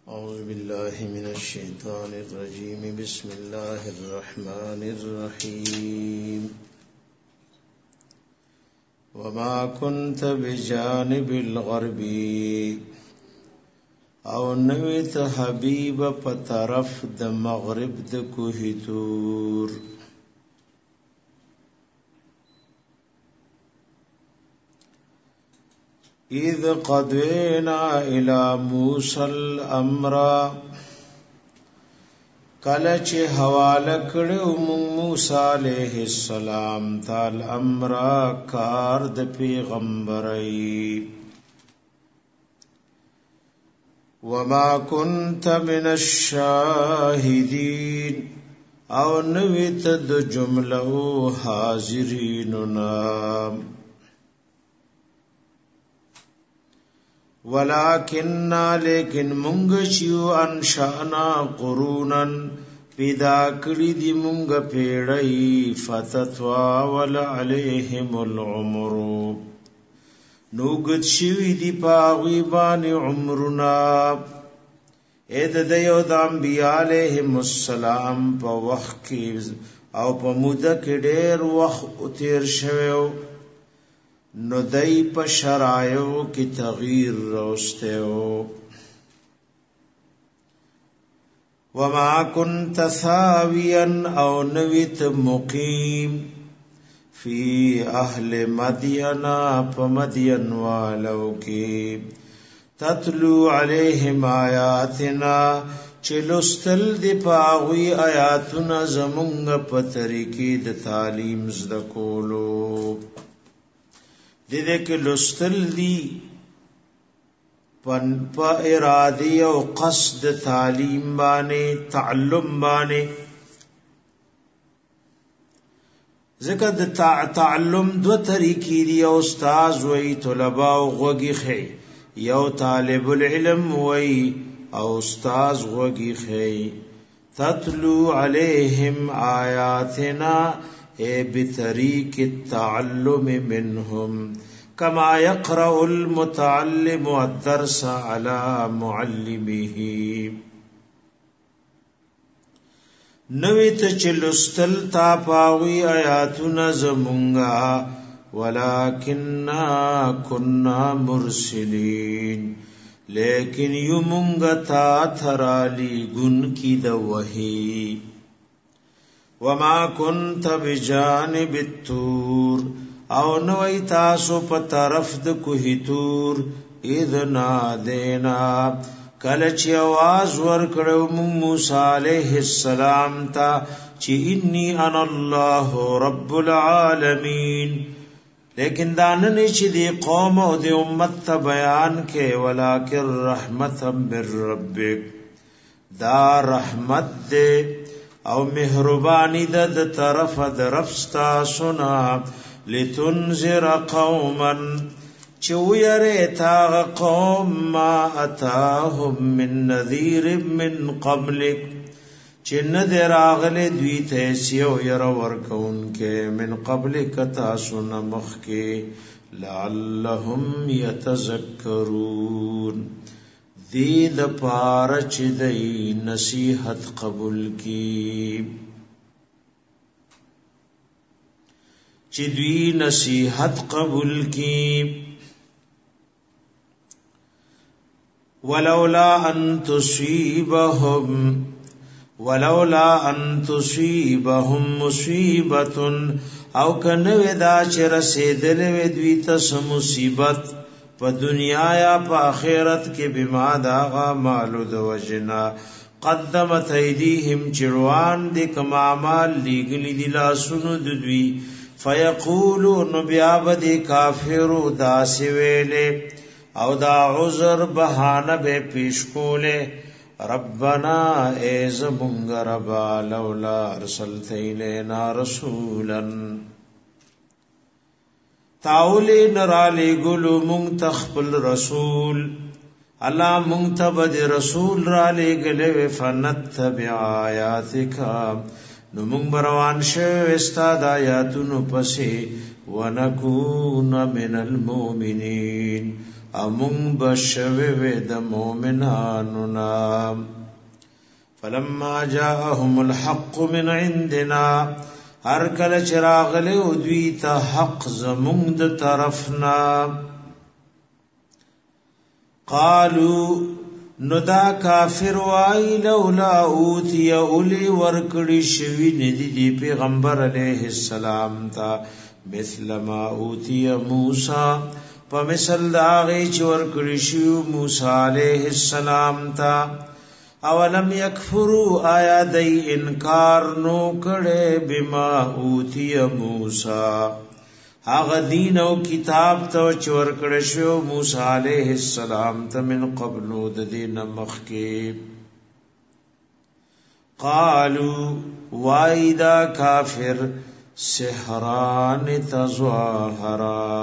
أعوذ بالله من الشيطان الرجيم بسم الله الرحمن الرحيم وما كنت بجانب الغربي او نویت حبیب په طرف د مغرب د کوه تور اذ قدوینا الى موسی الامر کله چې حواله کړو موسی علیہ السلام تعالی امر کار د پیغمبري وما كنت من الشاهدين او نویت د جمله حاضریننا ولكن لیکن مونږ چې انشأنا قرونا پیدا کړی دی مونږ پیړی فتطاول علیهم العمر نوګت شوی دی پاغي باندې عمرنا اې د یو د انبیاء علیهم السلام په وخت کې او په موده کې ډېر وخت تیر شوی نو دای په شرایو کې تغییر راوسته وما كنت ثاويا او نویت مقیم فی اهل مدین فمدین والو کی تتلو علیہم آیاتنا چلوستل دی پاغوی آیاتنا زمونگ پترکی د تعلیم زدکولو دیده که لستل دی پا ارادی او قصد تعلیم بانے تعلم بانے ذکر د تعلم دو طریقی دی او استاز وی طلباء غوگی خی یو طالب العلم وی او استاز غوگی خی تتلو علیہم آیاتنا بطریق التعلم منهم كما يقرأ المتعلم الدرس على معلمه نویت چلستل تا پاوی آیاتنا زمونگا ولكننا كنا مرسلين لیکن یمونگا تا ترالی گن کی دوہی وما كنت بجانب التور او نوی تاسو په طرف د کوه تور اذن دینا کله چې आवाज ورکړو موسی علیہ السلام ته چې انی انا الله رب العالمین لیکن دانه چې دی قوم او دی امت ته بیان کې ولکن رحمت من ربک دا رحمت دے او مهربانی د طرف د رفستا سنا لتنذر قوما چویره تا قوم ما اتاهم من نذیر من قبلک چن در اغله دوی ته سیو ير ورکون کې من قبلک تاسو نمخ کې لعلهم يتذكرون دی د پارچ دی نصیحت قبول کی چی دوی نصیحت قبول کی ولولا ان تصيبهم مصیبت او کنه دا چې رسیدل وی دوی ته مصیبت په دنیا یا په آخرت کې بما دا مالو د وجنا قدمت ایدیهم چروان د کما مال لګلی دی لاسونو د دوی فیقولون بیا بد کافرو داس ویله او دا عذر بهانه به پیش کوله ربنا ایز مونږ لولا ارسلت الینا رسولا تاولی نرالی گلو منتخبل رسول اللہ منتبد رسول رالی گلو فنتبع آیاتکا نو منگ بروان شو استاد آیاتونو پسی ونكون من المؤمنين امون بشوي د مؤمناننا فلما جاءهم الحق من عندنا هر کله چراغ له دوی ته حق زمون د طرفنا قالوا ندا کافر وای لولا اوتی اولی ورکړی شوی ندی دی پیغمبر علیہ السلام تا مثل ما اوتی موسی په مثل دا غي چې ورکړی شو موسی علیہ السلام تا اولم یکفروا آیا دی انکار نو کړي بما اوتی موسی هغه دین او کتاب ته چور کړه شو موسی علیہ السلام ته من قبل د دین مخکی قالوا وایدا کافر سحران تظاهرا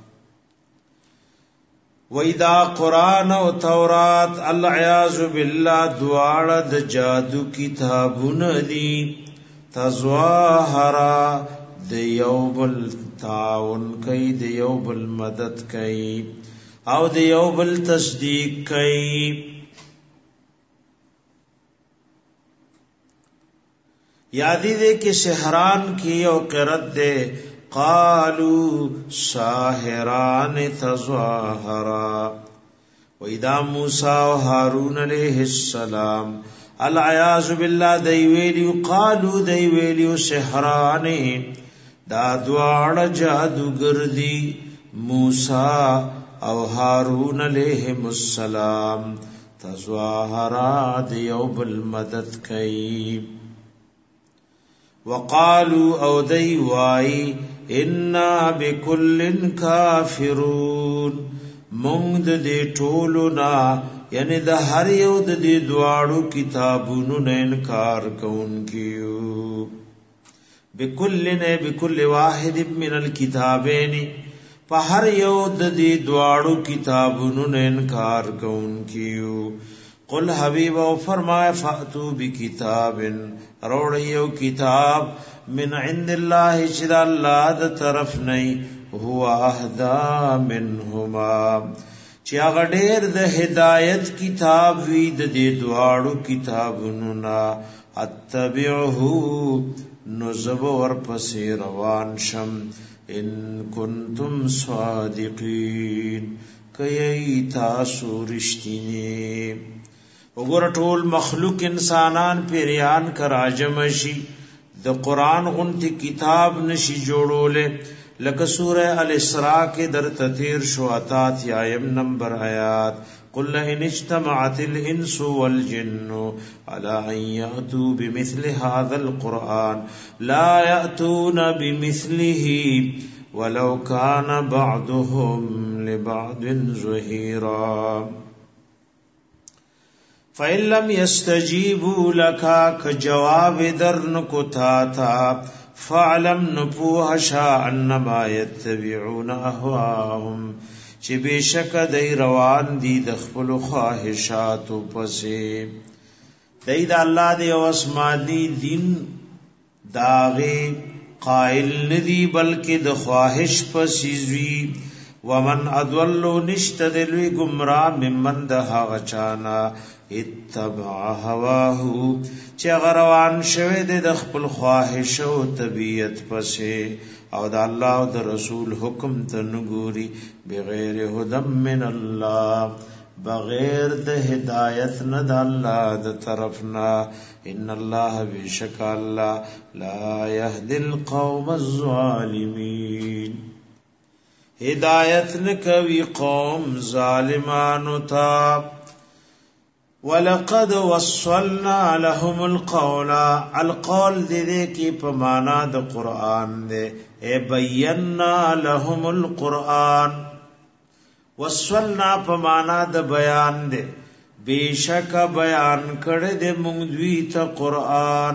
وایدا قران او تورات العیاذ بالله دواړه د جادو کتابونه دي تظاهرا د یوبل تعاون کوي د یوبل مدد کوي او د یوبل تصدیق کوي یادی دے کہ سحران کی او قرت دے قالوا ساحران تظاهرا وَإِذَا موسیٰ و هارون علیہ السلام العیاذ باللہ دیویلیو قالوا دیویلیو سحرانی دا دوار جادوگر دی موسیٰ او هارون علیہ السلام تظاهرا دیو بالمدد کئی وقالوا او دی وائی انا بكل کافرون مونږ د دې ټولو نا یعنی د هر یو د دې دواړو کتابونو نه انکار کوونکیو بكل واحد من الكتابین په هر یو د دې دواړو کتابونو نه انکار کوونکیو قل حبیب او فرمایا فاتو بکتاب روڑ یو کتاب من عند الله چې الله د طرف نه هو اهدا منهما چې هغه ډېر د هدایت کتاب وی د دې دواړو کتابونو نا اتبعه نزب ور پسې روان شم ان کنتم صادقین کای تاسو رښتینی وګور ټول مخلوق انسانان پیریان کراجم شي د قران غونتی کتاب نشي جوړولې لکه سورہ الاسراء کې در تطیر شو اتات یایم نمبر آیات قل ان اجتمعت الانس والجن على ان ياتوا بمثل هذا القران لا ياتون بمثله ولو كان بعضهم لبعض ظهيرا فَإِن لَّمْ يَسْتَجِيبُوا لَكَ كَجَوَابِ دَرْنُ كُتَاتَا فَعْلَمْ نُپُوهَ شَاءَ أَنَّمَا يَتَّبِعُونَ أَهْوَاءَهُمْ چې بشک دای روان دي د خپل خواهشاتو پسې دای د الله دی او اسماني دین داغه قائل ندی بلکې د خواهش پسې وی ومن اضل نشتدلوی گمراه ممن ده غچانا اتبع هواه چې غروان شوه د خپل خواهش او طبیعت پسې او د الله او د رسول حکم ته نګوري بغیر هدم من الله بغیر د هدایت نه د الله د طرفنا ان الله بشک الله لا يهدي القوم الظالمين ہدایت نکوی قوم ظالمانو تا ولقد وصلنا لهم القول القول دے کی پمانا د قرآن دے اے بینا لهم القرآن وصلنا پمانا د بیان دے بیشک بیان کړه دے مونږ ته قرآن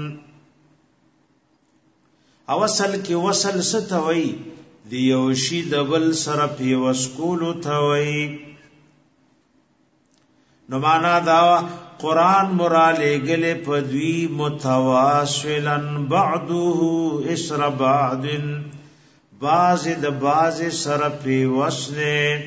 اوصل کی وصل ستوي دیوشی دبل سره پیوسکولو توي نو معنا دا قران مراله گله پدوی متواصلن بعضه اسر بعض باز د باز سره پیوسنه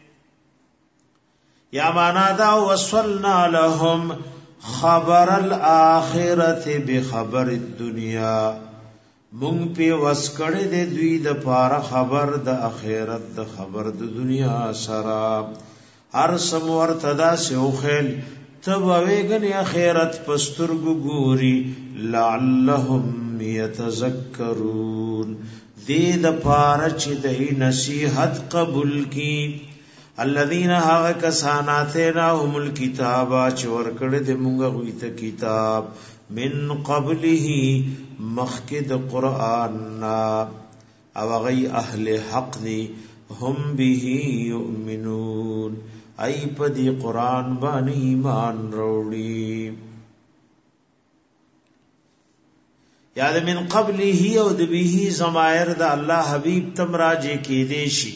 یا معنا دا وصلنا لهم خبر الاخرته بخبر الدنيا مونږ په وسکړې د دوی د پاره خبر د اخرت د خبر د دنیا سره هر سم ورتدا سوخل تب ویګن اخرت پسترګو ګوري لعلهم يتذكرون دې د پاره چې د نصیحت قبول کی الذين هاغ کساناتنا هم الكتاب چور کړه د مونږه وې ته کتاب من قبله مخکد قرآن او غي اهل حق دي هم به يؤمنون ای په دې قرآن باندې ایمان وروړي یاد من قبله او د به زمایر د الله حبیب تم راجه کې دي شي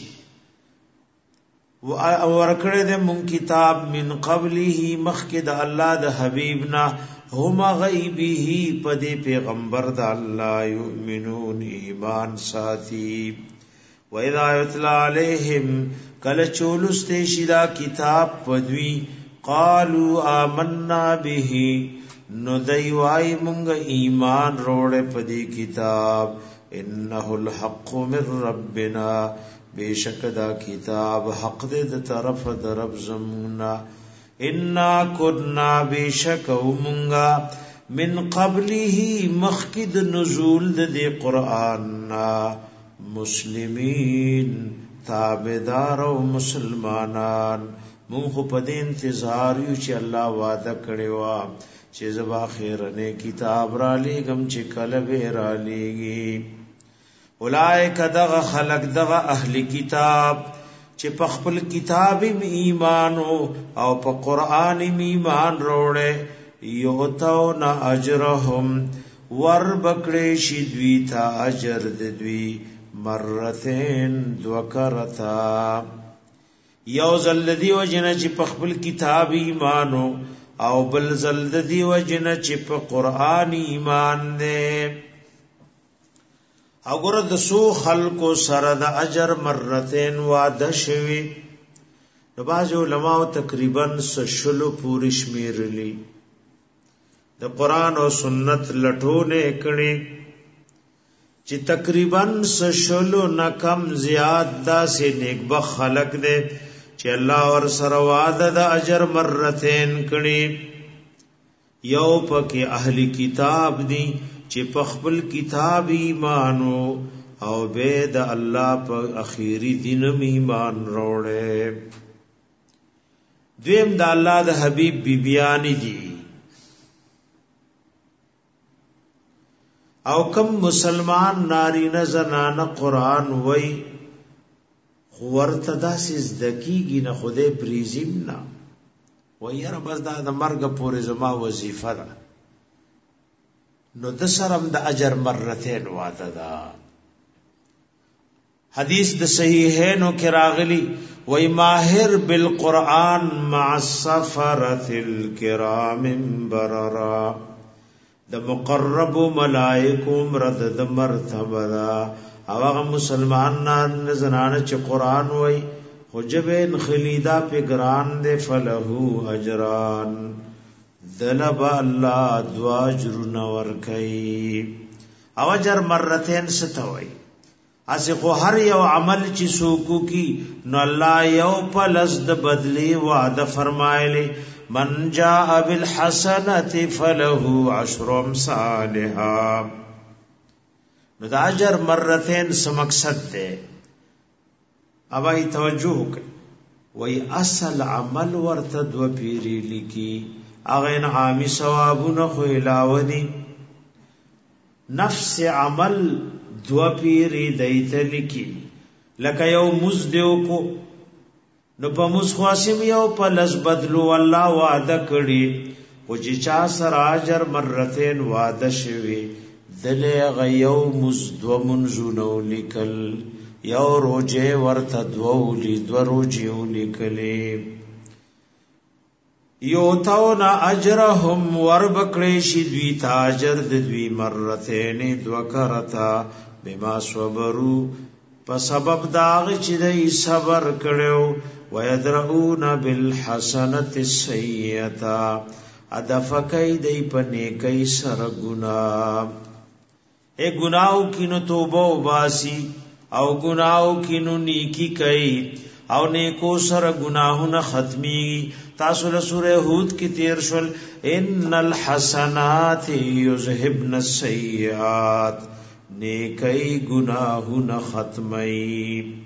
ورکړه د مون کتاب من قبله مخکد الله د حبیبنا هم غیبه پدې پیغمبر د الله یؤمنون ایمان ساتي و اذا یتلا علیہم کل چولسته شدا کتاب پدوی قالوا آمنا به نو دی وای مونږ ایمان روړې پدې کتاب انه الحق من ربنا بیشک دا کتاب حق دې د طرف د رب زمونا انا كنا بیشک ومنغا من قبله مخکد نزول د دې قران مسلمین تابعدار او مسلمانان مونږ په دې انتظار یو چې الله وعده کړی و چې زبا خیرنه کتاب را لېګم چې کله به را لېږي اولائک دغه خلق دغه اهل کتاب چې په خپل کتاب ایمان او په قران ایمان وروړي یو تو نا اجرهم ور بکړې شي دوی ته اجر د دوی مرتين دوکرتا یو زلذي وجنه چې په خپل کتاب ایمان او بل زلذي وجنه چې په قران ایمان نه اگر د سو خلقو سره د اجر مرتين وعده شوی د باج علماء تقریبا شلو پوری شمیرلی د قران او سنت لټونه کړي چې تقریبا شلو نه کم زیات دا سه نیک خلق دے چې الله ور سره وعده د اجر مرتين کړي یو پکې اهلی کتاب دي چې په خپل کتاب ایمانو او به د الله په اخیری دین ایمان وروړي دویم د الله د حبیب بیبیان دي او کم مسلمان نارینه زنانه قران وای ورته داسې زدکیږي نه خوده پریزیم نه وای را بس دا د مرګ پورې زما وظیفه ده نو د سرم د اجر مرتين وعده ده حدیث د صحیحینو کې راغلی وای ماهر بالقران مع السفرة الكرام بررا د مقرب ملائکه مرد د مرتبه او هغه مسلمانان زنانه چې قران وای حجبین خلیدا په ګران ده فلهو اجران دلب الله دوا جرنا ور کوي او اجر مرتين ستوي اسی خو هر یو عمل چې سوکو کی نو الله یو پلس د بدلی وعده فرمایلی من جاء بالحسنه فله عشر امثالها نو د اجر مرتين څه مقصد ده اوای توجه کوي وای اصل عمل ورته دو پیری لیکي اغه انعامی ثوابونه خو علاوه دي نفس عمل دو پیری دیته لکی لکه یو مزدیو کو نو په مز خاصم یو په لز بدلو الله وعده کړي او چې چا سره اجر مرتين وعده شوی دله غيو مزدو منزونو لیکل یو روجه ورته دو روجه لیکلې یو تاونا اجرهم وربکړې شي دوی تاجر د دوی مرتين دوکرتا بما صبرو په سبب داغ چې دای صبر کړو ويدرؤون بالحسنه السيئه ادفکای دی په نیکی سره ګناه اے گناہوں کینو توبه وباسي او گناہوں کینو نیکی کوي او نیکو سره گناهونه ختمي تاسو له سوره هود کې تیر شول ان الحسنات یذهبن السیئات نیکی گناهونه ختمي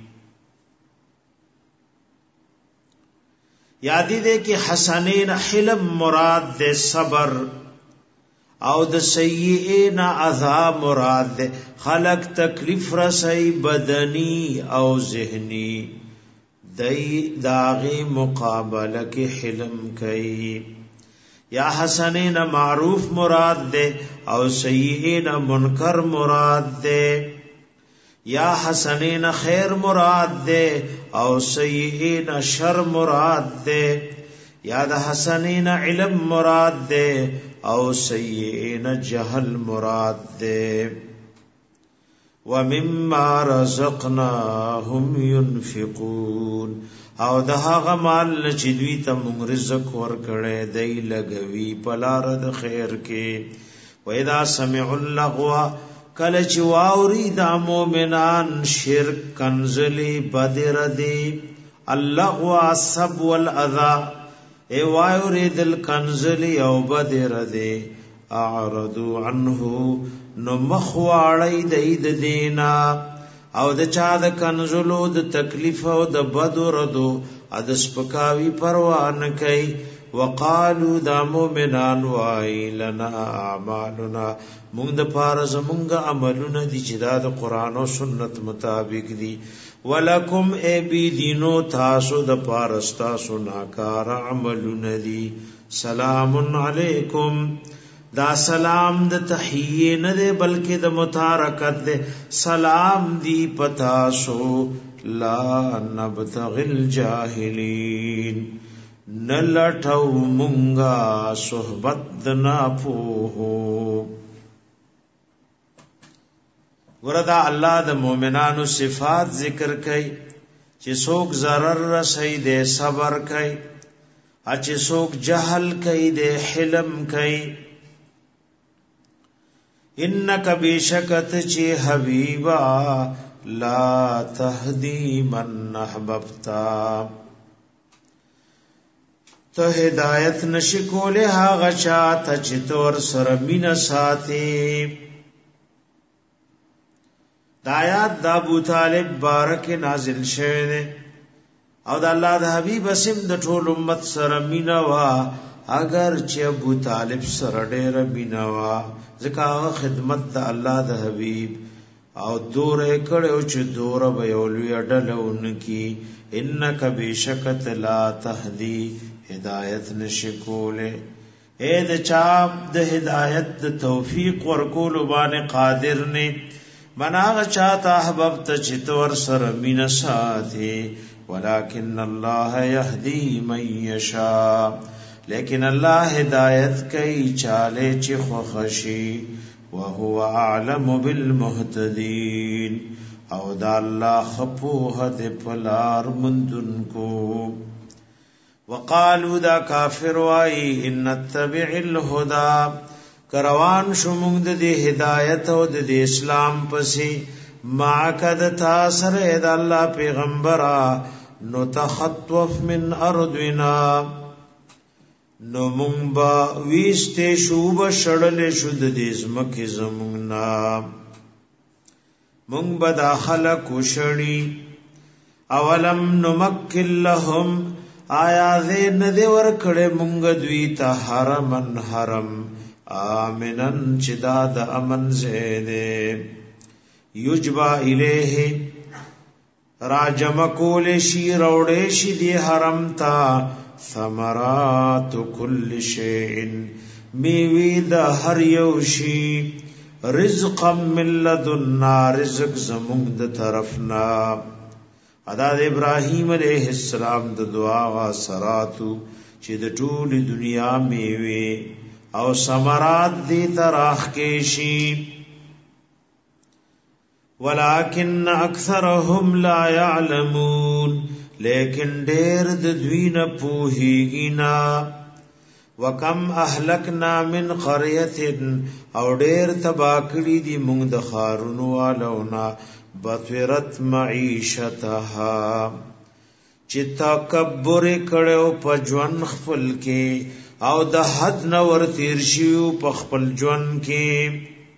یادی دے کہ حسنین حلم مراد دے صبر او د سیئین عذاب مراد دے خلق تکلیف رسئی بدنی او ذہنی دی داغی مقابلہ کی حلم کئی یا حسنین معروف مراد دے او سیئین منکر مراد دے یا حسنین خیر مراد دے او سیئین شر مراد دے یا د حسنین علم مراد دے او سیئین جہل مراد دے وَمِمَّا رَزَقْنَاهُمْ يُنْفِقُونَ او دهغه مال چې دوی ته موږ رزق ورکړې دی لګوي په لار د خیر کې وَإِذَا سَمِعُوا اللَّغْوَ کله چې واوري د مؤمنان شرک کنزلی بدر دی اللغو السب والاذى ای واوري دل کنزلی او بدر دی اعرضوا عنه نو مخواړی د دینا او د چا د کنزلو د تکلیف او د بدر دو اد سپکاوی پروا نه کوي وقالو دا مومنان وای لنا اعمالنا مونږ د پاره زمونږ عملونه دي چې دا د قران او سنت مطابق دي ولکم ای بی دینو تاسو د پاره تاسو ناکار عملونه دي سلام علیکم دا سلام د تحیه نه ده بلکې د متارکت ده سلام دی پتاسو لا نبتغی الجاهلین نلټو مونږه صحبت د ناپوهو وردا الله د مؤمنانو صفات ذکر کړي چې څوک zarar رسي دے صبر کړي چې څوک جهل کړي دے حلم کړي انک بیشکت چی حبیبا لا تهدی من احببتا تو ہدایت نشکوله هغه چاته چې تور سره مینا ساتي دایات د ابو طالب بارک نازل شوه او د الله د حبیب اسم د ټول امت سره مینا وا اگر چې ابو طالب سره ډېر مینا وا ځکه خدمت د الله د حبیب او دوره کړو چې دوره به اولوی اډلونکی انک بیشکت لا تهدی ہدایت نشکوله اے د چا د هدایت د توفیق ورکول باندې قادر نه مناغه چاته احببت چې تور سره مين ساتي ولکن الله يهدي من يشاء لیکن الله هدایت کوي چاله چې خوشي وهو اعلم بالمهتدين او دا الله خپوه د پلار مندن کو وقالو دا کافر وای ان نتبع الهدى کروان شومږ د هدایت او د اسلام پسې معکد تاثر د الله پیغمبره نو تخطف من ارضنا نو مونږ با ویسته شوب شړلې شو د دې زمکه زمونږنا مونږ به داخله کوشړی اولم نمکل لهم آیا دې نه دې ور کړې مونږ دوی ته حرمن حرم آمنن چې دا د امن زیده یجبا الیه راجم کول شی روړې شی دی حرم تا ثمرات کل شیء میوی د هر یو شی رزقا من لدنا رزق زمونږ د طرفنا ادا د ابراهیم علیہ السلام د دعا وا سراتو چې د ټول دنیا میوي او ثمرات دې تراخ کې شي ولكن اکثرهم لا يعلمون لیکن ډیر د دوی نه پوهیږي نه. وکم اهلکنا من قريه او ډیر تباکړي دي موږ د خارونو والونا بطرت معیشتها چې تکبر کړو په ژوند خپل کې او د حد نه ور تیر شیو په خپل ژوند کې.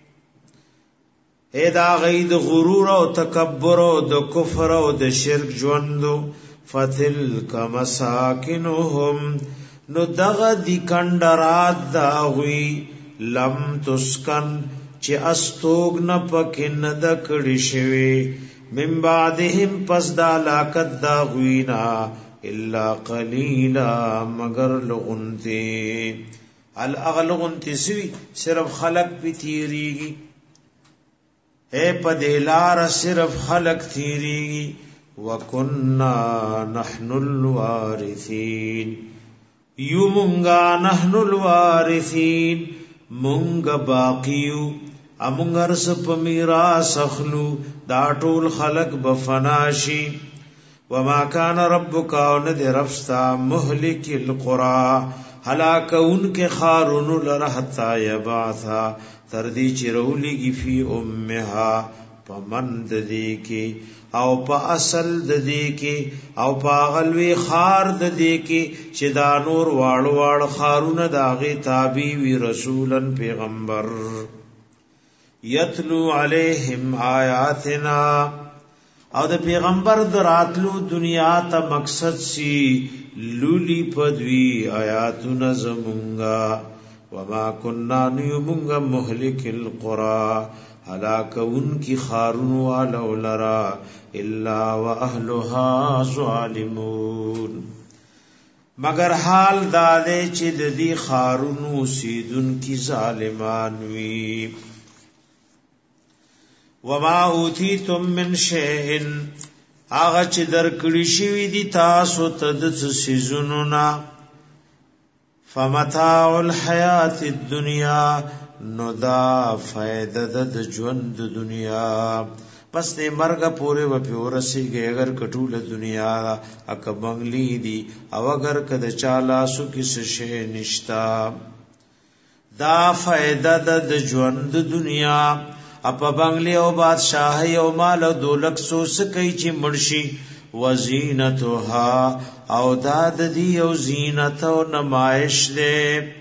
اې دا غید غرور او تکبر او د کفر او د شرک ژوندو. فتلک مساکنهم نو دغه دی کندرات داوی لم تسکن چې استوګ نه پکې نه د کړي شوی من بعدهم پس دا لاکت داوینا الا قلیلا مگر لغنتی الاغلغنتی سوی صرف خلق پی تیریگی اے پدیلار صرف خلق تیریگی. وکننا نحن الوارثین یو منگا نحن الوارثین منگا باقیو امنگر سپ میراث اخلو دا ټول خلق بفناشی. وما كان ربك وند رفستا مهلك القرى هلاكون کے خارون لرحتا يبعثا تردی چرولیگی فی امها پمند دی کی او پا اصل دی کی او پا غلوی خار دی کی چه دا نور واړو واړ خارون داغی تابی وی رسولا پیغمبر یتلو علیہم آیاتنا او د پیغمبر دراتلو دنیا ته مقصد سی لولی پدوی آیاتنا زمونگا. وما کننا نیمونگا مهلک القرى حلاک ان کی خارون والو لرا الا واهلها ظالمون مگر حال دادے چی دی خارون سیدن کی ظالمان وی. وما اوتیتم من شیئن آغا چی در کڑشوی دی تاسو تدت سیزنونا فمتاع الحیات الدنیا نو دا فائدہ د ژوند دنیا پس نے مرگ پورے و پیورسی گئے اگر کټول دنیا اک بنگلی دی او اگر کد چالا سو کس شے نشتا دا فائدہ د ژوند دنیا اپ بنگلی او بادشاہی او مال او دولت سو سکی چی مرشی وزینتها او داد دی او زینت او نمائش دے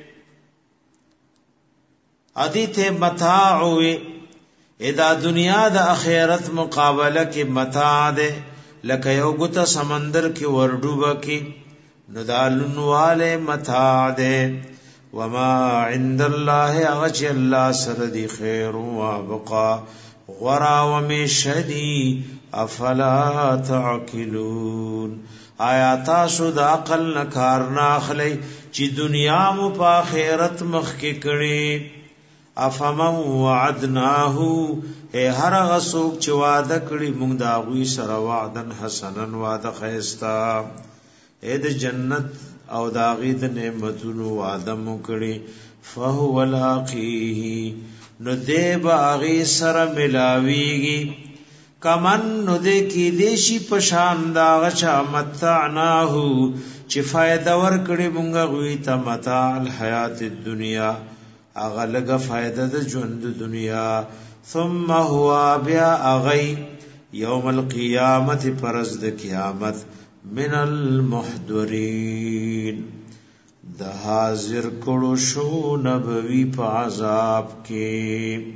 ادیت متاعوی ادا دنیا د اخرت مقابله کی متاع دے لکه یو گتا سمندر کی وردوبا کی ندالن والے متاع دے. وما عند الله اغچ الله سر دی خیر و ابقا غرا و مشدی افلا تعقلون آیا تاسو د عقل نکار ناخلی چی دنیا مو پا آخرت مخ کی کڑی. افمن وعدناهو اے هر غسوک چی وعده کڑی مونگ داغوی سر وعدن حسنن وعده خیستا اے د جنت او داغید نعمتونو وعده مو کڑی فهو لاقیه نو دے باغی سر ملاویگی کمن نو دے کی دیشی پشان داغچا متعناهو چی فائدہ ورکڑی مونگا غوی تا متاع الحیات الدنیا اغلق فائدہ د ژوند دنیا. ثم هو بیا اغی یوم القیامت پرز د قیامت من المحضرین د حاضر کړو شو نبوی په عذاب کې.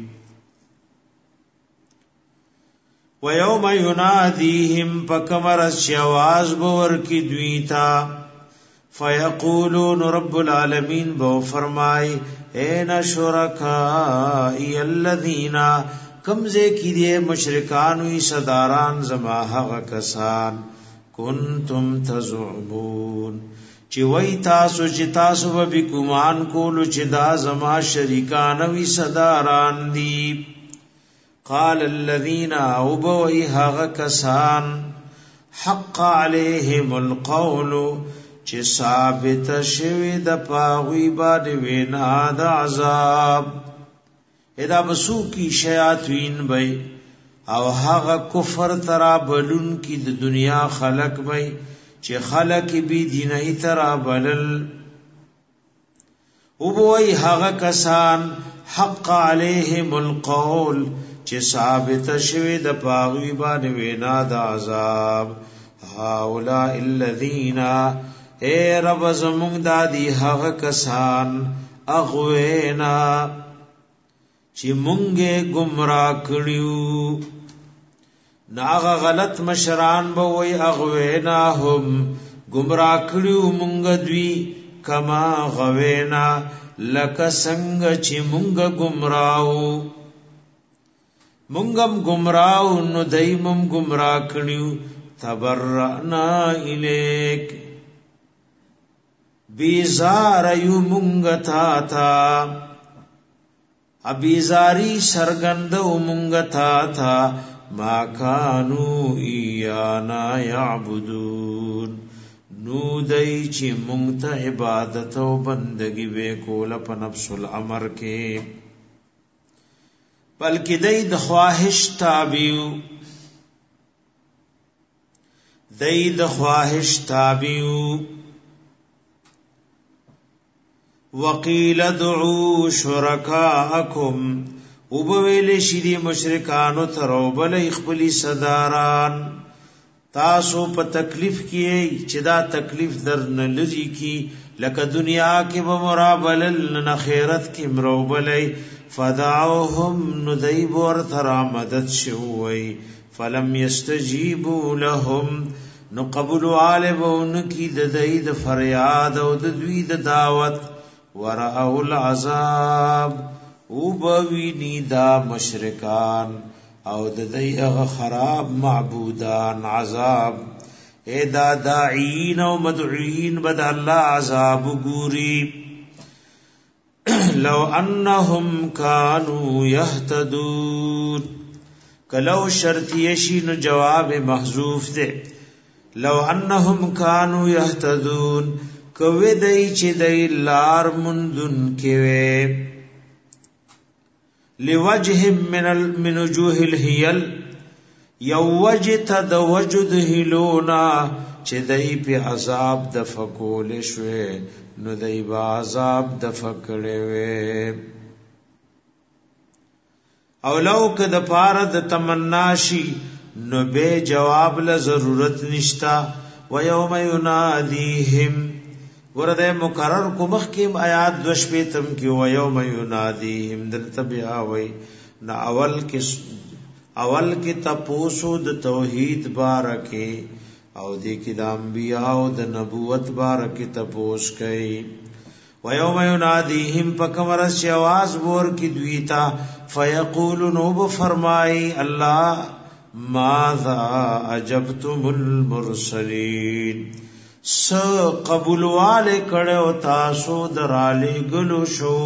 ويوم يناديهم فكمر الشواز بور کی دویتا فیقولون رب العالمین بو فرمائی این شرکائی الذین کمزے کی دیے مشرکانوی صداران زما حق کسان کنتم تزعمون چی وی تاسو چی تاسو بی کمان کولو چی دا زما شریکانوی صداران دی. قال الذين اوبوئی حق کسان حق علیہم القول چی ثابت شوی د پاغوی باد وینا د عذاب ادا بسو کی شیاطین بی او هغه کفر ترا بلون کی د دنیا خلق وای چې خلق بی دینه ترا بلل او وای هغه کسان حق علیهم القول چې ثابت شوی د پاغوی باندې وینا د عذاب هؤلاء الذین اے رب زمون دادی هغه کسان اغوینا چې مونږه گمراه کړیو ناغه غلط مشران به وای اغوینا هم گمراه کړیو مونږ دوی کما غوینا لک څنګه چې مونږ گمراهو مونږم گمراهو نو دایمم گمراه کړیو تبرأنا الیک بیزار یو مونږ تا ابیزاری سرګند مونږ تا ما کانو ایانا یعبدون نو دای چې مونږ ته عبادت او بندگی وکول په نفس الامر کې بلکې دای د خواهش تابعو وقیل دعو شرکاءکم وبویل شری مشرکانو تروبل خپلی صداران تاسو په تکلیف کې چې دا تکلیف در نه لری کی لکه دنیا کې به مرابل نه خیرت کې مروبلای فدعوهم ندیب ور تر مدد شوی فلم یستجیبوا لهم نو قبول عالمون کی د دید فریاد او د دوی د دعوت ورأو العذاب او بوینی دا مشرکان او د دایغه خراب معبودان عذاب اے دا داعین او مدعوین بد الله عذاب ګوري لو انهم كانوا يهتدون کلو شرطی شی نو جواب محذوف ده لو انهم كانوا يهتدون کوي دای چې دای لار مندون کوي لوجه من وجوه الهيل یو وجه د وجود هلونا چې دای په عذاب د فکول شوي نو دای با عذاب د فکړې وي او لو که د پاره د تمنا شي نو به جواب له ضرورت نشتا و یوم ینادیهم ورته مقرر کو مخکیم آیات دوش په تم کې و یوم ینادیهم دلته بیا وای نا اول کې تپوسو د توحید بارکه او د کې د انبیاء او د نبوت بارکه تپوس کوي و یوم ینادیهم پکمر ش आवाज ور کی دویتا فیقولون وب فرمای الله ماذا اجبتم المرسلین س قبول والے کړه تاسو دراله ګلو شو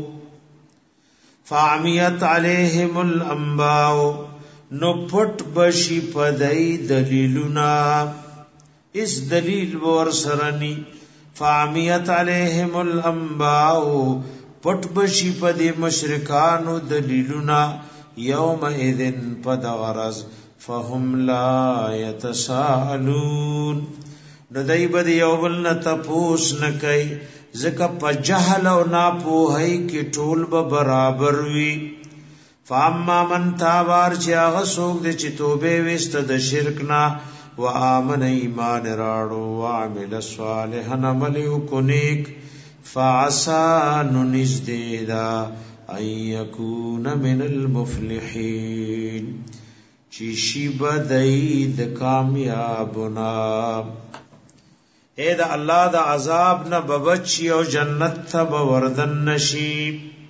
فعمیت علیہم الانباء نو پټ بشی پدای دلیلنا اس دلیل ور سرنی فعمیت علیہم الانباء پټ بشی پدی مشرکانو دلیلنا یوم اذن پدغرز فهم لا يتساءلون ندای بد یوبل نه تپوس نه کوي ځکه په جهل او ناپوهی کې ټول به برابر وي فاما من تابار چې هغه څوک د چې توبه وست د شرک نه و امن ایمان راړو و عمل صالحا عمل وکنیک فعسى ننزدیدا ان یکون من المفلحین چې شی بدای د کامیابنا اے دا الله دا عذاب نه ببچي او جنت ته وردن نشي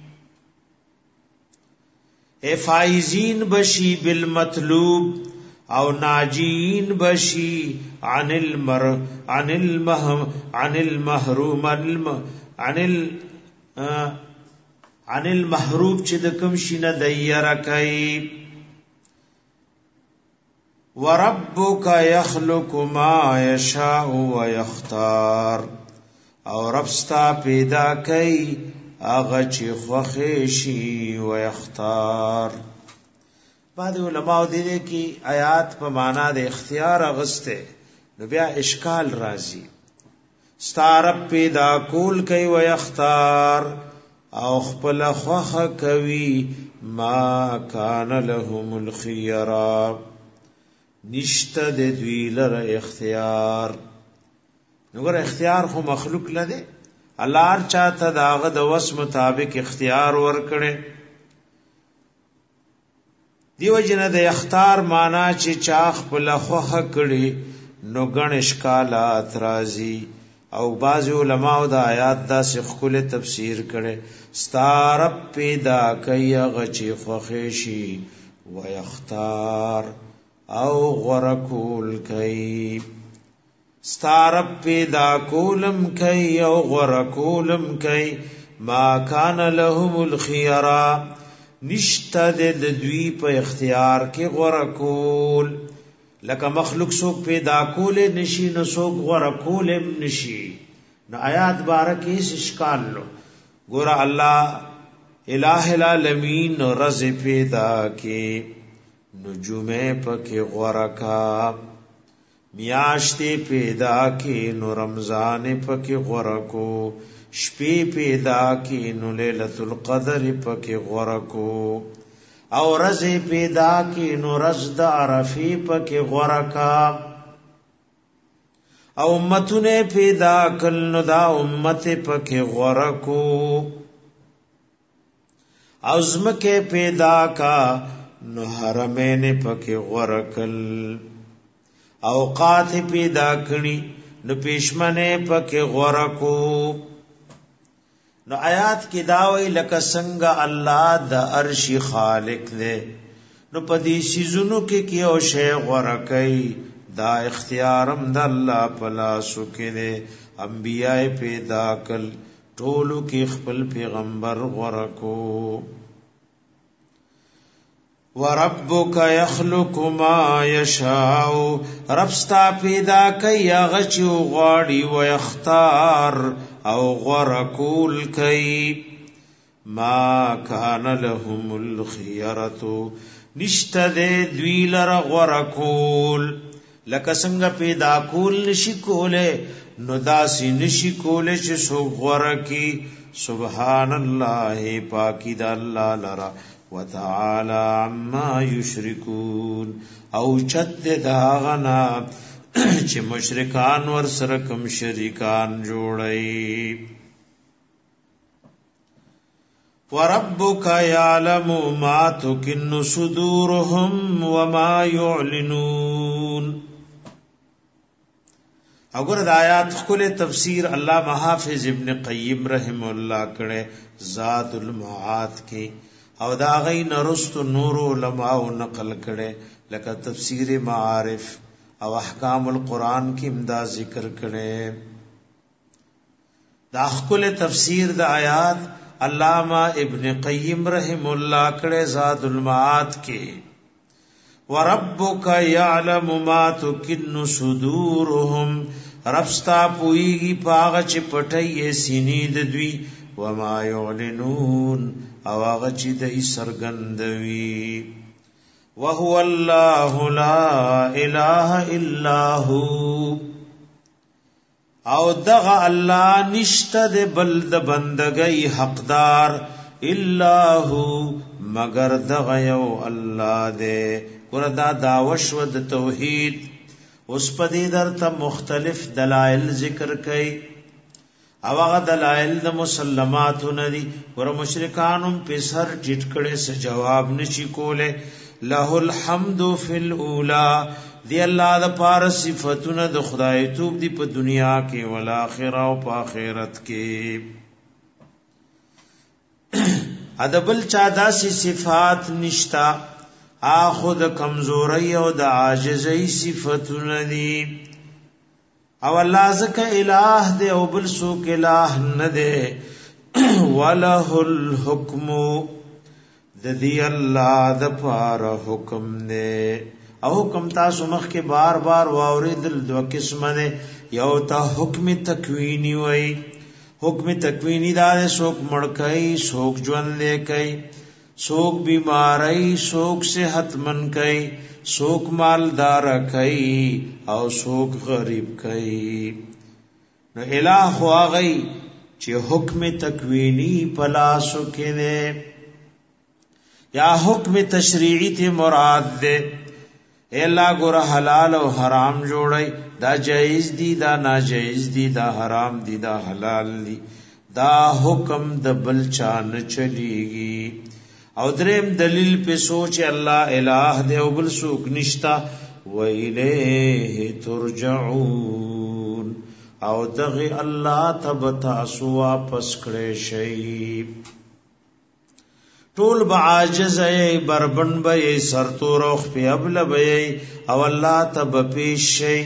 اے فائزین بشي بالمطلوب او ناجین بشي عن المحروم چې د کوم شي نه دایره کوي وربک یخلق ما یشاء ویختار او رب ستا پیدا کئ هغه چې خوښ شي ویختار بعد علماء دې کې آیات په معنا د اختیار اغسته نو بیا اشکال راځي ستارب پیدا کول کوي و یختار او خپل خوخه کوي ما کان لهم الخيرا نشته د دوی لره اختیار نو ګره اختیار خو مخلوق لده الله هر چاته داغه د وس مطابق اختیار ورکړي دیو جن د اختیار معنا چې چا خپل خوخه کړي نو ګڼ اشکالات راځي او بعض علماء د آیات دا سخل تفسیر کړي ستارب پیدا کوي غچي خوخشي و یختار او غرکول کوي ستارب پیدا کولم کوي او غرکولم کوي ما کان لهم الخيرا نشته د دوی په اختیار کې غرکول لکه مخلوق سوک پیدا کول نشي نو سوک غرکول نشي نو آیات بارکه اس اشکال لو ګور الله الہ العالمین رز پیدا کې نجومه پکې غرکا میاشتې پیدا کې نو رمضان پکې غرکو شپې پیدا کې نو ليلۃ القدر پکې غرکو او رز پیدا کې نو رز د عرفه پکې غرکا او امتونه پیدا کل نو دا امت پکې غرکو او زمکه پیدا کا نو حرمین پکې غرکل اوقات پیدا کړي نو پېشمنه پکې غرکو نو آیات کې دا وی لکه څنګه الله د عرش خالق دی نو پدې سيزونو کې او شی غرکای دا اختیارم د الله پلاسو کې دی انبيای پیدا کل ټولو کې خپل پیغمبر غرکو وربک یخلق ما یشاء رب ستا پیدا کوي هغه چې غواړي و یختار او غرکول کوي ما کان لهم الخيرة نشته د دوی لره غرکول لکه څنګه پیدا کول نشي کوله نو داسې نشي کوله چې سو غرکی سبحان الله پاکی د الله لره وتعالى عما يشركون او چت داغنا چې مشرکان ور سره کوم شریکان جوړي وربك يعلم ما تكن صدورهم وما يعلنون اگر د آیات خپل تفسیر علامہ حافظ ابن قیم رحم الله کړه ذات المعاد کې او دا غي نرست نور علماء نقل کړي لکه تفسیر معارف او احکام القرآن کې امدا ذکر کړي دا خپل تفسیر د آیات علامہ ابن قیم رحم الله کړه ذات المعاد کې وربک یعلم ما تکن صدورهم رب ستا پویږي پاغه چې پټي سینې د دوی وما يعلنون او هغه چې د سرګندوي وهو الله لا اله الا هو او دغه الله نشته د بل د بندګۍ حقدار الا هو مگر دغه یو الله دې وردا داوشو د توحید اوس په دې درته مختلف دلایل ذکر کړي او هغه دلائل د مسلمات ندي ور مشرکانم په سر ټټ کړي څه جواب نشي کوله له الحمد فی الاولى دی الله د پار صفاتونه د خدای توب دی په دنیا کې ول اخره او په آخرت کې ادبل چا داسې صفات نشتا اخذ کمزوری او د عاجزۍ صفاتونه دي او الله زکه الہ دے او بل سوک الہ نه دے وله الحكم د دی الله د پار حکم دے او حکم تاسو مخ کې بار بار واوریدل دو قسمه نه یو ته حکم تکوینی وای حکم تکوینی دا سوک مړکای سوک ژوند لیکای سوک بیماری سوک صحت من کئی سوک مالدار کئی او سوک غریب کئی نو الہ خو آغی چی حکم تکوینی پلاسو کنے یا حکم تشریعی تی مراد دے اے اللہ گورا حلال و حرام جوڑائی دا جائز دی دا ناجائز دی دا حرام دی دا حلال دی دا حکم دا بلچان چلیگی او دریم دلیل پہ سوچ اللہ الہ دے او بل سوک نشتا وَإِلَيْهِ تُرْجَعُونَ او دغی اللہ تبتاسو واپس کرے شئی طول بعاجز ای بربن بی سرطو روخ پی ابل بی او اللہ تب پیش شئی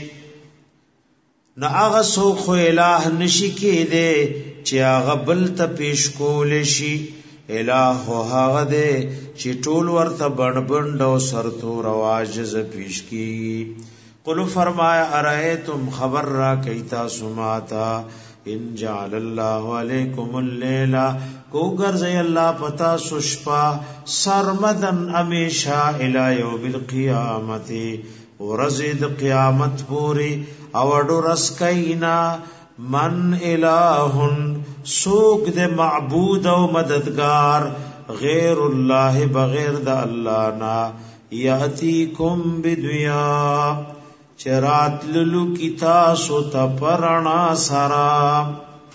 نا آغا سوخو الہ نشی کی دے چی آغا بل تا پیش کولشی الہ و آغا دے چی طول ورطا بند و سرطو رو عاجز پیش کی قلو فرمایا ارائیتم خبر را کیتا سماتا ان جعل اللہ علیکم اللیلہ کو گرزی اللہ پتا سشپا سرمدن امیشا الى یوم القیامت ورزید قیامت پوری اوڑو رسکینا من الہن سوک دے معبود و مددگار غیر اللہ بغیر دا اللہ نا یاتیکم بدویا چرات للو کی تاسو تا پرنا سرام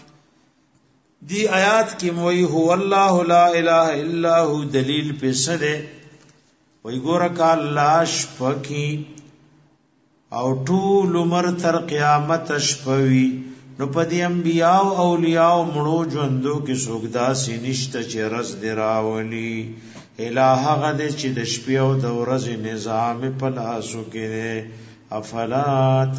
دی آیات کی موئی هو اللہ لا الہ الا ہو دلیل پہ سدے وی گورکا اللہ شپکی او طول عمر تر قیامت شپوی نو پدی انبیاء و اولیاء و مڑو جوندو کی سوگدا سی نشتا چی رز دی راولی الہ غد چی دشپیو دو رز نظام پلاسو کرے افلا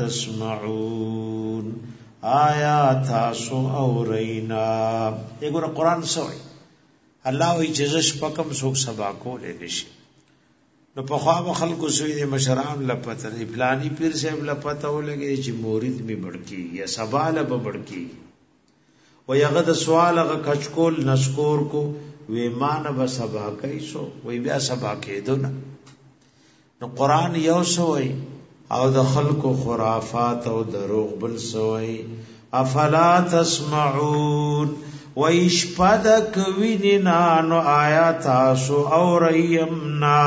تسمعون آیا تاسو اورینا یہ گورا قرآن سوئی اللہ وی چیزش پکم سوک سبا کو لے نشی نو پخواب خلقو سوئی دے مشرام لپتا دی پلانی پیر صاحب لپتا ہو لگے چی مورید میں بڑکی یا سبا لبا بڑکی و یغد سوال اگا کچکول نسکور کو وی مانا با سبا کئی سو وی بیا سبا کئی دو نا نو قرآن یو سوئی او د خلقو خرافات او دروغ بل سوئی افلا تسمعون و اشپدک ویننانو آیا تاسو او رئیمنا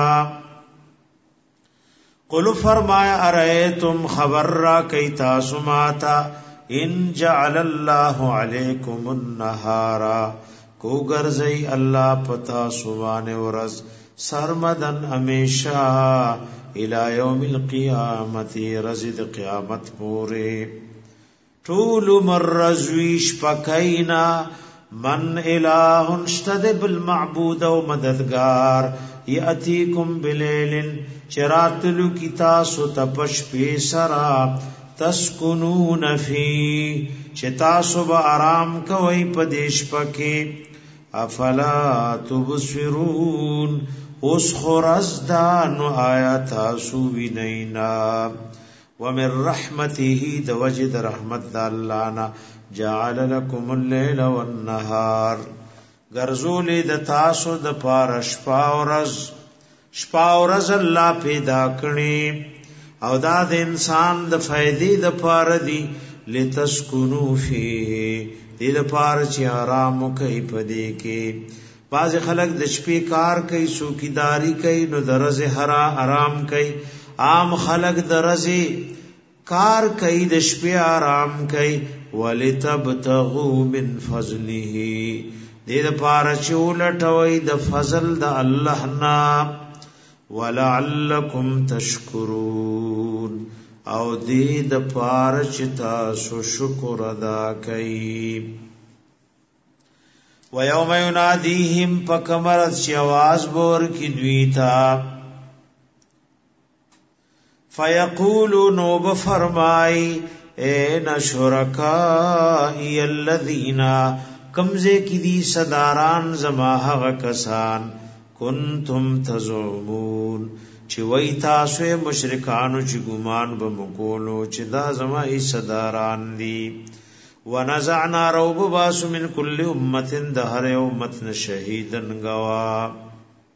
قلو فرمایا ارائیتم خبر را کئی تاسو ماتا ان جعل اللہ علیکم النہارا کو گرزئی اللہ پتا سبان ورز سرمدن ہمیشہ الى یوم القیامت رزد قیامت پورے طول مرزویش پکینا من الہ اشتد بالمعبود و مددگار یأتیکم بلیلن چراتلو کی تاسو تپش پیسرا تسکنون فی چتاسو با آرام کوئی پدیش پکی افلا تبصرون اس خورزدانو آیا تاسو بی نینا ومن رحمته دوجد رحمت دا اللانا جعل لکم اللیل والنهار گرزولی دا تاسو دا پار شپا و رز اللہ پیدا کرنی او دا دا انسان دا فیدی دا پار دی لتسکنو فیه دی دا پار چی آرامو کئی پدی کی بعض خلق د شپې کار کوي سوکیداری کوي نو درز حرا آرام کوي عام خلق درز کار کوي د شپې آرام کوي ولتبتغوا من فضله دې د پاره چولټوي د فضل د الله نا ولعلکم تشکرون او دې د پاره چې تاسو شکر ادا کوي وَيَوْمَ يُنَادِيهِمْ پَکَمَرَتْ چی آواز بور کی دویتا فَيَقُولُ نوب فرمائی اَيْنَ شُرَكَائِيَ الَّذِينَ کمزے کی دی صداران زماہغ کسان کنتم تزعمون چی وی تاسوے مشرکانو چی گمان بمکولو چی دا زمائی صداران دی ونزعنا روب باس من کل امت دہر امتن شہیدن گوا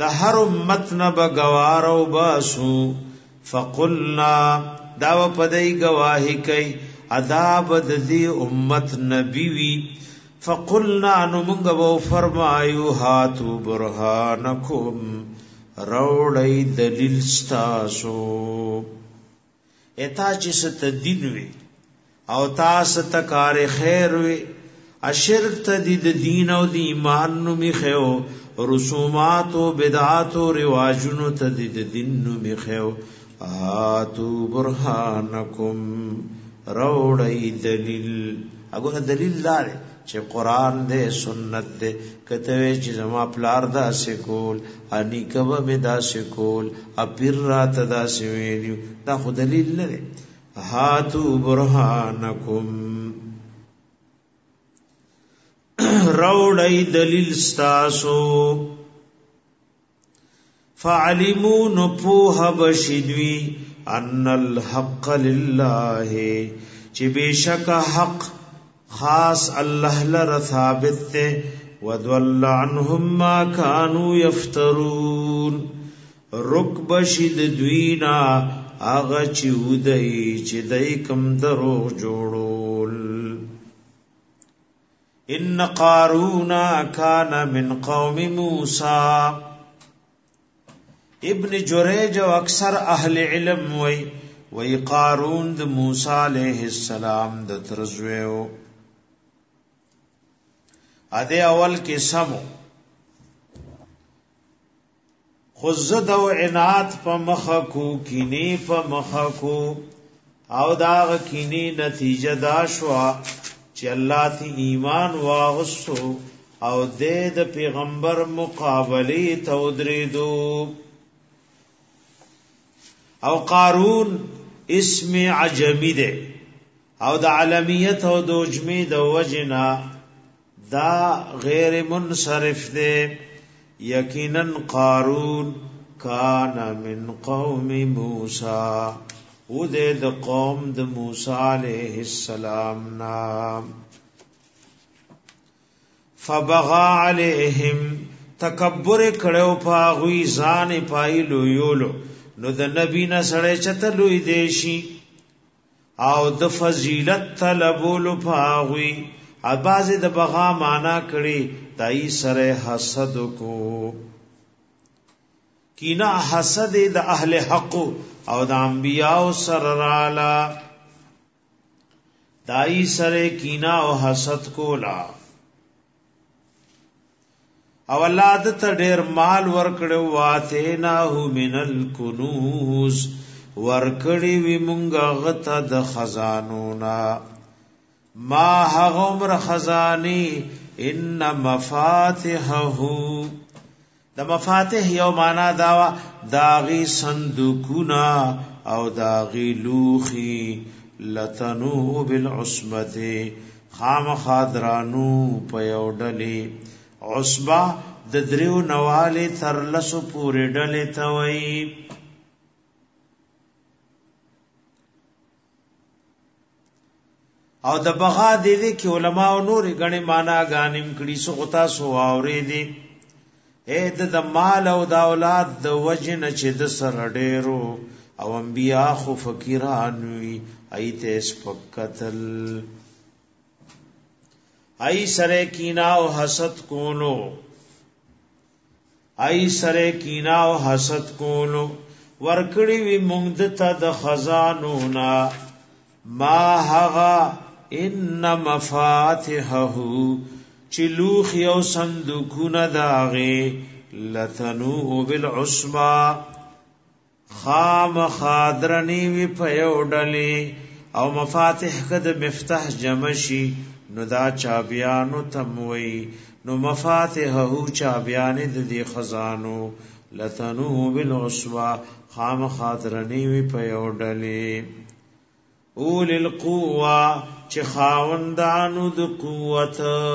د هر امت نه بغوار او باسو فقلنا دا پدای گواہی کوي عذاب د دې امت نبی وی فقلنا نو موږ وو فرمایو هاتو برهانکم روړی دلیل ستاسو اتا چې ست دین وی او تاسو ته کار خیر وی اشرک تدید دین او د ایمان نو میخو رسومات او بدعات او رواجونو تدید دین نو میخو اتو برهانکم روړی دلیل اګوره دلیل دار چې قران دې سنت دې کته چې زما پلار دا سکول اني کبه می دا سکول اپیر رات دا سویلو دا خو دلیل نه هاتو برهانکم روړی دلیل ستاسو فعلموا نپوه بشدوی ان الحق لله چې بشک حق خاص الله لره ثابت ته ودل عنهم ما كانوا يفترون ركب شد دوینا اغه چې ودای چې دای کم درو جوړول ان قارون کان من قوم موسی ابن جریج او اکثر اهل علم وی قارون د موسی علیہ السلام د ترزویو اده اول کې سمو خزد او عناد په مخکو کینی په مخکو او دا کینی نتیجه دا شو چې الله تی ایمان واغسو او د پیغمبر مقابله تودریدو او قارون اسم عجمی ده او د علمیت او د عجمی د وجنا دا غیر منصرف ده یقینا قارون کان من قوم موسی او د قوم د موسی علیہ السلام نام فبغى عليهم تکبر کړو پاغوی ځان پایلو یولو نو د نبی نه سره چتلوې دیشي او د فضیلت طلبولو پاغوی اباز د بغا معنا کړي دای سره حسد کو کینا حسد د اهل حق او د انبیاء سره رالا دای سره کینا او حسد کولا او الله د ته ډیر مال ورکړو واته ناهو منل کنوز ورکړی وی مونږه غته د خزانو نا ما هغمر خزانی ان مفاتحه د مفاتح یو معنا داوا داغي صندوقنا او داغي لوخي لتنو بالعصبه خام خادرانو پيوډلي عصبه د دریو نواله تر لسو پورې ډلې توي او د بغا د دې کې علما او نور غني معنا غانم کړي سو غتا سو اورې دي اې د مال او د اولاد د وجن چې د سر ډېرو او انبیا خو فقیران وي ایته سپکتل ای سره کینا او حسد کولو ای سره کینا او حسد کولو ورکړي وي مونږ ته د خزانو نا ما هغا ان مفاتحه چلوخ یو صندوقون داغه لتنو بالعصبا خام خادرنی وی پیوډلی او مفاتح کد مفتاح جمشی نو دا چابیانو تموی نو مفاتحه چابیان د دی خزانو لتنو بالعصبا خام خادرنی وی پیوډلی اول القوه چې خاوندانو د قوت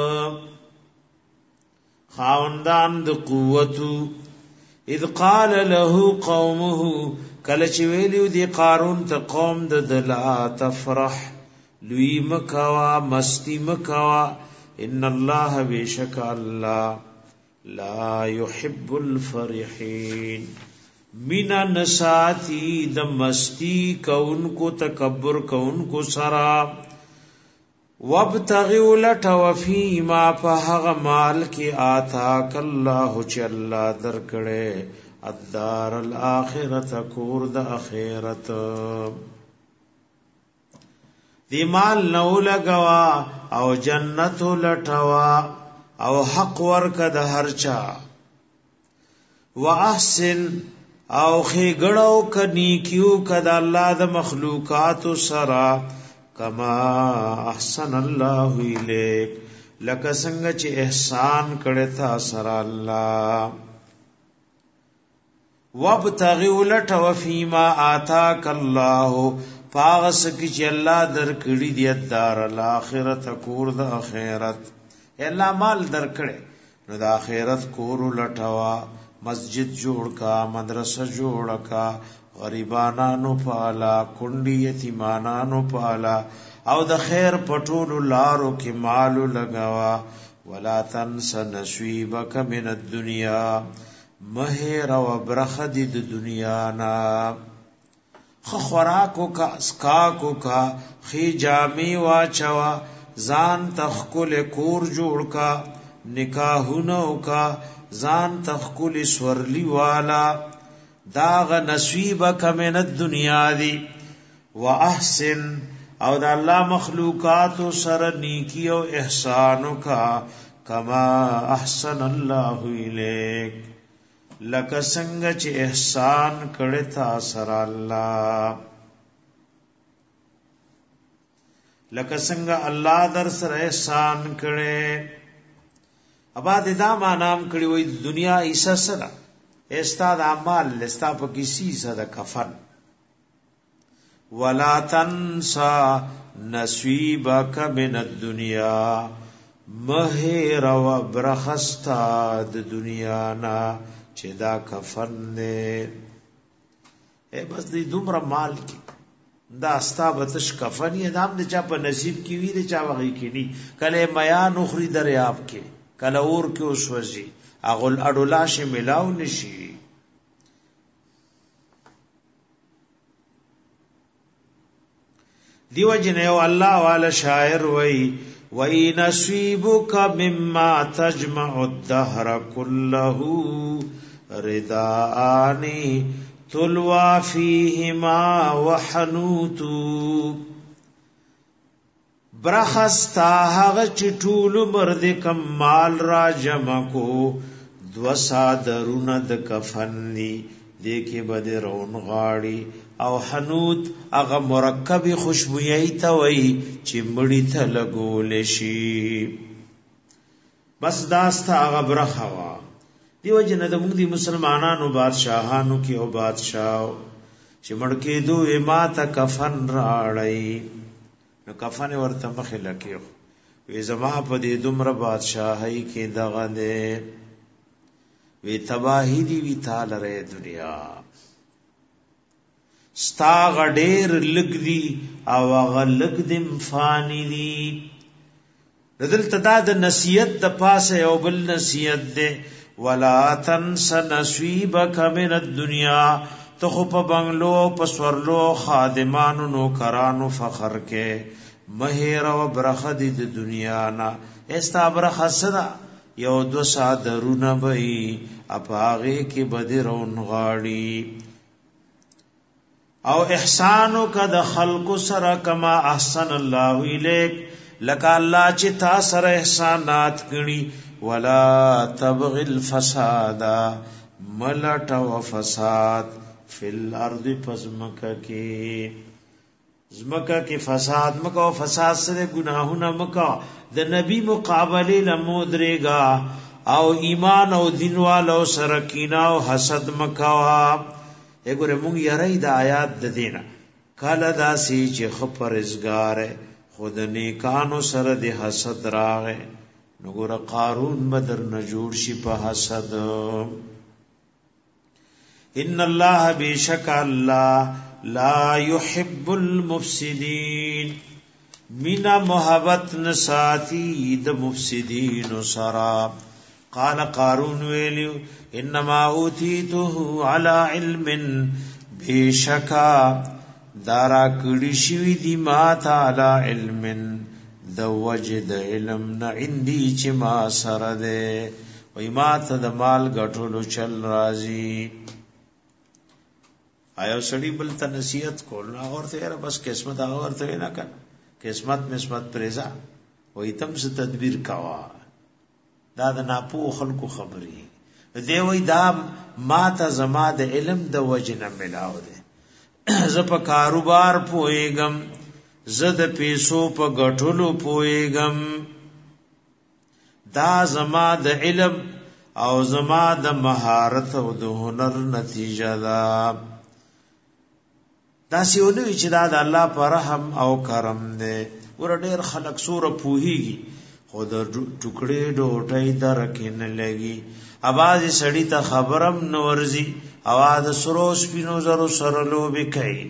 خاوندان د قوت اذ قال له قومه کله چې ویلو دی قارون ته قوم د دلا تفرح لوی مکوا مستی مکوا ان الله بیشک الله لا يحب الفرحين مینا نساتی د مستی کونکو تکبر کونکو سرا وابتغوا لټو فیما فهغ مال کی آتاک الله چې الله درکړي الدار الاخرته کور د اخرت دی مال نو لګوا او جنت لټوا او حق ورک د هرچا واحسن او خېګړو کني کیو کد الله د مخلوقات سرا کما احسن الله الیک لکه څنګه چې احسان کړی تا سره الله وابتغوا لټو فیما آتاک الله پاغس کی چې الله درکړي دی دار الاخرت کور د اخرت الله مال درکړي نو د اخرت کور لټوا مسجد جوړ کا مدرسه جوړ کا غریبانانو پالا کندی یتیمانانو پالا او د خیر پټولو لارو کې مالو لگاوا ولا تنس نصیبک من الدنیا مہر و برخد د دنیا نا خوراکو کا اسکاکو کا خی جامی واچوا ځان تخکل کور جوړ کا نکاحونو کا ځان تخکل سورلی والا داغ نصیبک من الدنیا دی واحسن او د الله مخلوقات سره نیکی او احسانو کا کما احسن الله الیک لکه څنګه چې احسان کړی تا سره الله لکه څنګه الله در سره احسان کړي ابا د دا مانام کړي وي دنیا ایسا سره استاد اعمال لستا په کسی سره کفن ولا تنسا نصیبک من الدنیا مہر و برخستا د دنیا نا چې دا کفن نه بس دې دومره مال کی دا استا بتش کفن یې دام د چا په نصیب کی وی د چا وغی کی نی کله میا نخری دریاب کې کله اور کې اوسوځي اغل اډولا شه ملاو نشي دیو جنو الله والا شاعر وای وای نصیبک مما تجمع الدهر كله رداانی تلوا فیهما وحنوتو برخستا هغه چټول مرد کمال را جمع کو دو صادرونه د کفنی دیکhe بده رون غاړي او حنوت هغه مرکب خوشبوئی ته وای چې مړی ته لګول شي بس داستا هغه برخوا دیو جن د موږ دي مسلمانانو بادشاہانو کې او بادشاہ چې مړکې دوی ما ته کفن راړی نو کفن ورته مخه لکیو وی زما په دې دومره بادشاہي کې دغه نه وی تباہی دی وی تعالی ر دنیا ستا غډیر لګ دی او غلګ دم فانی دی دل تدا د نصیحت د پاسه او بل نصیحت ده ولا تنس نصیبک من الدنیا تو خو په بنگلو په سورلو خادمانو نوکرانو فخر کې مہر او برخد د دنیا نا استا برخه صدا یو دو صادرونه بئی اپاغه کې بدرون غاړي او احسانو کا د خلق سره کما احسن الله الیک لکه الله چې تا سره احسانات کړي ولا تبغ الفساد ملټ او فساد فی الارض پزمکه کې زمکه کې فساد مکه او فساد سره گناهونه مکه د نبی مقابله لمودريگا او ایمان او دین والو سره کینا او حسد مکه وګوره مونږ یری د آیات د دینه کله داسي چې خپرزګار خود نیکانو سره د حسد راغې نګوره قارون بدر نه جوړ شي په حسد ان الله بیشک الله لا يحب المفسدين مینا محبت نساتی د مفسدین سرا قال قارون ویلیو انما اوتیته علی علم بیشکا دارا کړي شوی دی ما تعالی علم د وجد علم نه عندي چې ما سره ده وای ما ته د مال غټولو چل راضی. آیا سړی بل ته نصیحت کول نه اورته یاره بس قسمت اورته نه کړه قسمت نسبت پرېزا وای تم څه تدبیر کوا دا د ناپو خلکو خبري دی وای دا ما ته زما د علم د وجنه ملاو ده ز په کاروبار پويګم ز د پیسو په غټلو پويګم دا زما د علم او زما د مهارت او د هنر نتیجه ده. دا سیونه چې دا د الله پر رحم او کرم ده. ور ډېر خلک سور پوهیږي خو د ټوکړې ډوټۍ درکې نه لګي اواز سړی ته خبرم نورزي اواز سرو سپینو زرو سره لوبي کوي.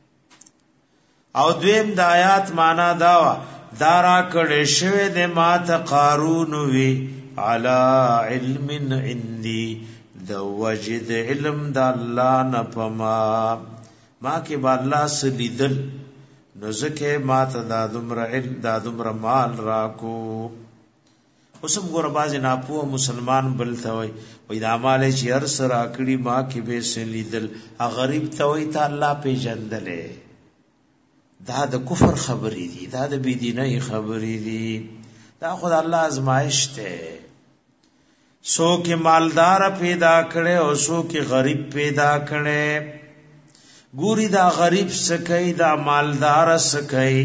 او دویم د آیات معنا داوا دارا کړه شوه د مات قارون وی علا علم عندي د وجد علم د الله نه پما ما کې با الله سلیدل نو زکه ما ته دا دمر علم دا دمر مال راکو. اوسم ګور باز نه پوه مسلمان بل ته وای وای دا مال چې هر سره کړي ما کې به سلیدل غریب ته وای ته الله پیژندلې دا د کفر خبرې دي دا د بيدینۍ خبرې دي دا خدای الله ازمائش ته سو کې مالدار پیدا کړي او سو کې غریب پیدا کړي ګوري دا غریب سکای دا مالدار سکای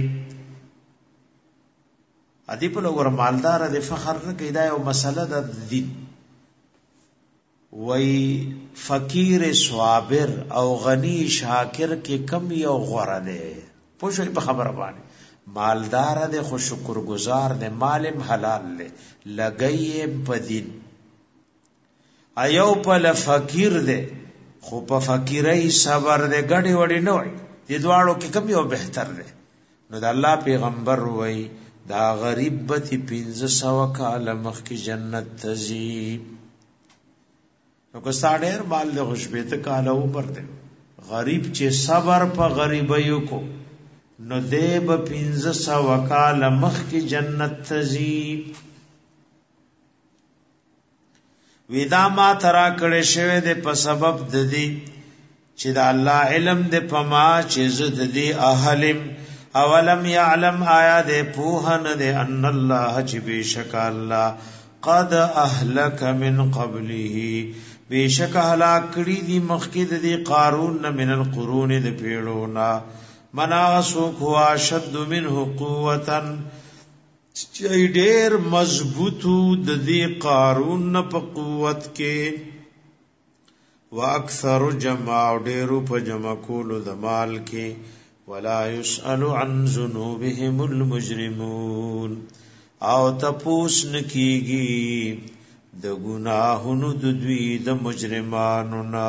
ادي په لور مالدار د فخر نه کیدا یو مسله د دین وای فقیر صابر او غنی شاکر کې کم یو غره ده پوښي په خبره باندې مالدار ده خو شکر گزار ده مالم حلال له لګي په دین ایو په فقیر ده خو په فقیرای صبر ده غړي وړي نه وای دې دواړو کې کم یو بهتر ده. نو د الله پیغمبر وای دا غریب بتی 1500 کال مخ کی جنت تزي نو کو ساډر مال له خوشبه ته کال اوپر ده غریب چې صبر په غریبیو کو نو دیب 1500 کال مخ کی جنت تزي. ودا ما ترا کړه شوه د په سبب د دې چې د الله علم د پما چې زد دې اهلم اولم يعلم آیا د پوهن د ان الله چې بشک الله قد اهلك من قبله بشک هلاک کړي دي مخکې د دې قارون من القرون د پیړونا مناسو هو شد منه قوتا چې ډېر مضبوطو د دې قارون په قوت کې واکثر جمع ډېرو په جمع کولو د مال کې ولا يسأل عن ذنوبهم المجرمون او تپوس نکیږي د ګناهونو د دوی د مجرمانو نه.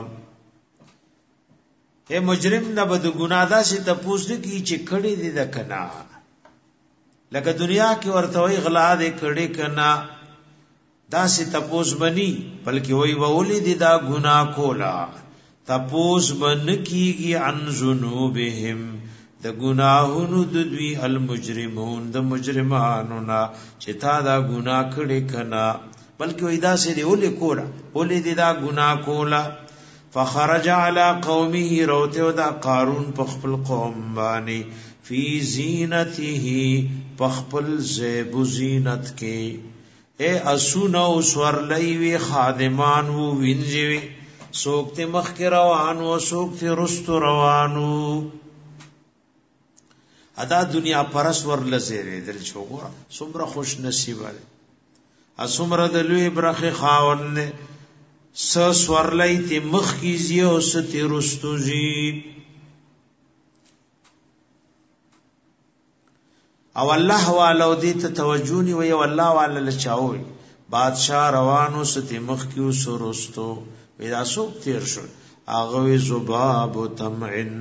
اے مجرم نه بد ګناه دا سي تپوس نکي چې کړي دي د کنا لکه دنیا کې ورته وي غلا دې کړي کنا دا سي تپوس بني بلکې وي وولي دي دا ګناه کولا تپوس بن کیږي عن ذنوبهم د ګناهونو د دوی المجرمون د مجرمانو نه چې تا دا ګناه کړي کنا بلکې وي دا سي دی ولي کولا ولي دي دا ګناه کولا. فخرج على قومه روته دا قارون په خپل قوم باندې فی زینته په خپل زیب زینت کې اے اسونو سورلای وی خادمان وو وینځوي سوکته مخ کې روانو سوکته رستو روانو ادا دنیا پرس ور لزیره دل چوغه سمره خوش نصیب وره اسمره د لوی برخه خاون س سورلای تی مخ کی زیو ست رستو زی او الله والو دې ته توجونی وی والله والا لچاوي بادشاہ روانو ست مخ کی سرستو ودا سوک تیر شو اغه زباب تمعن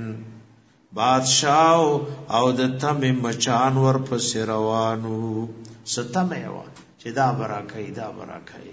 بادشاہ او د تم مچان ور پس روانو ستمه و چې دا برکای دا برکای.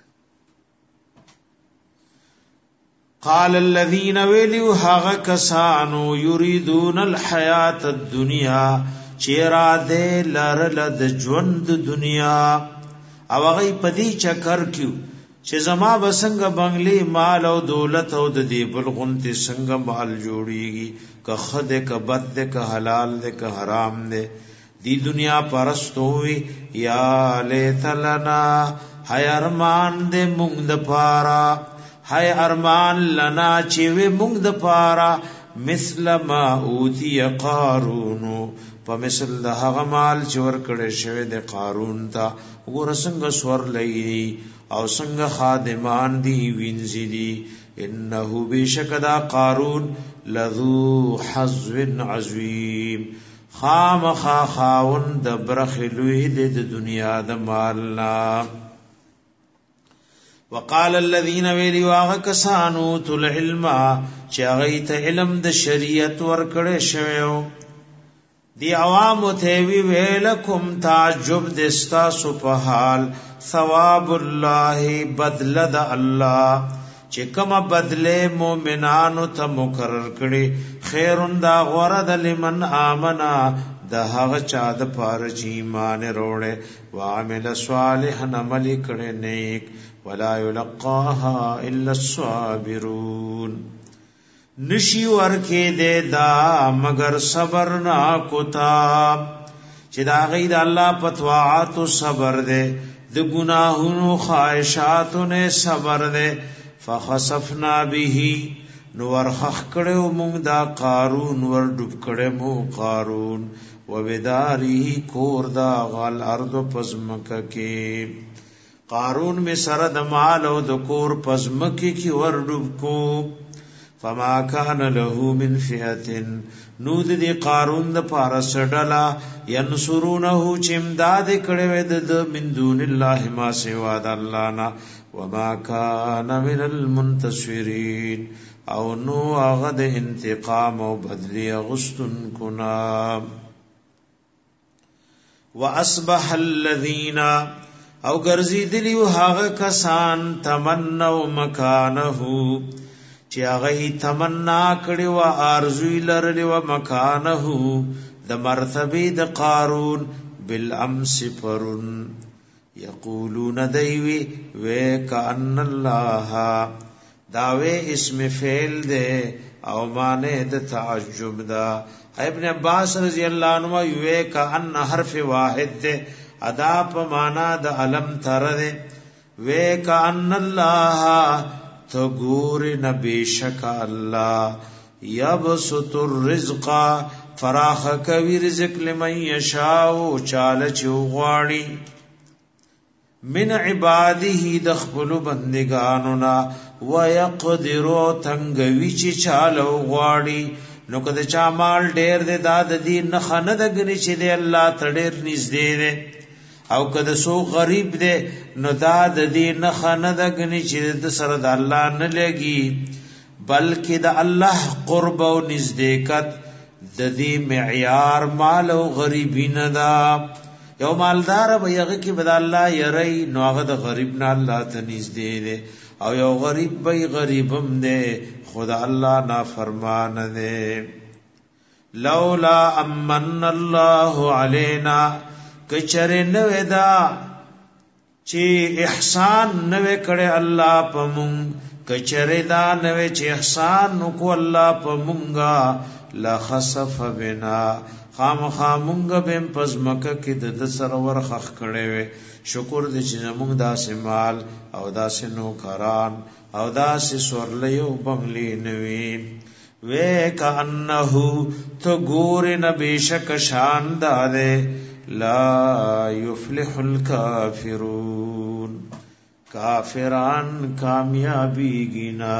قال الذين ویلو هغه کسانو یریدون الحیات الدنیا چیرا دے لرل د ژوند دنیا او هغه پدی چکر کیو چې زما بسنګ بنگلی مال او دولت او د دې بلغنت څنګه مال جوړیږي که خد که بد که حلال ده که حرام ده دی دنیا پرستوي یا لیت لنا hay ارمان دے مونږ د پارا hay ارمان لنا چې وی مونږ د پارا مثل ما اوتی قارون په مثل د هغه مال چې ور کړی شوی د قارون ته ورسنګ سور لئی او څنګه خادمان دی وینځي دي انه بشکدا قارون لذو حظ عظیم خامخا خاون د برخلوی د دنیا د مالنا. وقال الذين ویلوا کسانو تل علم چې غیت علم د شریعت ورکړې شویو دی عوام ته وی ویلکم تعجب دستا سو په حال ثواب الله بدل د الله چې کوم بدله مؤمنانو ته مقرر کړي خیرون دا غرد لمن امنا د هغه چا د پاره چې ایمان وروړي وعمل صالحا عمل کړي نیک ولا يلقاها الا الصابرون نشی ورکه دے دا مگر صبر نا کوتا چې دا غید الله پتواعت صبر دے د گناہونو خواہشاتو نے صبر دے فخسفنا به نور خخ کړو مونږ دا قارون ور ډوب کړو مو قارون وبداری کور دا غل ارض پزمک کې قارون میں سره د مال او د کور پزمکی کی ور ډوب کو فما کان له من فئه نود دی قارون د پارس ډلا ینصرونه چمداد کړه د من دون الله ما سوا د الله نا وما کان من المنتصرین او نو هغه د انتقام او بدلی غستن کنا. واصبح الذين او ګرځي دلیو هغه کسان تمنو مکانه چې هغه تمنا کړي وا ارزوی لرلی و مکانه د مرتبه د قارون بالامس پرن یقولون دیوی و کأن الله داوی اسم فعل دے او معنی د تعجب دا. ابن عباس رضی اللہ عنہ و کأن حرف واحد دے ادا په معنا د علم تر دے و کأن الله تو گور نبی شک اللہ یبسط الرزق فراخ کوي رزق لمن یشاء چاله چوغواړي من عباده د خپل بندگانو نا ويقدر تنگوي چې چاله غواړي نو کده چا مال ډېر دے داد دی نه خنه د غني چې دی الله تډېر نږدې دی او کده سو غریب دی نو داد دی نه خنه د غني چې د سره د الله نه لګي بلکې د الله قرب او نزدېکت د دې معیار مال او غریبی نه دا. یو مالدار به یغه کې بد الله یری نو هغه د غریب نه الله ته نږدې دی او یو غریب به غریبم دی خدا الله نافرمان دی. لولا امن الله علينا کچره نو دا چې احسان نو کړي الله پمون کچره دا نو چې احسان نو الله پمونګه لا خسف بنا خامخا مونږ بهم پزمکه کې د سرور خخ کړي وي. شکر دې چې موږ داسې مال او داسې نوکران او داسې سورلیو بنگلی نوی وے کانہو تو گور نبیشک شاندار لا یفلح الکافرون کافران کامیابی گنا.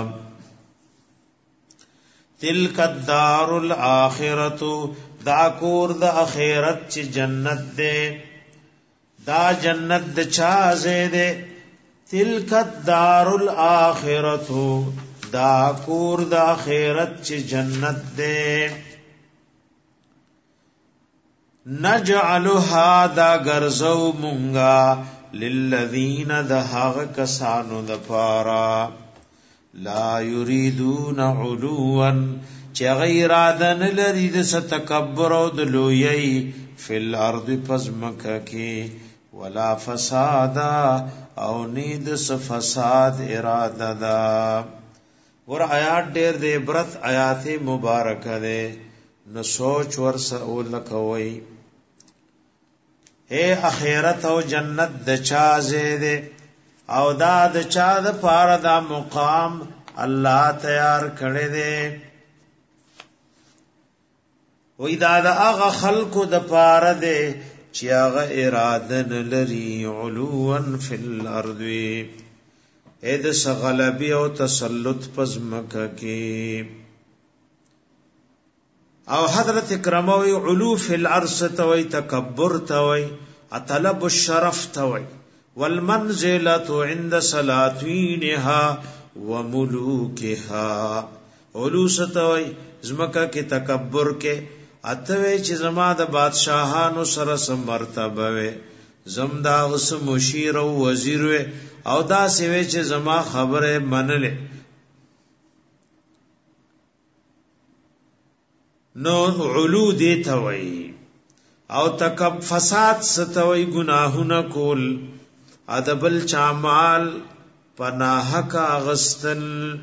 تلک الدار الاخرۃ دا کور د اخرت چې جنت دے دا جنت د چا زیدے تلک الدار الاخرۃ دا کور د اخرت چې جنت دے نجعلها دا غرزو مونگا للذین دهاغ کسانو دپارا لا یریدون علوا چه غیرادن لرید ستکبر و دلویی فی الارض پزمکا کی ولا فسادا او نید فساد اراده دا ور آیات ډیر دے عبرت آیات مبارک دے نو سوچ ورس اولکوئی اے اخیرت او جنت د چا زیده او دا د چا د پاره دا مقام الله تیار کړی دی وې دا د هغه خلقو د پاره دی چې هغه اراده لري علوان فی الارض اې د سغلبی او تسلط پزمکه کې او حضرت کرموی علو فی الارض توي تکبر توي طلب الشرف توي والمنزله عند سلاطینها وملوکها علو ستوي زمکه کې تکبر کې اتوي چې زما د بادشاہانو سره سم مرتبه وي زمدا اوس مشیر او وزیر وي او دا سوي چې زما خبره منلې نو علو دی توي او تکب فساد ستوي گناهونه کول ادبل چامال پناه کا غستل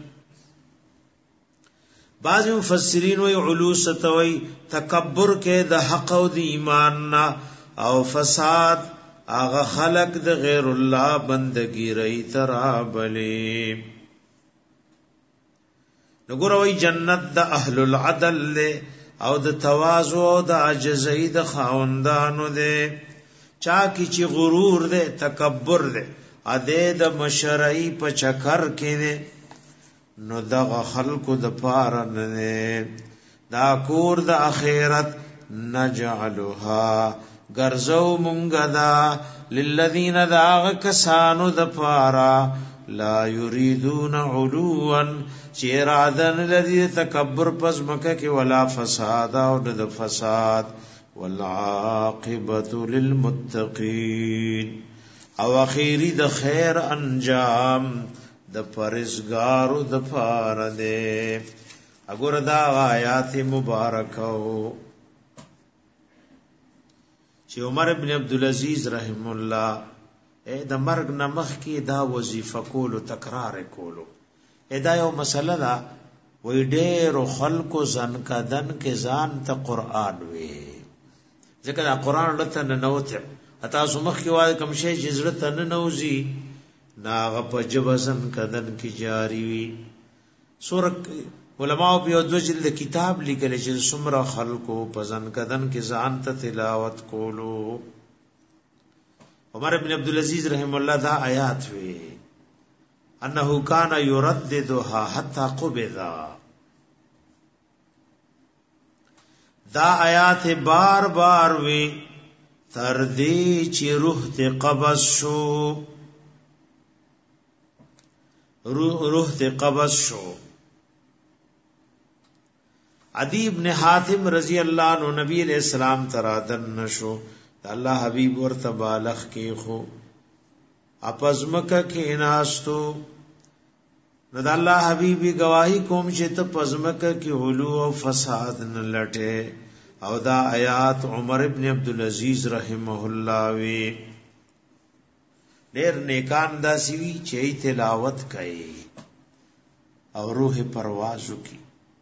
بعض مفسرین وی علو ستوي تکبر کې د حق او د ایمان نا او فساد اغه خلق د غیر الله بندگی رہی ترابلی نګوروي جنت د اهل العدل له او د تواضع او د عجزۍ د خاوندانو ده چا کی چې غرور ده تکبر ده اده د مشرعی په چکر کې ده نو دغه خلقو د پاره نه دا کور د اخرت نجعلها غرزو مونږه دا للذین داغ کسانو د پاره لا یریدون علوا چیرادن لذی تکبر پس مکه کی ولا فساد او د فساد والعاقبۃ للمتقین او اخیری د خیر انجام د پرهیزګارو د پاره ده اګور دا آیات مبارکو چې عمر ابن عبدالعزیز رحم الله د مرګ نمخ کې دا وظیفه کولو تکرار کولو دا یو مسله ده وې ډېر خلکو ځن کدن کې ځان ته قران وي ځکه دا قران لته نه نوته اته سمخ کې وای کوم شی جزرت نه نوځي ناغه په جبزن کدن کې جاری وي سورہ علماء په د جلد کتاب لیکل چې سمره خلکو په ځن کدن کې ځان ته تلاوت کولو عمر ابن عبدالعزیز رحم الله دا آیات وی انه کان یرددها حتا قبضا دا آیات بار بار وی تر دې چې روح ته قبض شو روح ته قبض شو عدی ابن حاتم رضی اللہ عنہ نبی علیہ السلام ترادن نشو الله حبیب ورته بالغ کې خو اپزمکه کې ناستو نو د الله حبیبي گواہی کوم چې ته پزمکه کې هلو او فساد نه لټه او دا آیات عمر ابن عبدالعزیز رحمه الله وی ډېر نیکان دا سوي چې تلاوت کوي او روح پرواز وکي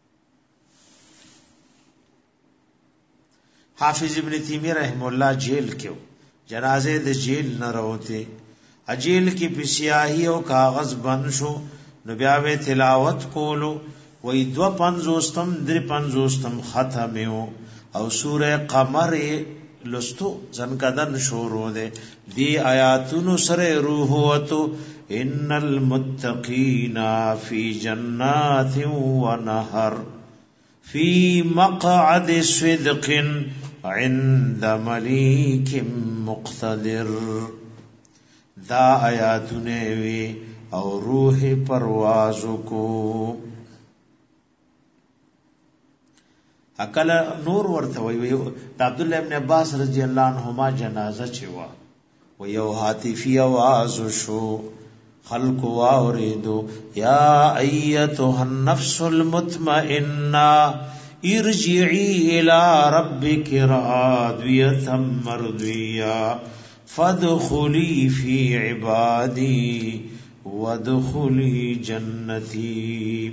حافظ ابن تیمیہ رحم الله جیل کې جنازه د جیل نه راوته اجیل کې پسیاهی او کاغذ بند شو نو بیا و تلاوت کولو وې 250 350 ختمه او سوره قمر لستو زنکدن شروع ده دی آیاتونو سره روح وتو ان المتقین فی جنات و نهر فی مقعد صدق عند ملیک مقتدر دا آیاتونه وی او روح پرواز کو اکل نور ورته وی د عبد الله ابن عباس رضی الله عنهما جنازه چوا و یو هاتفی आवाज شو خلق واوریدو یا ایتها النفس المطمئنه ارجعی الى ربک راضیه مرضیه فادخلی فی عبادی وادخلی جنتی.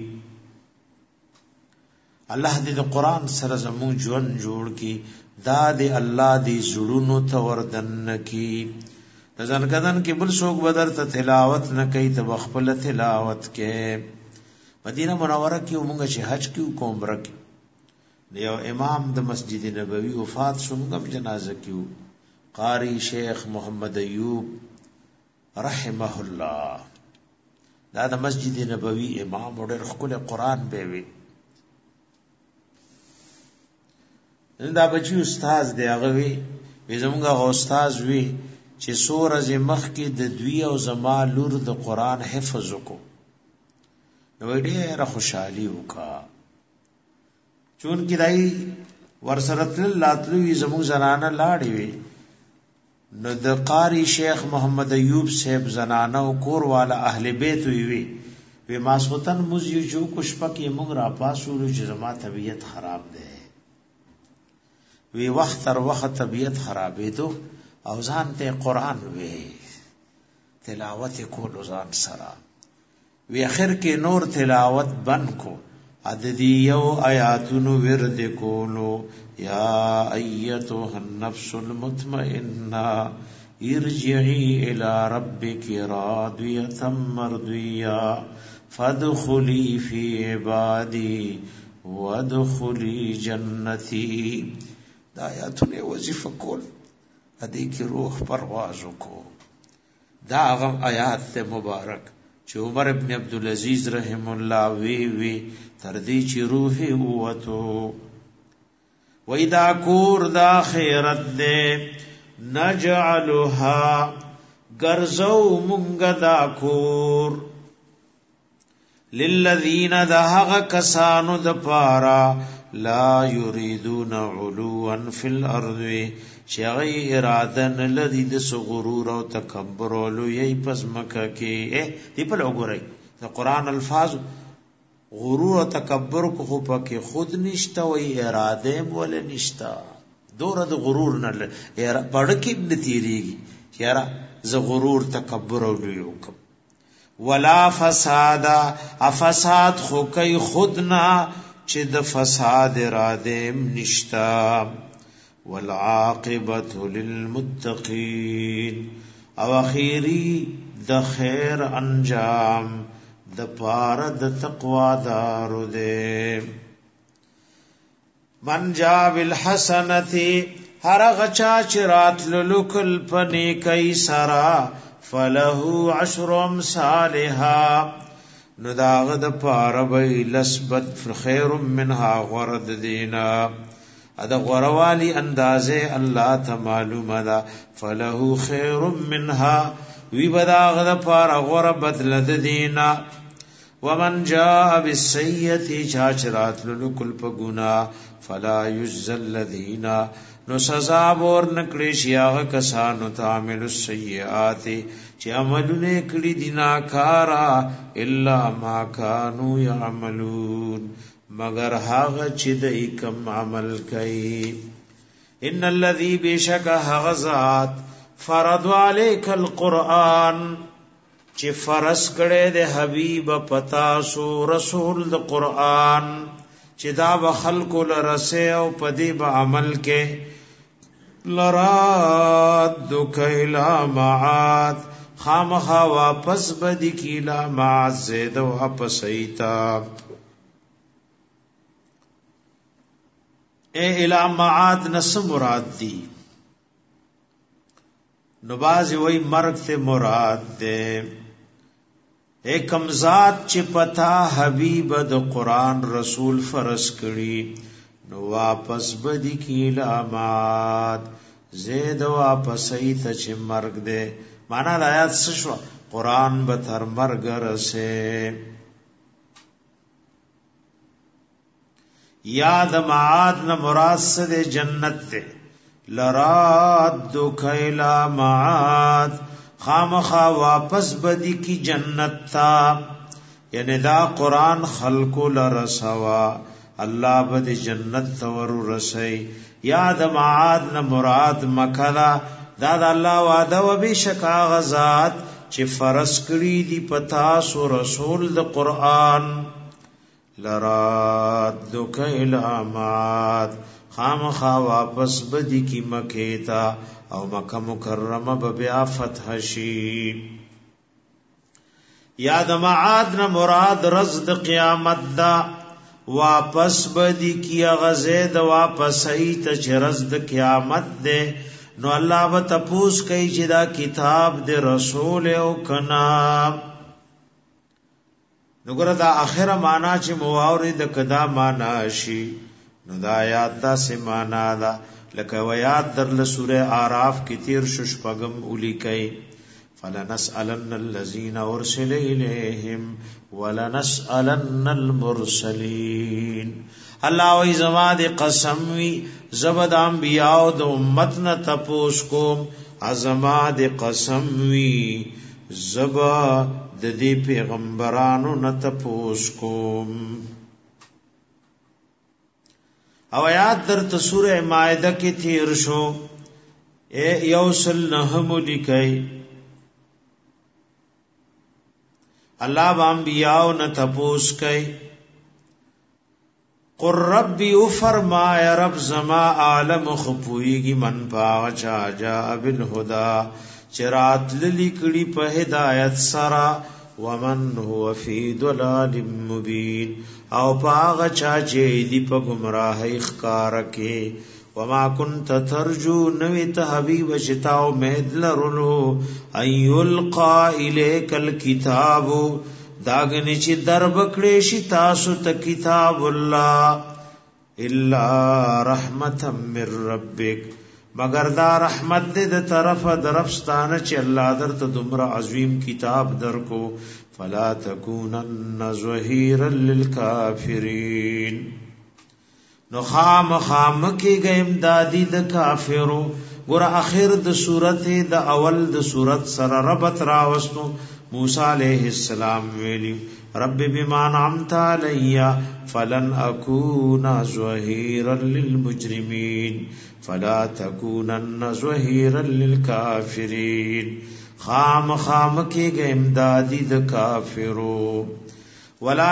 الله دې د قران سره زمو ژوند جوړ کی، دا دې الله دې زړونو ته وردن کی. ځان کدن کې بل څوک بدر ته تلاوت نه کوي ته خپل تلاوت کې. مدینه منوره کې موږ چې حج کې کوم برک یو امام د مسجد نبوي وفات شو، موږ جنازه کیو. قاری شیخ محمد ایوب رحمه الله دا د مسجد نبوي امام ډېر خپل قران به وی. دا بچی استاد دی هغه وی زمونږه استاد وی چې سورج مخ کې د دوی او زما لور د قران حفظ وکړو. نو ډېر خوشحالي وکا چون کې دای ورسرت لاتلوی زموږ زنانه لاړې وی. نو د قاری شیخ محمد ایوب صاحب زنانه او کور والا اهل بیت وی ماسوتن مزیو جو کوشپکه موږ را پاسو چې زما طبیعت خراب ده. وی وخت تر وخت طبیعت خرابې دو او ځان ته قران وی تلاوت کول ځان سره. وی اخر کې نور تلاوت بند کو عددی یو آیاتونو ورد کولو. یا ایتها النفس المطمئنه ارجعی الى ربک راضیه مرضیه فادخلی فی عبادی وادخلی جنتی. دا آیاتونه وظیفه کول ادي کی روح پرواز کو. دا هغه آیات ته مبارک چې عمر ابن عبد العزيز رحم الله وی تر دې چې روح وته وَإِذَا كُورْ دا خیرت دے نجعلها گرزو منگ دا کور للذین دا حق کسانو دا پارا لا یریدون علوا فی الارض شغی ارادن لدی دس غرور و تکبر ولو یی پس مکہ کی دی پل اگو دا قرآن الفاظ غرور و تکبر کو خو پکې خود نشتا وی اراده مول نشتا دور د غرور نه پړکی نتیریږي یاره ز غرور تکبر او لیوکم ولا فساد افساد خو کوي خودنا چې د فساد اراده نشتا. والعاقبۃ للمتقین او اخیری د خیر انجام د پار د تقوا دارو دے. من جا بالحسنتی هر غچا چرات للکل پنی کئی سرا فلہو عشر امثالها نو داغ د پار بی لسبت خیر منها غرد دینا ادا غروالی اندازے اللہ تا معلوم دا فلہو خیر منها وی بداغ د پار غر بدل دینا. ومن جاء بالسیئه چاچرات لکل پگنا فلا یجزى الذین نو سزا بور نکړي شیاغه کسانو تعمل السیئات چې عملونه کړي دینا کارا الا ما كانوا يعملون مگر هغه چې دای کوم عمل کوي. ان الذي بشک غزات فرض عليك القرآن چې فرض کړي د حبيب پتا سو رسول د قرآن چې دا به خلق لرسه او پدی به عمل کې لراد کایلا معاد خامخا واپس بدی کیلا معاد زید واپس ایتا اے الا معاد نس مراد دی نبازی وی مرگ تے مراد دے. ایک امزاد چی پتا حبیب د قرآن رسول فرض کری نو واپس بدی کی لامات زید واپس ایتا چی مرگ دے. مانا لآیات سشوا قرآن بتر مرگ رسے. یا د معاد نه مراد سره جنت ته لرادک الی معاد خامخا واپس بدی کی جنت تا یعنی دا قرآن خلقو لرسوا اللہ بد جنت تور رسی یا د معاد نه مراد مکه دا اللہ وعده و بشکا غزات چې فرض کړی دی پتا سو رسول د قرآن لرادک الی معاد خامخا واپس بدی کی مکه تا او مکه مکرمه بیا فتح شي یا د معاد نه مراد رزد قیامت دا واپس بدی کی غزه د واپس ایت چې رزد قیامت ده نو الله و تپوس کوي چې دا کتاب د رسول او کنا نو ګره دا اخره معنا چې مواورد کدا معنا شي نو دا آیات دا سمانا دا لکه ویات در لسوره آراف کی تیر ششپگم اولی کئی فلنسألن الذین ارسل الیہم ولنسألن المرسلین اللہ وی زما دی قسم وی زبد انبیاء د امتنا تپوس کوم ازما دی قسم وی زبا د دی پیغمبرانو نتپوس کوم او آیات در سورہ مائدہ کی تیر شو یوصل نحم لکئی اللہ با انبیاء نتپوس کئی قر ربی او فرمایا رب زما عالم خپویگی من پاغ چا جا بالہدا چرات للکڑی پہ ہدایت سرا ومن هو فی ضلال مبین او پاغ چا چیدی پا گمراہی اخکارکی وما کنت ترجو نویت حبیب چتاو مید لرلو ان یلقا الیک الکتاب داگنی چی دربکڑیشی تاسو تا کتاب اللہ الا رحمتا من ربک مگر دا رحمت دے دا طرف درفستانا چی اللہ در تا دمر عظیم کتاب در کو فلا تکونن ظہیرا للکافرین نو خام کی گئی امدادی دا کافرو گورا اخیر دا صورت دا اول دا صورت سر ربط راوستو موسیٰ علیہ السلام ویلی رب بما نعمت علی فلن اکون ظہیرا للمجرمین فلا تکونن ظہیرا للکافرین خام کی گئی امدادی دا کافرو ولا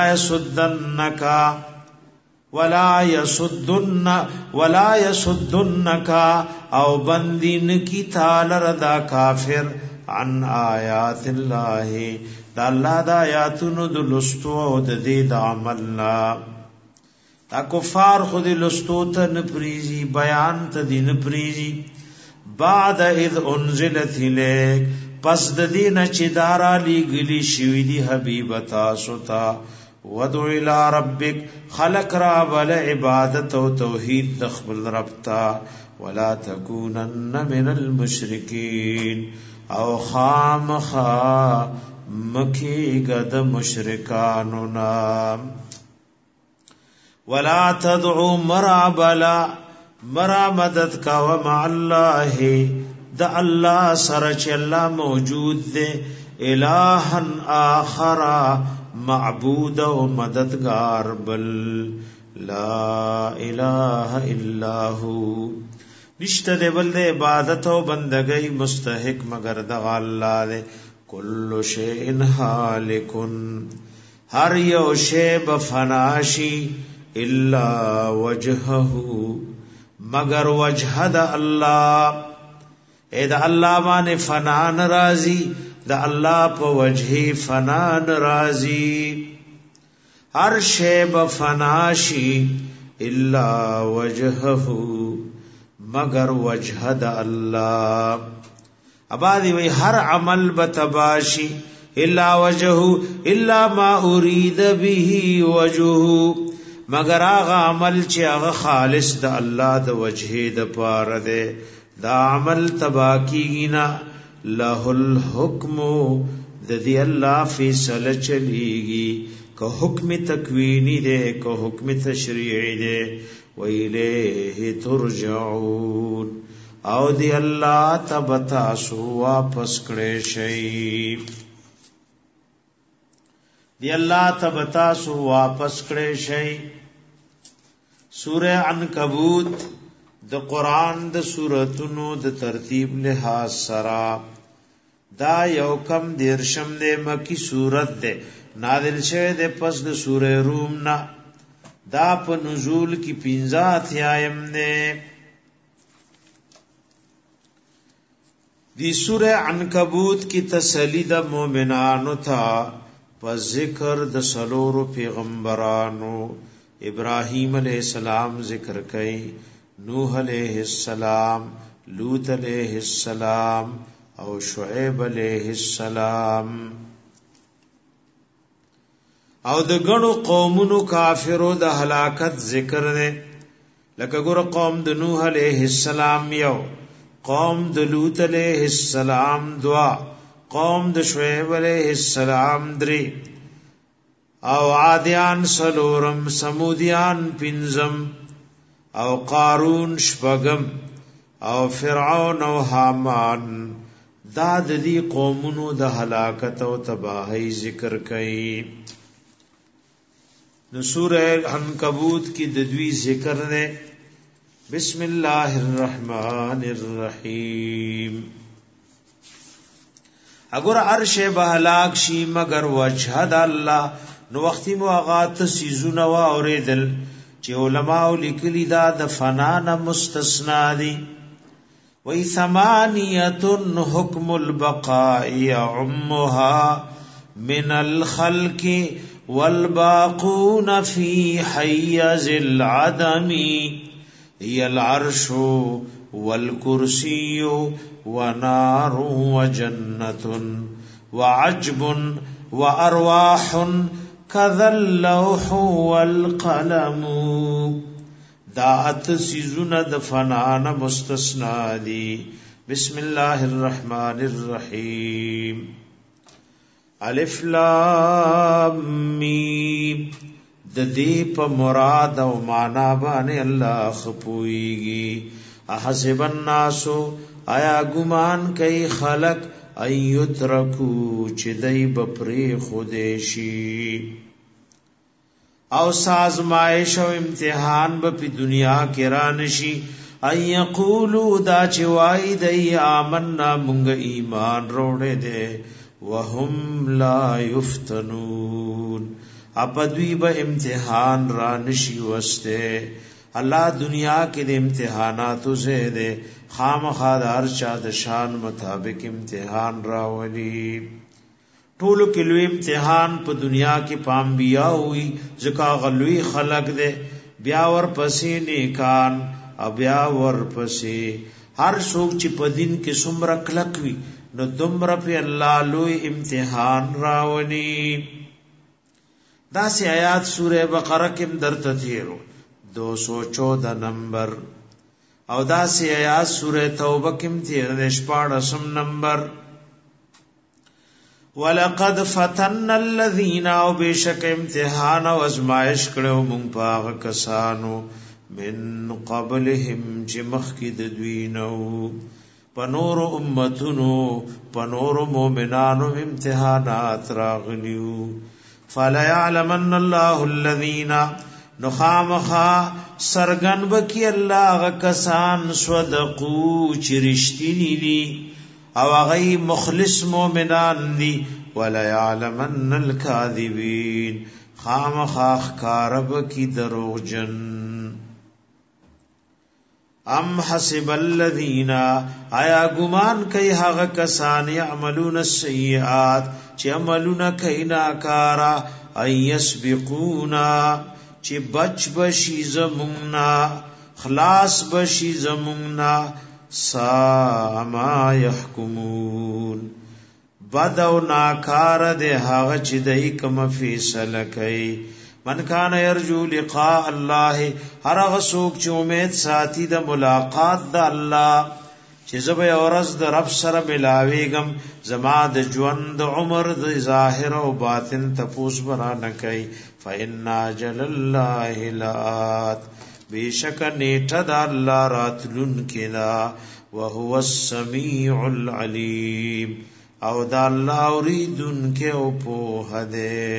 يصدنك او بندین کی تالر دا کافر عن آیات اللہ دا اللہ دا آیاتونو دا لستو او دا دید عملنا دا کفار خود لستو تا نپریزی بیان تا دی نپریزی بعد اذ انزلت الیک پس دا دین چی دارا لی گلی شوی دی حبیب تاسو تا ودعو الى ربک خلق را بل عبادت و توحید دخبل ربتا ولا تکونن من المشرکین او خامخا مکی گد مشرکانونا ولا تدعو مرا مدد کا ومع اللہ دا اللہ سرچ اللہ موجود دے الہن آخرا معبود و مددگار بل لا الہ الا ہو نشت دے بل دے عبادت و بندگی مستحق مگر دغا اللہ دے کل شیء حالکن ہر یو شیء بفناشی الا وجہہ مگر وجہ دا اللہ اے دا اللہ مانے فنان رازی دا اللہ پا وجہ فنان رازی ہر شے بفناشی الا وجہہ مگر وجہ دا اللہ ابادی وی ہر عمل بتباشی الا وجہہ الا ما ارید به وجہہ مگر آغا عمل چی آغا خالص دا اللہ دا وجہ دا پار دے دا عمل تباکی گینا لہ الحکم دا دی اللہ فیصل چلیگی که حکم تکوینی دے که حکم تشریعی دے وَإِلَيْهِ تُرْجَعُونَ او دی اللہ تبتاسو واپس کڑے شئی دی اللہ تبتاسو واپس کڑے شئی سورہ عنکبوت د قرآن د سورتونو د ترتیب لحاظ سرا دا یو کم دیرشم دے مکی سورت دے نازل شوه دے پس د سورہ روم نا دا په نزول کی 15 اتیایم دے دی سورہ عنکبوت کی تسلی د مومنانو تھا په ذکر د سلورو پیغمبرانو ابراہیم علیہ السلام ذکر کئی نوح علیہ السلام لوط علیہ السلام او شعیب علیہ السلام او د غنو قومونو کافرو د هلاکت ذکر نه لکه ګور قوم د نوح علیہ السلام یو قوم د لوط علیہ السلام دوا قوم د شعیب علیہ السلام دری او عادیان سلورم سمودیان پنزم او قارون شپغم او فرعون او حامان دا د دې قومونو د هلاکت او تباہی ذکر کړي نو سورہ عنکبوت کی ددوی ذکر نے بسم اللہ الرحمن الرحیم اگر عرش بہلاک شی مگر وجہد اللہ نو وقتی مواغات سیزون و اوریدل چی علماء لکلی دا دفنان مستثنا دی وی ثمانیتن حکم البقائی عمها من الخلق والباقون فی حیز العدم هی العرش والکرسی ونار وجنت وعجب وارواح کذا اللوح والقلم دا اتسیزون دفنان مستثنا دی بسم اللہ الرحمن الرحیم الف لام میم د دې په مراد او معنا باندې الله خپويږي احسب الناس آیا ګمان کوي خلق ايترکو چې دای بپری خودشي او سازمایش او امتحان په دنیا کې را نشي اي یقولو دا چې وای دی آمنا مونږ ایمان وروړې دي وهم لا یفتنون اپدوی با امتحان را نشی وستے اللہ دنیا کے دے امتحاناتو سے دے خام خاد ہر چاہد شان مطابق امتحان راولی ټولو کې لوی امتحان په دنیا کې پام بیا ہوئی زکا غلوی خلق دے بیا ور پسې نیکان او بیا ور پسې هر څوک چې په دین کې څومره کلک وي نو دمر پی اللہ لوی امتحان راولی دا سی آیات سورہ بقرہ کم در تتیرو 214 نمبر او دا سی آیات سورہ توبہ کم تیر نشپاڑسم نمبر وَلَقَدْ فَتَنَّ الَّذِينَ او بیشک امتحان و ازمائش کرو منگ پاغ کسانو من قبلهم جمخ کی ددوینو پنور امتنو پنور مومنانو امتحانات راغلیو فَلَا يَعْلَمَنَّ اللَّهُ الَّذِينَ نخامخا سرگن بکی اللہ غکسان صدقو چرشتینی لی او غی مخلص مومنان دی وَلَا يَعْلَمَنَّ الْكَاذِبِينَ خامخا خکارب کی دروغ جن ام حسب الذین آیا گمان کئی حق کسان یعملون السیئات چی عملون کئی ناکارا ان یسبقونا چی بچ بشی زموننا خلاص بشی زموننا سا ما یحکمون بدو ناکار دے حق چی دئی کم فیصل کئی من کان یرجو لقاء اللہ ہر غسوک چی امید ساتی دا ملاقات دا اللہ چی چې زبې اورز د رب سره ملاويګم زما د ژوند عمر د ظاهر او باطن تپوس برا نه کوي فإن اجل الله لات بیشک نیټه د الله راتلون کلا وهو السميع العليم او د الله اوریدون کې او په هده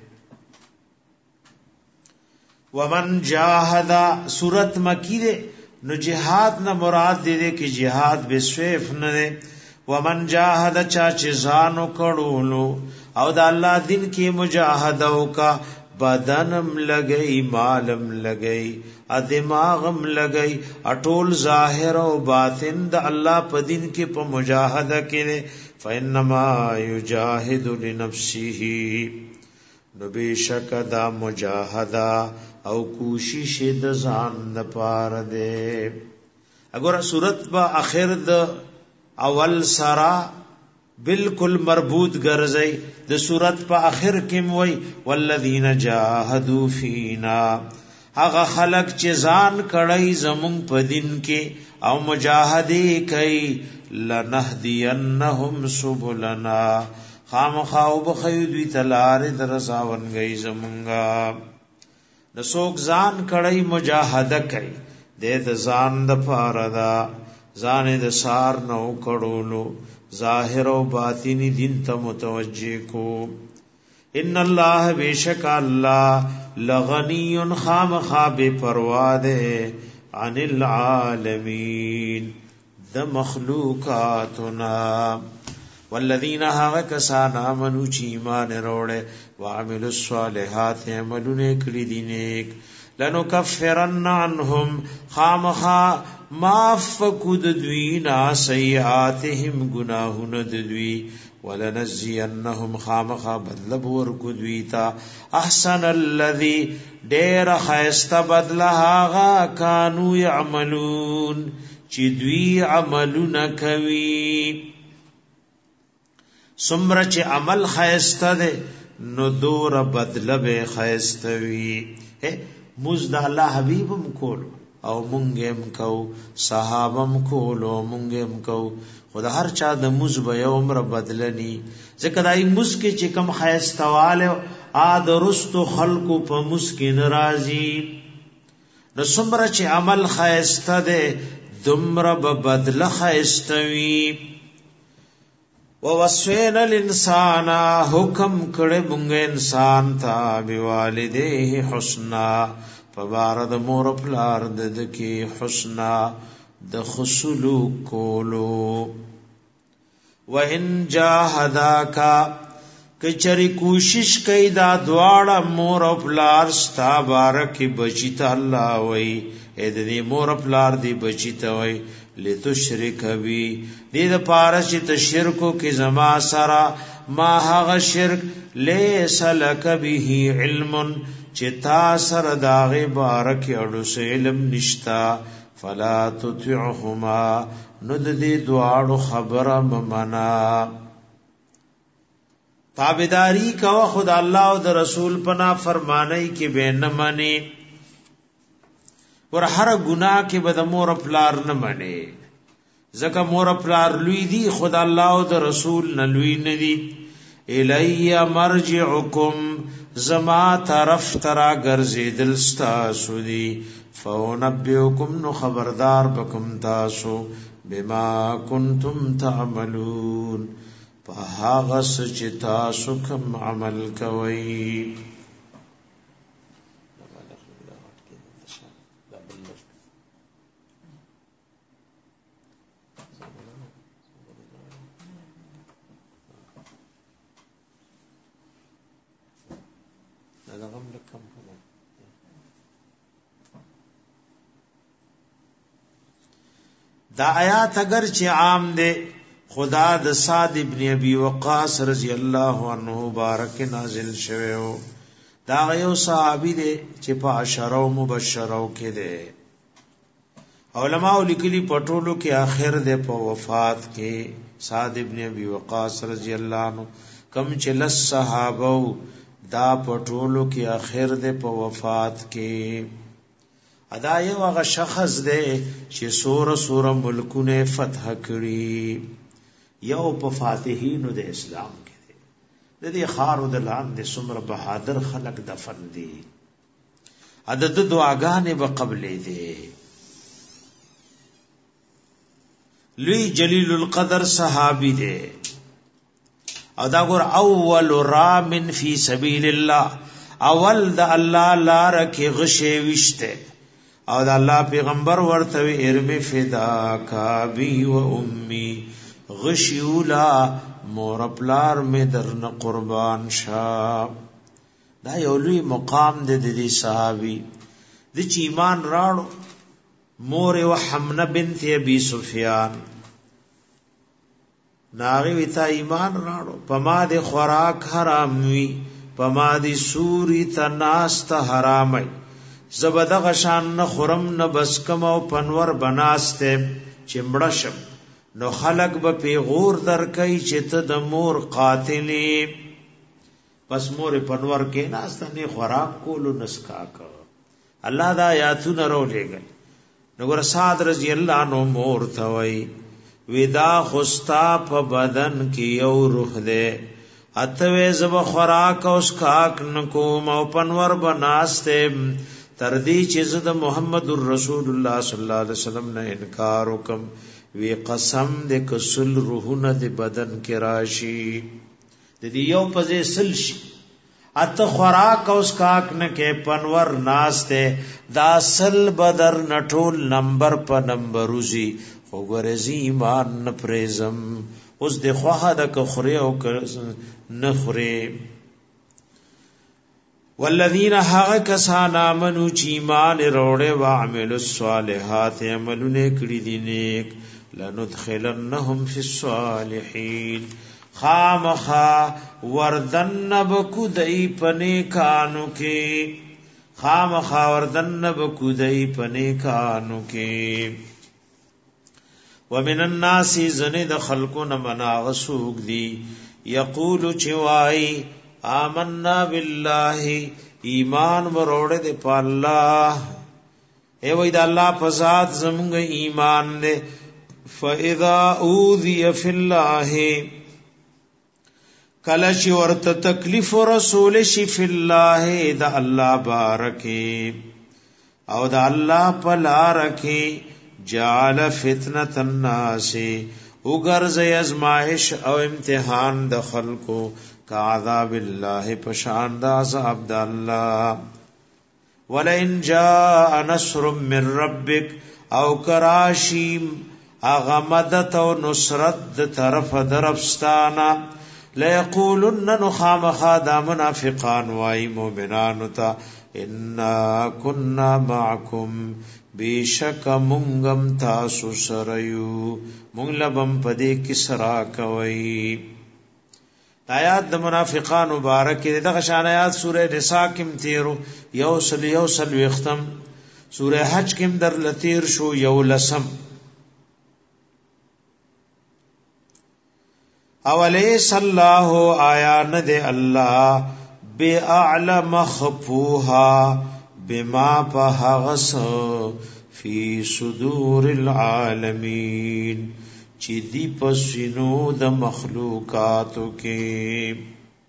ومن جاهد سورت مکی ده نو جهاد نه مراد دې کې جهاد بسيف نه ده ومن جاهد چا چې ځانو کړولو او د الله دین کې مجاهده وکا بدنم لګئی مالم لګئی دماغم لګئی اټول ظاهر او باطن د الله په دین کې په مجاهده کې فینما یجاهد لنفسه نو بشک دا مجاهده او کوشش د ځان لپاره ده اگر صورت با اخر د اول سرا بالکل مربوط ګرځي د صورت په اخر کې موي والذین جاهدوا فینا هغه خلق چې ځان کړي زمون په دین کې او مجاهدی کوي لنهدینهم سبلنا خامخاو بخیو دوی تلار درساون گئی زمونگا نسوک ځان کړي مجاهده کوي د ځان د پاره دا ځان د سار نو کړولو ظاهر او باطنی دین ته متوجه کو ان الله بیشک الله لغنی خامخا بے پروا دے عن العالمین د مخلوقاتنا والذین هاغ کسان آمنو چی ایمان روڑے وعملوا الصالحات عملونه کړي دي نیک لنکفرن عنهم خامخا معاف کود دوینا سیئاتهم گناهون دوی ولنزینهم خامخا بدلب ورکو دویتا احسن الذی دیر خیست بدلها کانو یعملون چی دوی عملون کوي سمره چې عمل خیسته ده نو دور بدله به خیسته وي مزد الله حبیبم کول او مونږم کو صحابم کول او مونږم کو خدا هر چا د مز به عمر بدلني ځکه دای مز کې چې کم خیستواله ا درستو خلقو په مز کې ناراضي نو سمره چې عمل خیسته ده دمر به بدله خیستوي ووصینا الانسان حکم کړه مونږ انسان ته بوالديه حسنا فبارد مور پلار د کی حسنا د خسلو کولو وان جاهداکا کچری کوشش کئ دا دواړه مور پلار ستا بارک بچیتا الله وای اې دې مور پلار دی بچیتا وای لتشرک بی دې د پاره چې تشرکو کې زما سرا ما هغه شرک لیس لک به علم چې تا سره داغه بارک اړو علم نشتا فلا تطعهما ند دې دواړو خبره ممنا تابعداری کو خدا الله او د رسول پنا فرمانای کې به نه مانی ور هر گناہ کې بد مور پلار نه منی زکه مور پلار لوی دی خدا الله او د رسول نه لوی نه دی الی مرجعکم زما طرف ترا ګرځیدل تاسو دی فونبئکم نو خبردار بکم تاسو بما کنتم تعملون په هغه چې تاسو کوم عمل کوئ دا آیات اگر چې عام ده خدا د سعد ابن ابي وقاص رضی الله عنه مبارک نازل شوه دا یو صحابي ده چې په عشره مبشره کې ده علماء لیکلي پټولو کې آخر ده په وفات کې سعد ابن ابي وقاص رضی الله عنه کم چې لس صحابه دا پټولو کې آخر ده په وفات کې ادا یو هغه شخص دی چې سور ملکونه فتح کړي یو په فاتحینو د اسلام کې دی د دې خارو د لاندې څومره بهادر خلق دفن دي عدد دعاګانې به قبلې دي لوی جلیل القدر صحابی دی او دا ګور اول رامن فی سبیل الله اول د الله لار کې غشې وشته او د الله پیغمبر ورته ارمی فدا کا بی و امی غشیولا مور پلار می درن قربان شا دا یو لوی مقام د دې صحابي د چ ایمان راړو مور و حمنه بنت ابي سفيان ناغي وتا ایمان راړو پما د خوراک حرام وی پما د سوري تناست حرامي زبد غشان نه خرم نه بسکم او پنور بناسته چمړشم نو خلق به پیغور درکای چې ته د مور قاتلی پس مور پنور کې ناسته نه خوراک کولو نسکا کا الله دا آیاتونه راولېګل نو ګور سعد رضی الله عنه مور ثوي ودا خستا په بدن کې یو روح ده اتوي زب خوراک او اسکاک نکوم او پنور بناسته تر دې چې زد محمد رسول الله صلی الله علیه وسلم نه انکار وکم وی قسم دې کسل روحونه دې بدن کې راشي د دې یو پځې سل شي اته خوراک او اسکاک نه کې پنور ناشته دا سل بدر نټول نمبر په نمبروزی وګورځي ایمان نه پرېزم اوس د خواه د کخره او نخره والذین حق کسان امنو چی ایمان روړې و عملوا الصالحات عملونه کړی دي نیک لندخلنهم فی الصالحین خامخا وردن بکودای پنی کانو کې خامخا وردن بکودای پنی کانو کې ومن الناس زنید خلقون مناغسوک دی یقول چوای آمنا بالله ایمان وروړه دې په الله ای وای دا الله په ذات زموږ ایمان دې فاذا اوذي فی الله کله چې ورته تکلیف رسول شي فی الله دا الله بارکی او دا الله په لار کې جعل فتنه الناس وګرځي ازمائش او امتحان د خلقو کا عذاب الله پشان دا عذاب د الله ولئن جاء نصر من ربك او کراشیم اغمدت او نصرت د طرف درفستانا ليقولن نخام خادا منافقان وای مومنان تا انا كنا معكم بیشک مونگم تاسو سریو مونگ لبم پدې کې سرا کوي آیات د منافقان مبارک دغه شان آیات سوره نساء کې تیرو یوصل وختم سوره حج کې در لتیر شو یو لسم اولیس الله آیا ند الله باعلم خفوها بما فهغس فی صدور العالمین چې دی پسینو د مخلوقاتو کې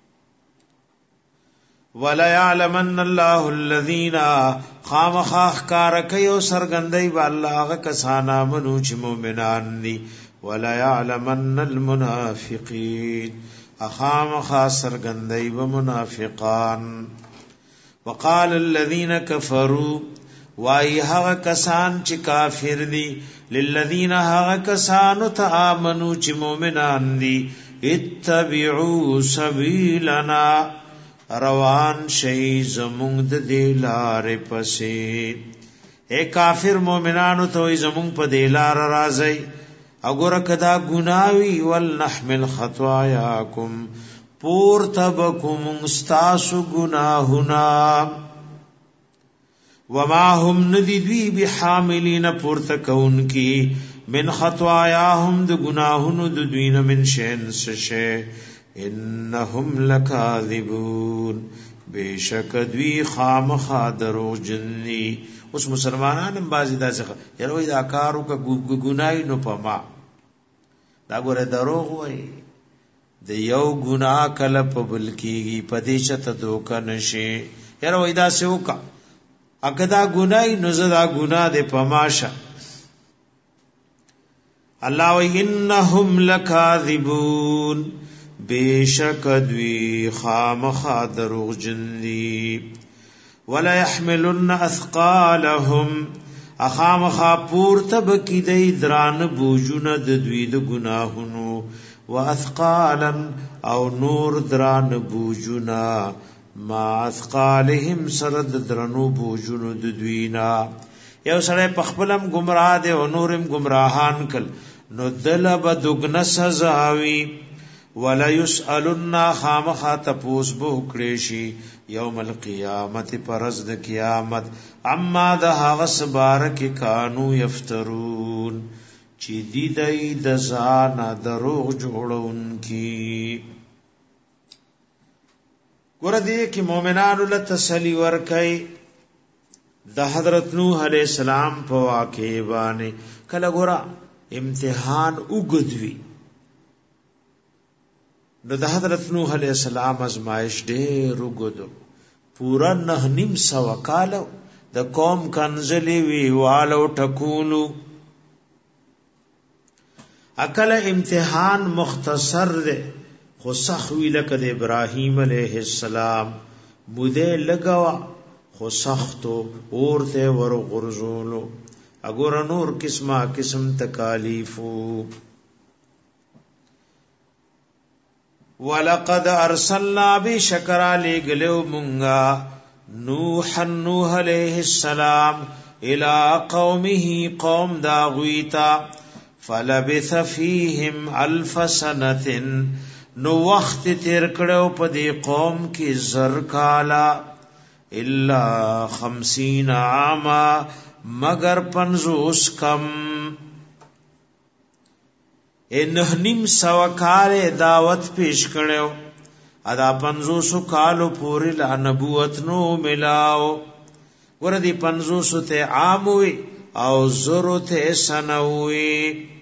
ولا يعلمن الله الذين خامخ کار کوي او سرګندای به الله هغه کسان امنو چې مؤمنان دي ولا يعلمن المنافقين اخامخ سرګندای به منافقان وقال الذين كفروا وای هغه کسان چې کافر دي للذین هغه کسان تآمنو چې مؤمنان دي اتبعوا سبیلنا روان شي زمونږ د دلارې پسې اے کافر مؤمنانو ته زمونږ په دلار راځي وګوره کدا ګناوي ولنحمل خطاياكم پور تبکم استاسو گناهنا وما هم ندی بحاملین پورتکون کی من خطاياهم د گناهونو د دوین من شین سشه انهم لکاذبون بیشک دوی خامخا درو جنی اوس مسلمانان هم بازي داسې یره وای دا کارو کا ګناي نو پما دا ګوره دروغ وای د یو ګناه کله په بل کېږي پدې چته دوکه نشي یره وای دا سوکا اګدا ګناي نو زدا ګناه دې پماشه الله و انهم لکاذبون بیشک دوی خامخا دروغ جندي ولا يحملن اثقالهم اخامخا پورتب کی دی دران بوجونه د دوی د گناهونو واثقالا او نور دران بوجونا ما اثقالهم سرد درنو بوجونو د دوینا یو سره پخپلم گمراه دی او نورم گمراهان کل نو دل بدغن سزاوی ولا يسالن خامخا تپوس بو کړي یوم القیامت پرز د قیامت اما د هغس بارک کانو یفترون چې دی دای د ځان دروغ جوړون کی ګور دې کې مؤمنانو له تسلی ورکای د حضرت نوح علیہ السلام په واقعې باندې کله ګور امتحان وګدوي نو د حضرت نوح علیہ السلام ازمائش ډېر وګدو پورا 9.5 کال د قوم کنزلی وی والو ټکولو اکل امتحان مختصر ده خو سخوی لکه د ابراهیم علیہ السلام بوده لګوا خو سختو اورته ور غرزولو اګور نور قسمه قسم تکالیفو ولقد ارسلنا بشکر لګلو مونږه نوح علیہ السلام الى قومه قوم داغویتا فلبث فیهم 1000 سنه نو وخت تیر کړو په دې قوم کې زر کالا الا 50 عاما مگر 50 کم 9.5 کال دعوت پیش کړو ادا 500 کالو پوری لا نبوت نو ملاو ور دي 500 ته عام وي او زرو ته سنوي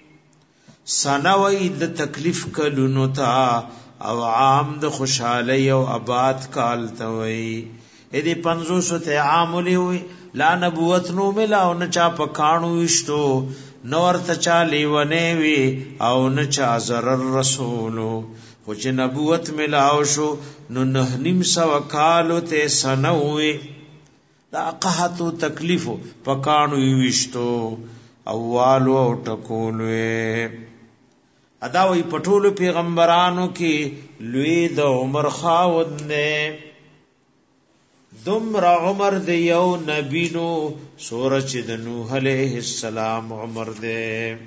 سنوي د تکلیف کلونو تا او عام د خوشحالی او آباد کال ته وي اې دي 500 ته عام وي لا نبوت نو ملاو نه چا پکانو وشتو نور ته چا لیونه وی او نه چا ضرر رسولو خو چې نبوت ملاو شو نو 9.5 کالو ته سنوي دا قحطو تکلیفو پکانو وشتو اوالو او ټکولوي ادا وی پټولو پیغمبرانو کې لوی د عمر خاوند نه دمر عمر د یو نبی نو سورج د نوح علیہ السلام عمر دے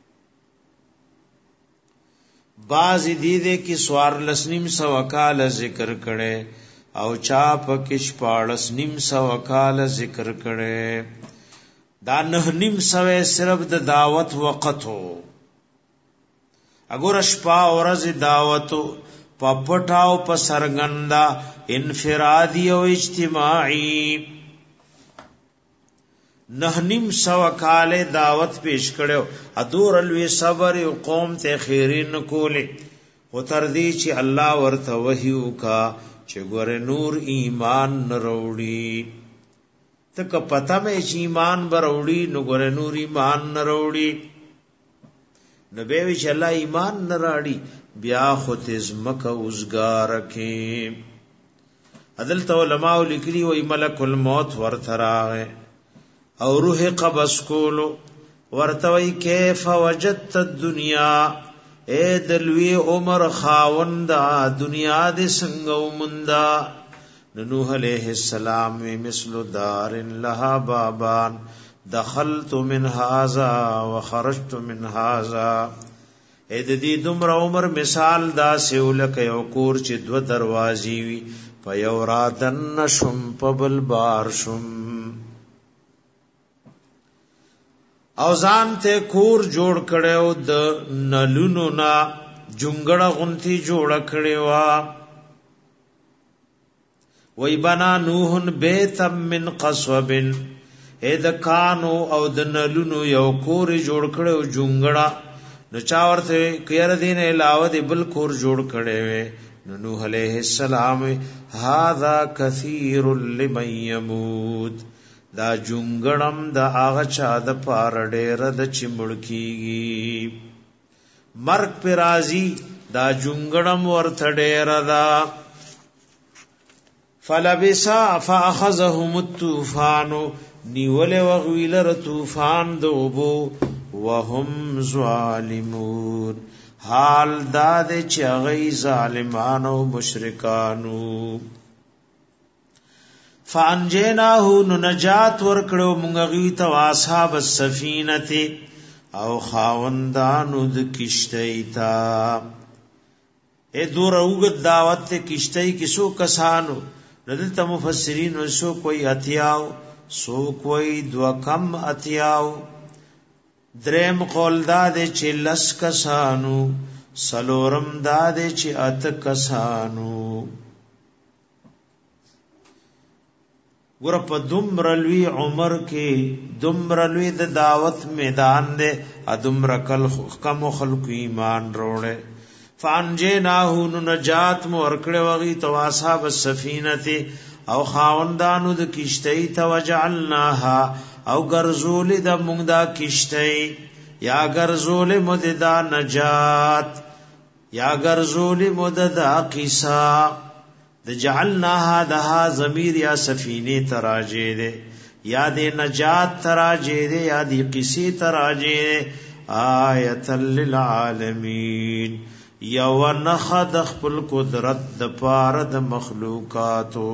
باز دی دے کی سوار لسنیم سو کال ذکر کړي او چا پکش پاړس نیم سو کال ذکر کړي دا 9.5 صرف د دعوت وقت هو اگر شپا ورځ دعوتو پپټاو په سرګندا انفرادی او اجتماعی 9.5 کال دعوت پیش کړو ادور الوی صبر او قوم ته خیرین کوله او تر دې چې الله ورته وحی وکا چې ګوره نور ایمان نروړي تک پتا مې چې ایمان بروړي نو ګوره نور ایمان نروړي نو به وی چې الله ایمان نراړي بیا خو تزمک اوسګار کې عدل تو علماء لیکلي وای ملک الموت ورثراغه او روح قبض کولو ورتوي کیف وجدت الدنيا اے دلوی عمر خاوندا دنیا دې څنګه ومندا نوح علیہ السلام مثل دار لها بابان دخلت من هذا وخرجت من هذا اې د دې دومره عمر مثال دا سیولک یو کور چې 2 دروازې وي په یو راتن شم په بل بار شم او ځان ته کور جوړ کړو د نلونو نا جونګړه غونتی جوړ کړو وای بنا نوح بیت من قصب اې د کانو او د نلونو یو کور جوړ کړو جونګړه نو چا ورته کیر دین علاوه د بل کور جوړ کړي وي نو نوح علیہ السلام هاذا کثیر لمن یموت دا جونګړم د هغه چا د پاره ډېر د چمړکیږي مرګ پر راضی دا جونګړم ورته ډېر دا فلبسا فاخذهم الطوفان نیول وغویلر طوفان دوبو وهم ظالمون حال داد چغی ظالمانو مشرکانو فانجیناهو نجات ورکړو مونږ غوی ته اصحاب السفینه او خاوندانو د کشتی تا اے دور اوګد دعوت کشتی کسو کسانو ندلته مفسرین وسو کوئی اتیاو سو کوئی دو کم اتیاو دریم قول داده چه لس کسانو سلورم داده چه ات کسانو گورا پا دمرلوی عمر کے دمرلوی دا دعوت میدان دے ادمرکل کم خلق ایمان روڑے فانجیناہو نجات مورکڑے وغی تو اصحاب السفینت او خاوندانو د کشتی تا وجعلناها او گرزول دا مونگ دا کشتی یا گرزول مد دا نجات یا گرزول مد دا قصا دا جعلناها دها ضمیر یا سفینی تراجے دے یا دے نجات تراجے دے یا دی قصی تراجے دے آیتا للعالمین یو نخد خپل قدرت د پاره د مخلوقاتو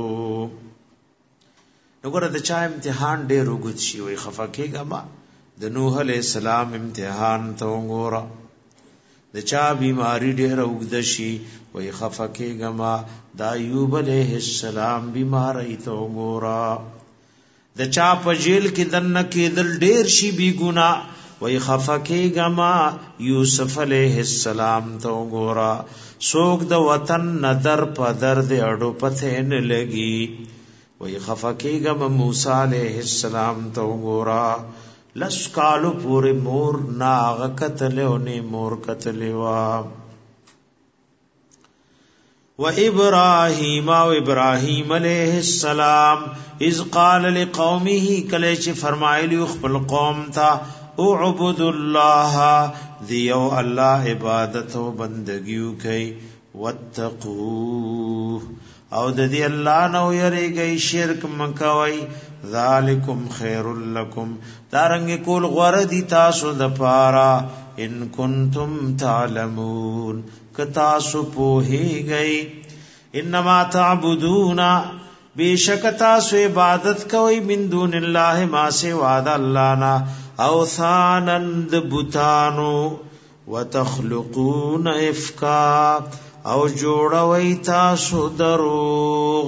وګوره د چا امتحان ډېر وګت شي وي خفکیګه ما د نوح علی السلام امتحان ته وګوره د چا بیماری ډېر وګد شي وي خفکیګه ما د ایوب علیہ السلام بیماری ته وګوره د چا په جیل کې دنه کېدل ډېر شي بی ګنا وی خفکی گما یوسف علیہ السلام تو گورا سوک د وطن ندر پدر دے اڑو پتھین لگی وی خفکی گما موسیٰ علیہ السلام تو گورا لس کالو پوری مور ناغ قتلو نی مور قتلوا و ابراہیم علیہ السلام اذ قال لقومه کلیچ فرمائلی اخبر قوم تا اعبد اللہ دیو اللہ عبادت و بندگیو کئی واتقوه او دی اللہ نو یری گئی شرک مکوئی ذالکم خیر لکم دارنگ کول غردی تاسو دپارا ان کنتم تعلمون کتاسو پوہی گئی انما تعبدونا بے شک تاسو عبادت کوئی من دون اللہ ما سوا د اللہ نا اوثانند بوتانو وتخلقون افکا او جوړوي تاسو دروغ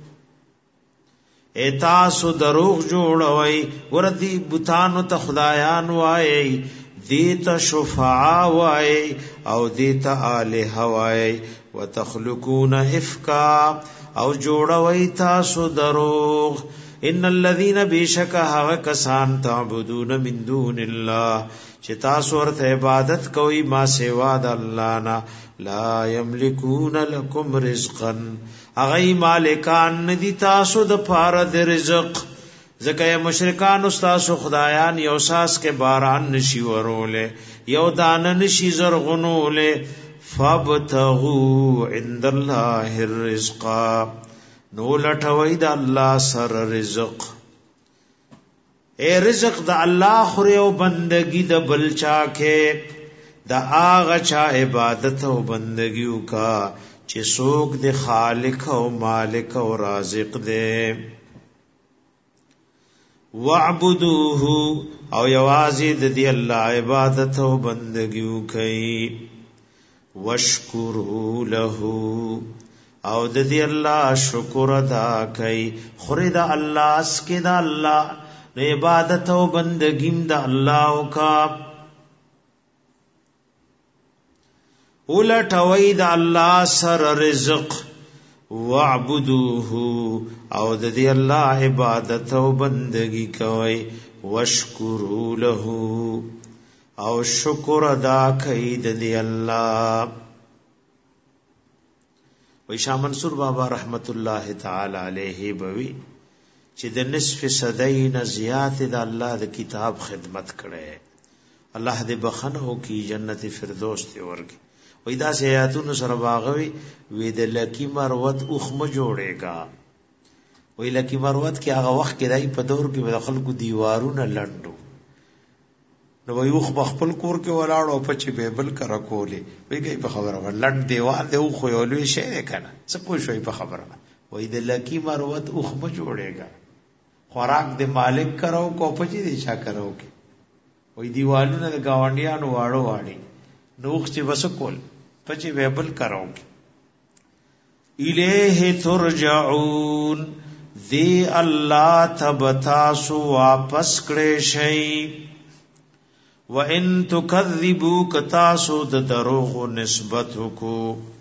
تاسو دروغ جوړوي ورته بوتانو ته خدایان وایي دیتا شفعا وایي او دیتا الہ وایي وتخلقون افکا او جوړوي تاسو دروغ ان الذين بشک هغه کسان تعبدون من دون الله چې تاسو ورته عبادت کوي ما سوا د الله نه لا یملکون لكم رزقا هغه مالکان ندي تاسو د پاره د رزق ځکه مشرکان تاسو خدایان یو ساس کې باران نشي ورولې یو دان نشي زرغونولې فابتغوا عند الله الرزق نو لټوي د الله سر رزق اے رزق د الله خوري او بندگی د بلچا کې د آغا چا عبادت او بندگی کا چې څوک د خالق او مالک او رازق دی وعبدوه او یوازې د دی الله عبادت او بندگی کوي واشکروا له او د دې الله شکر ادا کوي خوري د الله اس کې د الله د عبادت او بندګیم د الله او کا اولټوي د الله سر رزق واعبدوه او د دې الله عبادت او بندگی کوي واشکروا له او شکر ادا کوي د دې الله. وای شاه منصور بابا رحمت الله تعالی علیه بوي چې د نصف صدین زیات د الله د کتاب خدمت کړي، الله دې بخنه کی جنت فردوس ته ورګي. وای دا سیاتون سره باغوي وې د لکی مروت اوخم جوړېګا. وای لکی مروت کې هغه وخت کې دای په دور کې د خلکو دیوارونه لندو، نو وای اوخ خپل کور کې ولاړ او په چې بیبل کرا کولې وای گئی په خبره لند دیوار دی خو یو لوی شی کنه څه پوه شوي په خبره. وای د لکی مروت اوخم جوړېګا، خوراک د مالک کرو کو په چې دي چا کرو کې. وای دیوالونه د گاونډیانو واړو واړي نوخ چې بس کول پچې ویبل کراو. الیه ترجعون دی الله تبتاسو واپس کړي شي. وان تکذبوا کتاسو د دروغ نسبت کو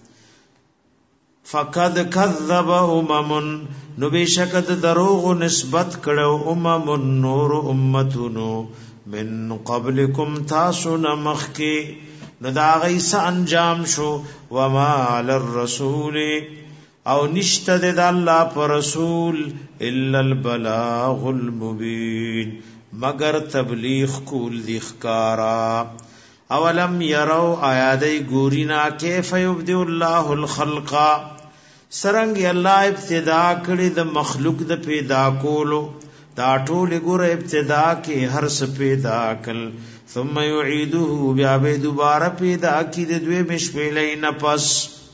فقد کذب نو بشک د دروغ نسبت کړو نور امتونو من قبلکم تاسو نمخکی نو دا غیس انجام شو. وما علی الرسول او نشته د الله پر رسول الا البلاغ المبین مگر تبلیغ کول دی ښکارا. اولم يروا آیادی ګورینا کیف یبدئ الله الخلق سرنګ الله ابتدا کړی د مخلوق د پیدا کولو. دا ټول ګور ابتدا کې هر څه پیدا کړ ثم يعيده بیا به دوباره پیدا کی د دوی مشپلې نه پس.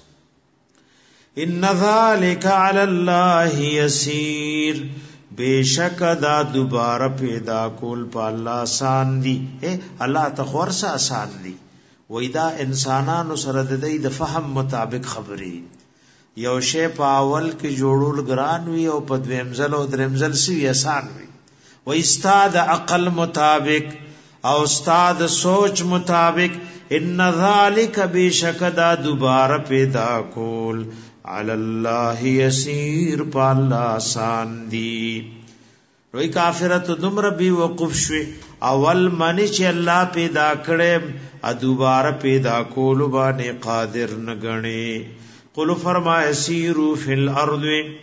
ان ذلك على الله يسير بیشک دا دوباره پیدا کول په الله آسان دي. الله تخور سره آسان دي. وای دا انسانانو سره د دې د فهم مطابق خبري یو شی په اول کې جوړول ګران وي او په دویم ځل او دریم ځل سی آسان وي. وای استاد عقل مطابق او استاد سوچ مطابق ان ذالک بیشک دا دوباره پیدا کول علی الله یسیر په الله آسان دی. روی کافرت دمر بی وقف شوی اول منی چې الله پیدا کړي ا دوباره پیدا کول باندې قادر نګنی. قل فرمای سیرو فی الارض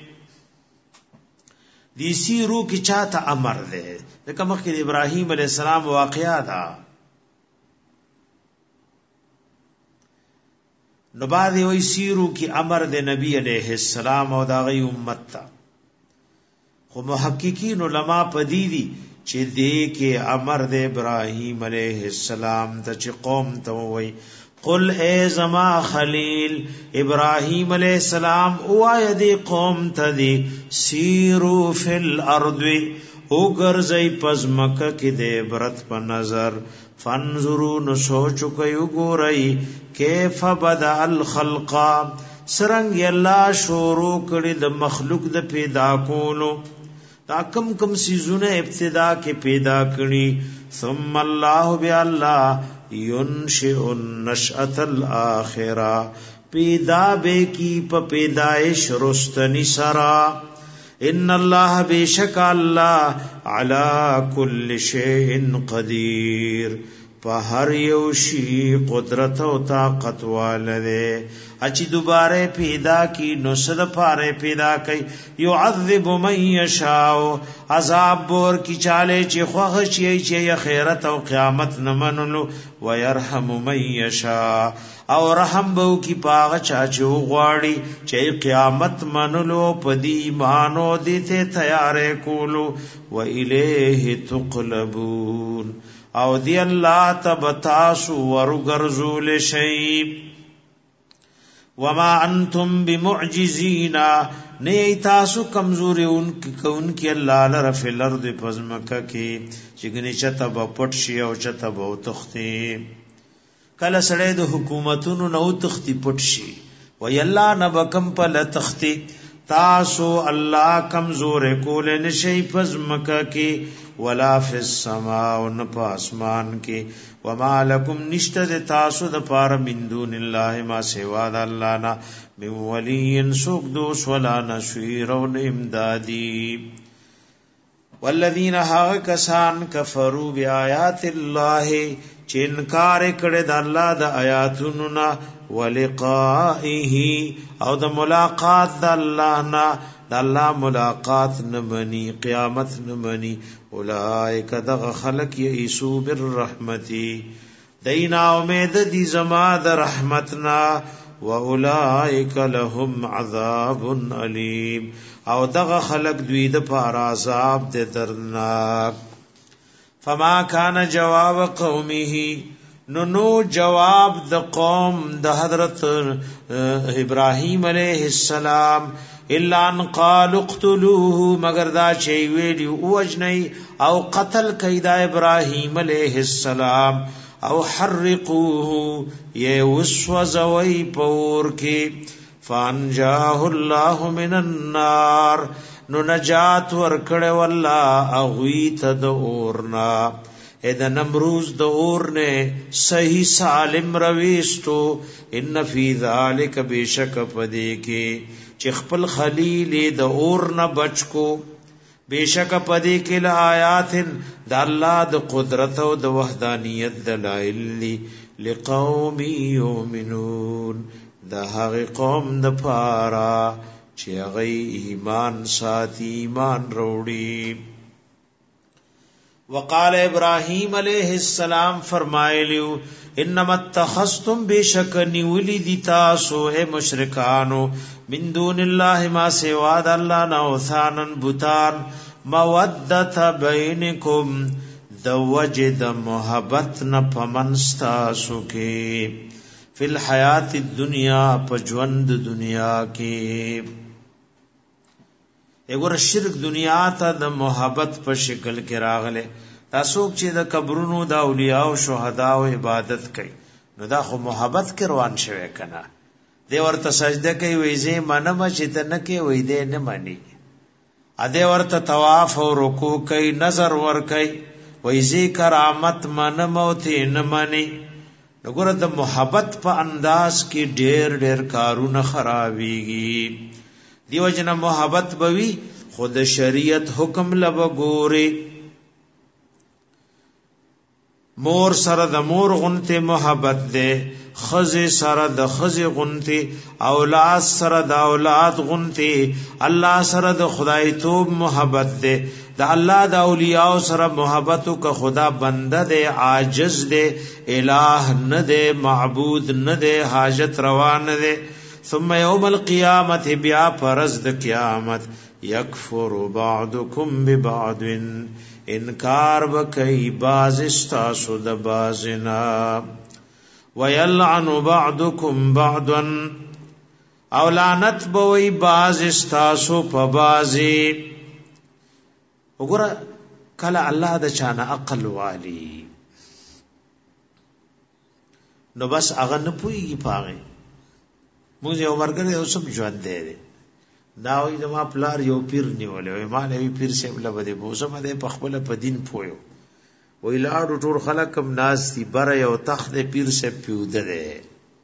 دی سیرو کی چاته امر ده دغه مخکې ابراهیم علیہ السلام واقعا ده. نو بعد وی سیرو کی امر ده نبی علیہ السلام او دا غي امت تا. خو محققین علما پدی دي چې دې کې امر ده ابراهیم علیہ السلام ته چې قوم ته وی قل اے زما خلیل ابراہیم علیہ السلام اوائدی قوم تدی سیرو فی الارض او گرزی پزمکہ کی دے برت پا نظر فانظرو نسوچو کیو گو رئی کیف بدع الخلقا سرنگ اللہ شورو کری د مخلوق د پیدا کولو دا کم کم سیزون ابتدا کے پیدا کری ثم اللہ بی اللہ ينشئ النشأة الآخرة پیدا بے کی پا پیدائش رستنی سرا. ان اللہ بیشک اللہ علی کل شیء قدیر پا ہر یوشی قدرت و طاقت والدے. اچھی دوبارے پیدا کی نسد پارے پیدا کی یعذب من یشاء عذاب بور کی چالے چی خوخشی چی خیرت و قیامت نمنلو ویرحم من یشاء او رحم بو کی پاغ چاچو غواڑی چی قیامت منلو پدی مانو دیتے تیارے کولو و الیہ تقلبون او دی اللہ تبتاسو ورگرزول شیب. وما انتم بمعجزین نئی تاسو کمزوری ان کی اللہ لرف الارض پزمکہ کی چگنی چتا با پٹشی او چتا با تختی. کل سڑے دو حکومتونو نو تختی پٹشی وی اللہ نبکم پا لتختی تاسو الله کمزور کول نشي پزمکه کې ولا فی السماء ون پاسمان کې وما لکم نشته تاسو د پار من دون الله ما سوا د الله نه من ولی سوک دوس ولا نصير او امدادی والذین ها کسان کفروا بیاات الله چې انکار کړي د الله د آیاتونو نه ولقائه او د ملاقات د الله نه د الله ملاقات نه مني قیامت نه مني اولئک دغ خلق یئسو بالرحمتی دینا امید دی زما د رحمتنا واولئک لهم عذاب علیم او دغ خلق دوی د پار عذاب د درناک فما کان جواب قومه نو جواب د قوم د حضرت ابراهیم علیہ السلام الا ان قالوا اقتلوه مگر دا چي ویلی اوجنی او قتل کیدا ابراهیم علیہ السلام او حرقوه یہ وسوزوی پور کی فانجاه الله من النار نو نجات ورکړ والله اغویت د اورنا اذا نمروز د اور نے صحیح سالم رويستو ان فی ذلک بشک پدی کې چې خپل خلیل د اور نه بچکو بشک پدی کې ل آیات د الله د قدرت او د وحدانیت دلائل لقوم یؤمنون د هغه قوم د پارا چې هغه ایمان ساتي ایمان وروړي وقال ابراهيم عليه السلام فرمایلیو انما اتخذتم بشکن ولدی تاسو اے مشرکانو من دون الله ما سوا د الله نه اوثانن بوتان مودت بینکم د وجد محبت نه پمنستا سوکې فی الحیات الدنیا پجوند دنیا کې اګور شرک دنیا ته د محبت په شکل کې راغله تاسو چې د قبرونو د اولیاء او شهدا او عبادت کوي نو دا خو محبت کې روان شوی کنه دی ورته سجده کوي وایي منم چې ته نه کوي وای دی نه مانی ا دې ورته طواف او رکوع کوي نظر ور کوي وایي کرامت منم او ته نه مانی وګوره د محبت په انداز کې ډېر ډېر کارونه خرابيږي دیو جن محبت بوي خود شریعت حکم لب ګوري مور سره د مور غنته محبت ده خزه سره د خزه غنته اولاد سره د اولاد غنته الله سره د خدای توب محبت ده د الله د اولیاء سره محبت کو خدا بنده ده عاجز ده الہ نه ده معبود نه ده حاجت روا نه ده ثم يوم القيامت بیا فرض د قیامت یکفر بعضکم ببعض انکار وکي باز استاسو د بازنا ويلعن بعضکم بعضا او لعنت بوي باز استاسو په بازي وګوره کله الله د چانه عقل والی نو بس هغه نه پويږي پاغه موږ یو ورګره اوسم ژوند دی دا وي د ما پلار یو پیر نیولې ما نه پیر سیب لبه بوزم ده په خپل په دین پویو وی لاړو ټول خلک کم ناز دي بر یو تخت پیر سیب پیوده ده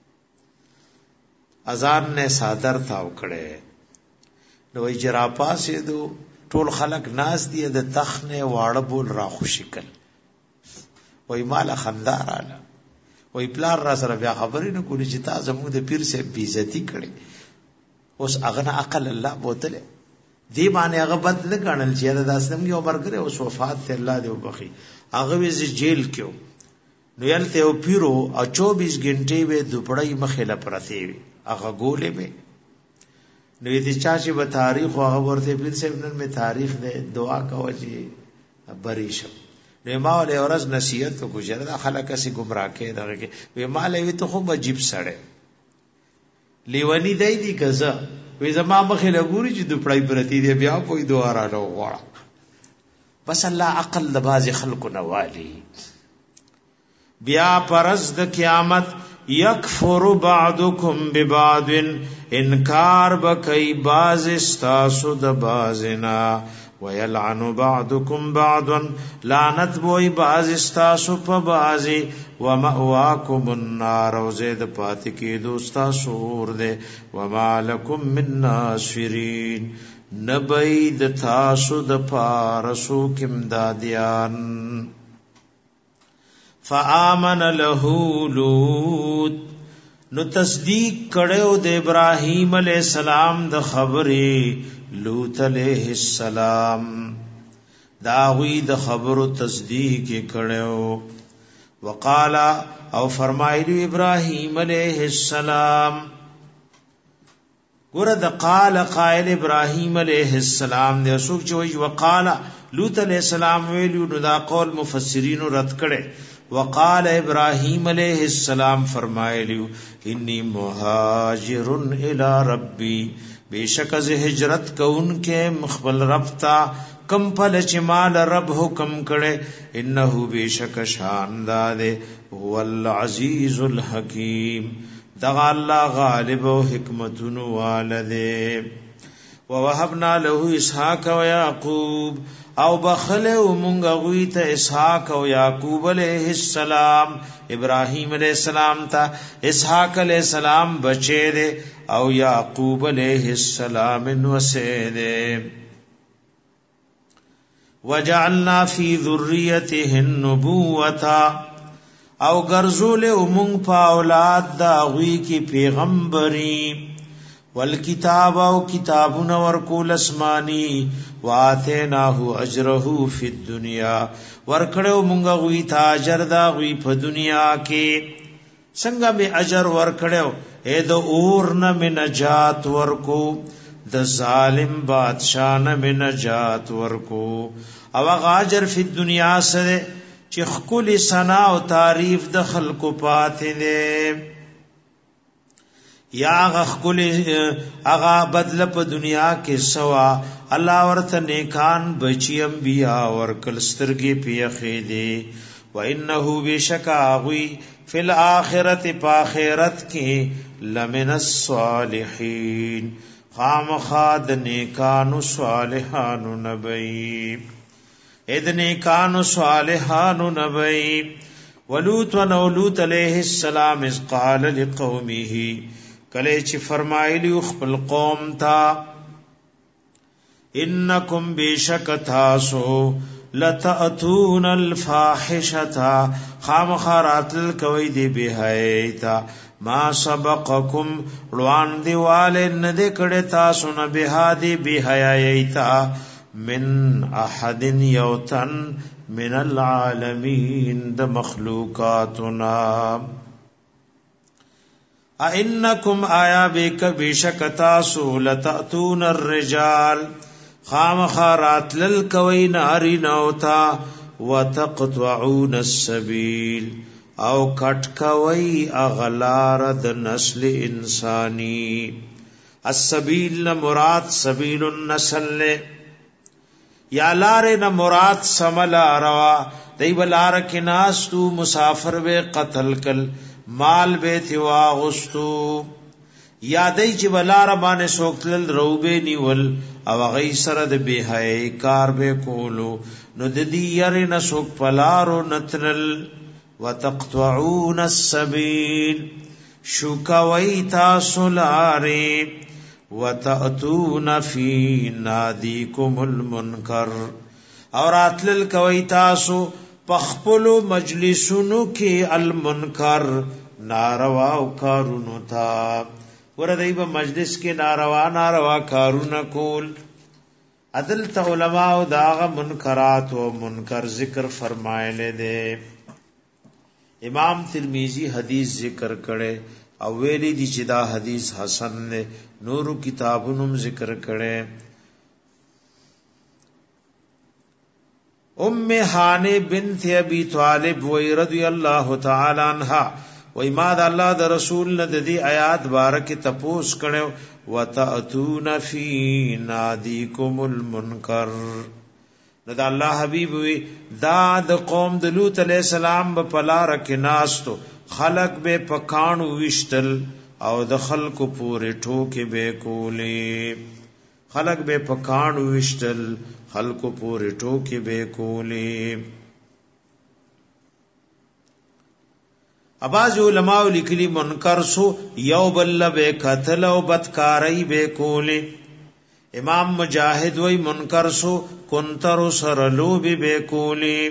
اذان نه صادر تاو کړي نو جرا پاسې دو ټول خلک ناز دي د تخت نه واړه بول را خوشی کړ وی مال خندار اله وی پلار را سره بیا خبرې نه کولی چې تاسو موږ د پیر سیب بیزتی کړي اوس اغنا عقل الله بوتله دی باندې هغه بد نه ګڼل چې دا اسلام یو برګره اوس وفات ته الله دې وبخي هغه وی جیل کې نو یلته او پیرو او 24 غنټې به دوپړی مخه لا پرته وي هغه ګولې به نو دې چا چې په تاریخ هغه ورته پیر صاحب نن می تاریخ دې دعا کوي چې بریشم نو ما له ورځ نصیحت کو جره خلک سي گمراه کې دغه کې وی مال وی ته خو عجیب سړی لیونی دای دی کزا وی زما مخه لګوري چې د پړای پرتی دی بیا کوئی دواره نو غواړه بس الله عقل د باز خلق نوالی بیا پرز د قیامت یکفر بعضکم ببعض انکار بکئی باز استاسو د بازنا ویلعن بعضکم بعضا لعنت بوئی باز استاسو پا بازی ومأواکم النار وزید پاتی کی دوستا سور دے وما لکم من ناصرین نبید تاسو د پارسو کم دادیان فآمن له لوط نو تصدیق کړو د ابراهیم علیہ السلام د خبرې لوط علیہ السلام دا وی د خبرو تصدیق کړو وقالا او فرمایلی ابراهیم علیہ السلام ګور د قائل ابراهیم علیہ السلام د اسوک چوي وقالا لوط علیہ السلام ویلو نو دا قول مفسرین رد کړي وقال ابراهيم عليه السلام فرمایلیو انی مهاجر الى ربی بیشک از ہجرت کون کے مخبل رب تا کم پل چمال رب حکم کړي انه بیشک شاندار هو العزیز الحکیم دغ الله غالب او حکمتون والده ووهبنا له اسحاق و یعقوب او بخله مونږ غوی ته اسحاق او یعقوب علیہ السلام ابراہیم علیہ السلام تا اسحاق علیہ السلام بچے دے او یعقوب علیہ السلام نوسے دے وجعلنا فی ذریته النبوة او گرزول مونږ په اولاد دا غوی کی پیغمبری والکتاب او کتابون ورکول اسمانی واتیناهو اجره فی الدنیا ورکړو مونږه غوی تا اجر دا غوی په دنیا کې څنګه به اجر ورکړو اے د اور نه من نجات ورکو د ظالم بادشاہ نه من نجات ورکو او غاجر فی الدنیا سره چې خپل ثنا او تعریف د خلقو پاتې نه یا غخل اغا بدل په دنیا کې سوا الله ورته نیکان بچی انبیاء ور کلسترګي پیخې دي و انه بشکا غوی فی الاخرته په اخرت کې لمن الصالحین خامخاد نیکانو صالحانو نبی اذ نیکانو صالحانو نبی ولوط و نولوط علیہ السلام اذ قال لقومه کله چې فرمایلی خپل قوم تا انکم بیشک تاسو لتاتون الفاحشة خامخرات الکوي دی بهایتا ما سبقکم روان دیوال ند کړه تاسو نه بهادی بهایتا من احد یوتن من العالمین د مخلوقاتنا اینکم آیا بیک بیشک تاسو لتاتون الرجال خامخرات للکوی ناری نوتا وتقطعون السبیل او کټکوی اغلار د نسل انسانی السبیل مراد سبیل النسل یا لار نه مراد سملا روا دی بلار کې ناس تو مسافر به قتل کل مال بیت واغستو یادای چې بلار باندې سوکتل روبه نیول او غی سره د بهای کار به کولو نو د دې یری نه سوک پلارو نترل وتقطعون السبیل شوکوی تاسو لاری وتأتون فی نادیکم المنکر اور اتلل کوي تاسو پخپلو مجلسونو کې المنکر ناروا او کارونو تا ورته په مجلس کې ناروا کارونه کول عدل ته علماء او داغه منکرات او منکر ذکر فرمایله دي امام ترمذی حدیث ذکر کړي او ویلي دي چې دا حدیث حسن نه نورو کتابونو ذکر کړي ام ہانے بنت ابی طالب و رضی اللہ تعالی عنہا و اماد اللہ دا رسول نے دی آیات بارک تپوس کڑے وتأتون فی نادیکم المنکر دا اللہ حبیب وی دا د قوم د لوط علیہ السلام په پلا رک ناستو خلق به پکانو وشتل او د خلق پورې ټوکې به کولې خلق به پکانو وشتل خلق پورې ټوکې به کولې اباظ علماء لیکلی منکر سو یو بل به قتل او بدکاری به کولې امام مجاهد وی منکر سو کنتر سرلو به کولې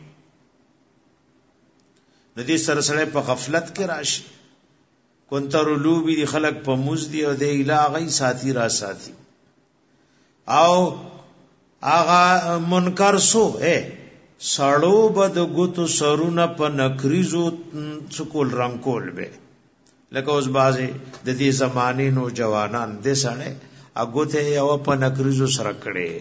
ندی سرسړې په غفلت کې راشي کنتر لوبي دی خلق په مزدي او د الهي ساتي را ساتي او آغا منکر سو سړو بد غوتو سرونه په نکریزو څکول رنگ کول به لکه اوس بازي د دې زمانه نو جوانان دې سړې اګوته یو په نکریزو سره کړي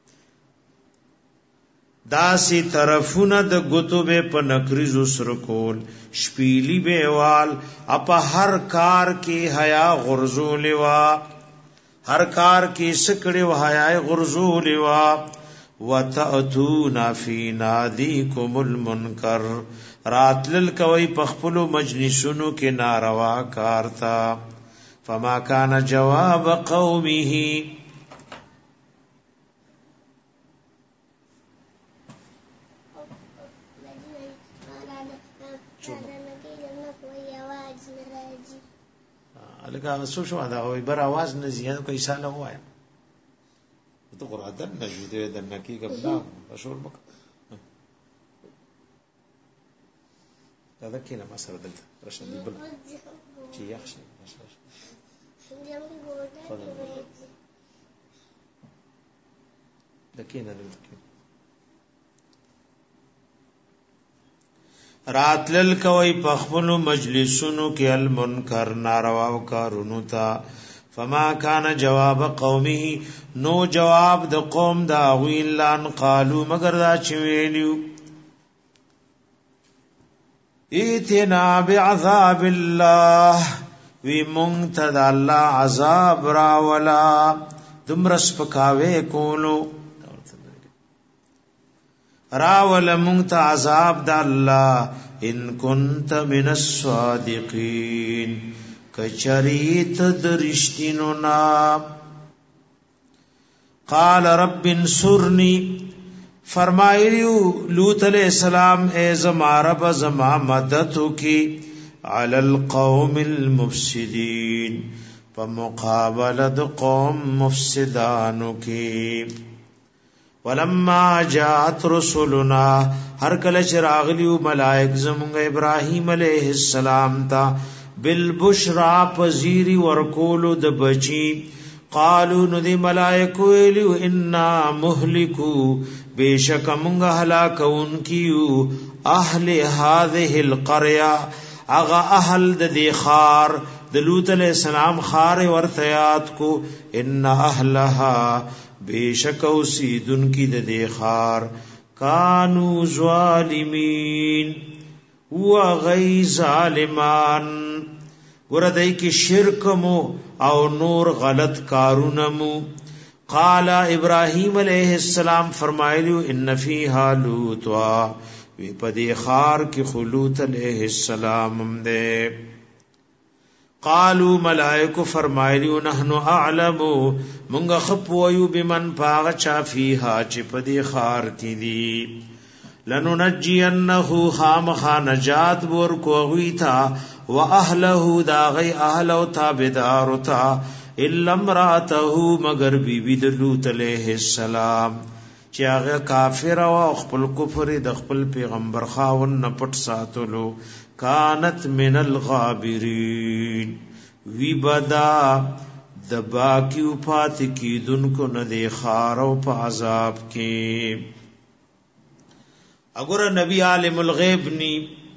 داسی طرفونه د غتوبه په نکریزو سر کول شپیلی بیوال اپا هر کار کې حیا غرزول وا هر کار کې سکړې و حیا غرزول وا وتاتونا فی نادیکم المنکر راتل کوي په خپل مجلسونو کې ناروا کارتا فما کان جواب قومه لکه سو شو دا وای بر आवाज نه زیات کوئی ساله وای ته قرادن نجوده د نکی قبلا مشهور مک دا دکې نه مسره دلته رشد بل چې یخش دکې نه دلته راتلل کوي پخپلو مجلسونو کې المنکر ناروا او کارونو تا فما کان جواب قومه نو جواب د قوم دا ویلان قالو مگر دا چویلیو ایتنا بعذاب الله وی منتد الله عذاب را ولا دمرس پکاوے کولو راول منت عذاب د الله ان كنت من الصادقين کچریت درشتینو نا قال رب انصرني فرمایلیو لوط علیہ السلام اے زما رب زما مدد کی علی القوم المفسدين فمقابلت قوم مفسدانو کی ولما جاءت رسلنا هر کله چراغلیو ملائک زمونږ ابراهیم علیہ السلام تا بالبشرا پذیری ورکولو د بچی قالو نو دی ملائکو ویلو انا مهلکو بیشک مونږ هلاکون کیو اهل هذه القريه اغا اهل د دی خار د لوط علیہ السلام خار ورتیات کو ان اهلها بیشک اوسیدن کی د دیخار کانو ظالمین و غی ظالمان ګردای کی شرک مو او نور غلط کارونمو قال ابراهیم علیہ السلام فرمایلیو ان فیها لوط وی پدی خار کی خلوط علیہ السلام دے قالو ملائکو فرمایلیو نحنو اعلمو منگا خپویو بمن پاغ چافیها چی پدی خار کی دی لنو نجینہو خامخا نجات بورکو اغویتا و اہلہو داغی اہلو تابدارو تا الا امراتہو مگر بی بی دلوت علیہ السلام چی آغا کافر و اخپل کفر دخپل پیغمبر خاون نپٹ ساتلو کانت من الغابرین وی بدا دباکیو پات کی دن کو ندے خارو پا عذاب کے اگر نبی عالم الغیب نی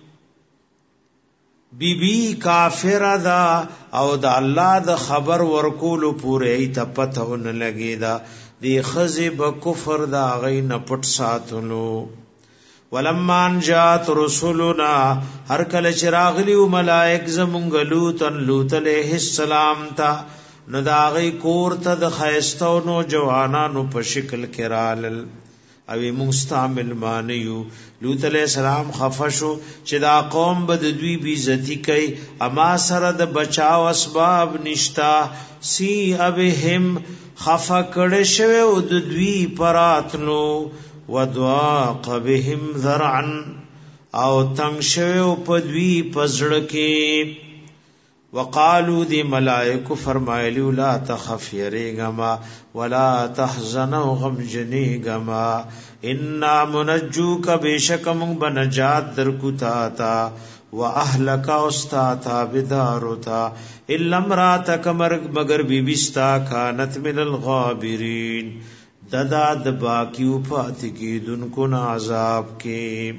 بی بی کافر دا او دا اللہ دا خبر ورکولو پورے ایتا پتہ ان لگی دا دی خزب کفر دا غی نپٹ ساتلو ولمان جات رسولنا ہر کل چراغلیو ملائک زمونگ لوط علیہ السلام تا نو دا غی کور تا دا خیستو نو جوانانو پا شکل کرالل او مستعمل مانیو. لوط علیہ السلام خفشو چې دا قوم بد دوی بی عزتی کوي، اما سره د بچاو اسباب نشتا. سی ابهم خفا کړه شوی او د دوی پراتلو، ودواق بهم ذرعا او تنگ شوی او په دوی پزړه کې. وقالو دی ملائکو فرمایلی لا تخف یریگما ولا تحزن غم جنیگما انا منجوک بیشکم بنجات درکو تاتا و اهلک استاتا بدارتا الا امراتک مگر بیبستا کانت من الغابرین ددا د باقیو پات کی دن کو عذاب کے.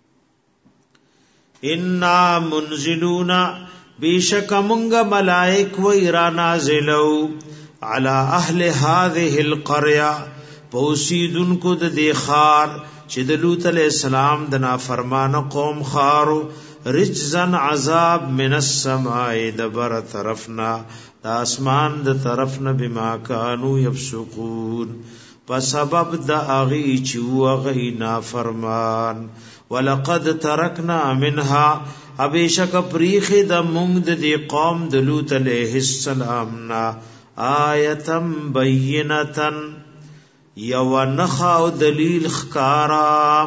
انا منزلون بیشک منگ ملائک و ایرانا زلو علی اہل هذه القرية پوسیدن کو د دیخار چې د لوط علیہ السلام د نافرمان قوم خارو، رجزن عذاب من السماء دبر طرفنا د اسمان د طرفنا بما كانوا يفسقون په سبب د اغي چې وغي نافرمان. ولقد ترکنا منها ابیشک پریخ د مونږ د دی قوم د لوط علیہ السلام نا آیتم بینتن یو نخا او دلیل خکارا.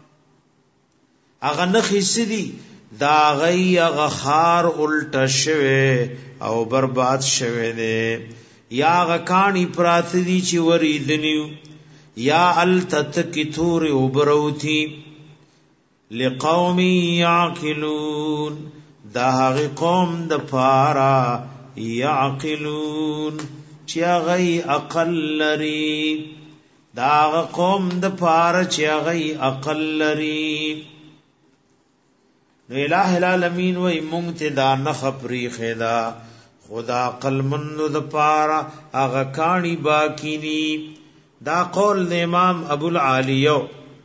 اغه نخی سدی دا غی اغه خار الټ شوه او برباد شوه دے، یا اغه کانی پرات دی چې وریدنیو، یا التت کی تور وبروتی لقوم یعقلون دا هغه قوم د پارا یعقلون چې غي عقل لري، دا هغه قوم د پارا چې غي عقل لري. نو الہ العالمین وای مونږ ته دا نخپری خدا خدا عقل مند د پارا هغه کانی باقی نی. دا قول د امام ابو العالیو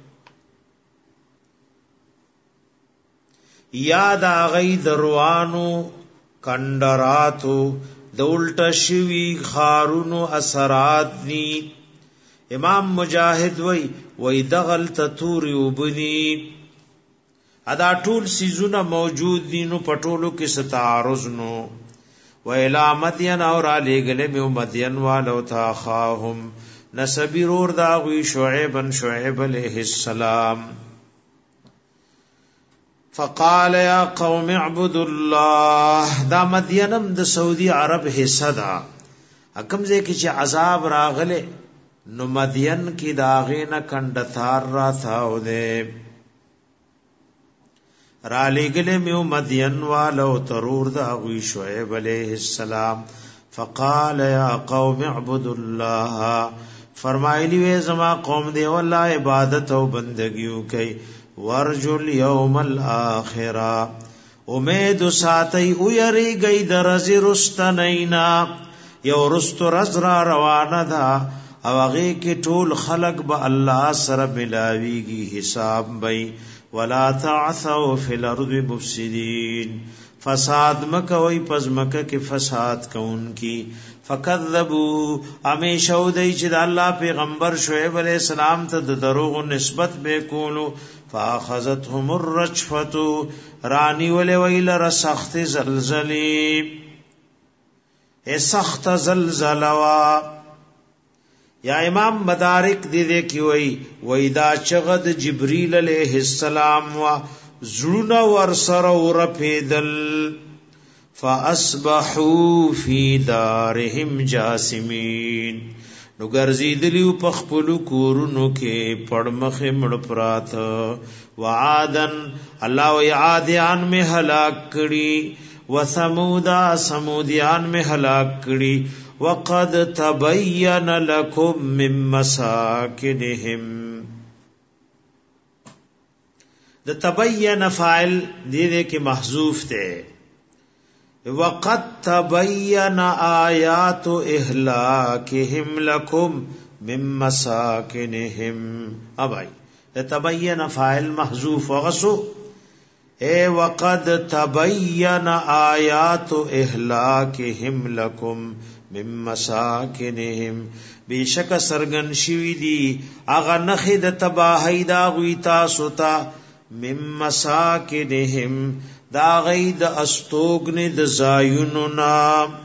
یا دا غی دروانو کندراتو دولت شوی خارونو اثرات نی. امام مجاہد وی دغل تطوری وبنی ادا ټول سیزونه موجود دي نو پټولو کې ستعارض نو. ویلا مدین اور علی گله میو مدین والو تا خاهم نسبی رور دا غوی شعیب علیہ السلام. فقال یا قوم اعبدوا الله دا مدینم د سعودی عرب حصہ دا حکم زه کی چې عذاب راغله نو مدین کی داغینا کندثار را تھا او دے را لګله میو مدین والو ترور دا غوی شعیب علیہ السلام. فقال یا قوم اعبدوا الله فرمایلی وی زما قوم دی والله عبادت او بندگیو کوي. ورجو اليوم الاخره امید ساتي او یری گئی درزی رستنینا یو رست رز را روانه ده او هغه کې ټول خلق به الله سره ملاویږي حساب بی. ولا تعثوا فی الارض مفسدین فساد مکوئی پزمکه کې فساد کون کی. فکذبوا امیشو دی چې د الله پیغمبر شعیب علیہ السلام ته د دروغ نسبت به کولو. فاخذتهم الرجفه رانی ولې ویل رسخت زلزلی ای سخت زلزلوا. یا امام مدارک دې کې وی دا چغد جبرئیل علیہ السلام وا زړونه ور سره ورپیدل. فاصبحوا فی دارهم جاسمین نو ګرځیدلیو په خپل کورونو کې پړمخه مړ پرات. وعادن الله و عادیان میں ہلاک کړي، وثمودا سمودیان میں ہلاک کړي. وقد تبین لکم من مساکنهم د تبین فاعل دې کې محذوف ته. وقد تبین آیات اهلاکهم لکم من مساکنهم. اب آئی تبین فاعل محذوف وغسو اے وقد تبین آیات اهلاکهم لکم مم مساکنهم بیشک سرگن شوی دی اغا نخی د تباہی دا غوی تاسو تا مم مساکنهم دا غی د استوگن د زایوننا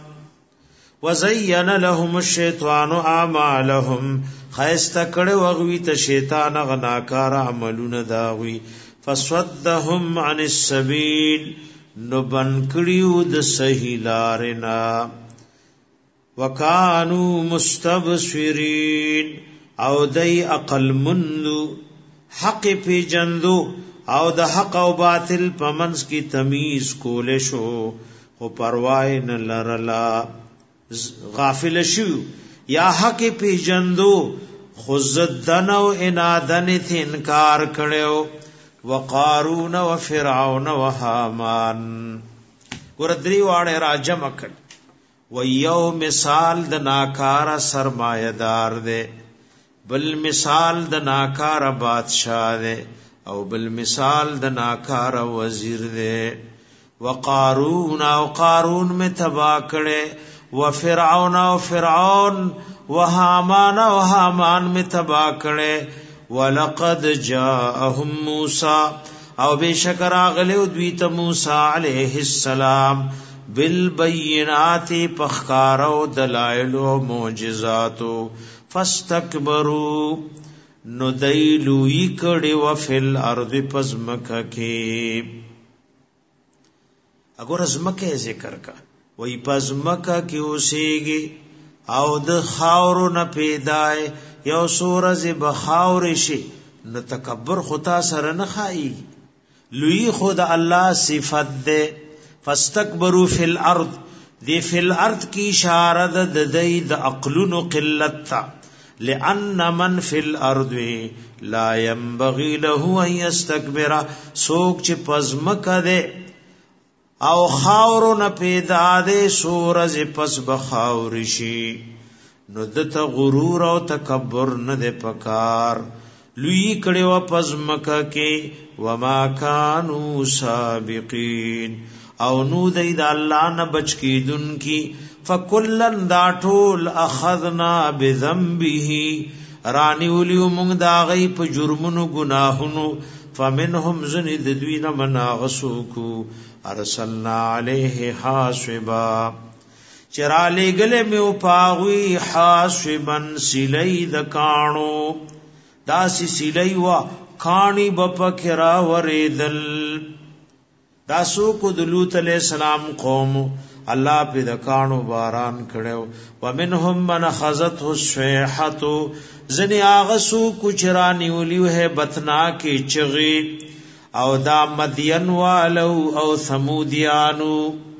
وزین لهم الشیطان اعمالهم خیستا کڑ وغوی تا شیطان غناکار عملون داوی فصدهم عن السبیل نبن کڑیو د صحیح لارنا وکانو مستبصرین او دی عقل مندو حق پی جندو او د حق او باطل پمنس کی تمیز کول شو خو پروايي نه لرلا غافل شو یا حق پی جندو خزدن او انادن ته انکار کړو وقارون وفرعون وهامان ګردري واړه راجم کړ و یو مثال د ناکار سرمایدار دے بل مثال د ناکار بادشاہ دے او بل مثال د ناکار وزیر دے وقارون او قارون میں تباہ کڑے وفرعون او فرعون وهامان او هامان میں تباہ کڑے ولقد جاءهم موسی او بشکر اغلو دویت موسی علیہ السلام بالبینات پخکارو دلائل و معجزاتو فاستکبرو ندیلوی کڑی و فی الارض پزمکہ کی اگر ازمکہ ذکر کا وی پزمکہ کی اسیگی او د خاورو نا پیدائے یو سورز بخاورشی نتکبر خطا سر نخائی لوی خود اللہ صفت دے فاستكبروا في الارض دی فی الارض کی اشارہ د دید عقلن قلت لان من فی الارض لا ينبغي له ان يستكبر سوک چ پزمک دے او خاورو نه پیدا دے سورز پس بخاورشی نو دت غرور او تکبر نه دے پکار لوی کړي و پزمک کې وما كانوا سابقين او نو دید اللہ نہ بچ کی دن کی فکلن دا ټول اخذنا بذنبه رانی ولیو مونږ دا غي په جرمونو گناهونو فمنهم زنید دوین مناغسوکو ارسلنا علیه حاسبا چرالی گلے میں پاغوی حاسبا سلید کانو داسی سلی و کانی بپکرا وریدل داسو کو دلوت علیہ السلام قوم اللہ پہ دکانو باران کڑیو ومنهم من خزته الصیحه زنی آغسو کچرانی ولیو ہے بتنا کی چغی او دا مدین والو او ثمودیانو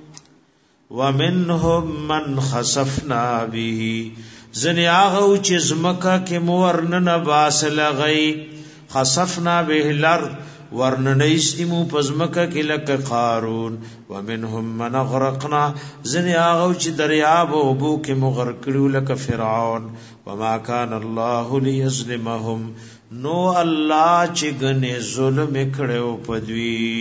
ومنهم من خسفنا به زنی آغو چزمکا کی مورنن باس لغی خسفنا به الارض ورننیستمو پزمکا کی لک قارون ومنهم من اغرقنا زنی آغو چی دریاب و بو کی مغرقلو لک فرعون وما کان اللہ لیظلمهم نو اللہ چی گنی ظلم اکڑیو پدوی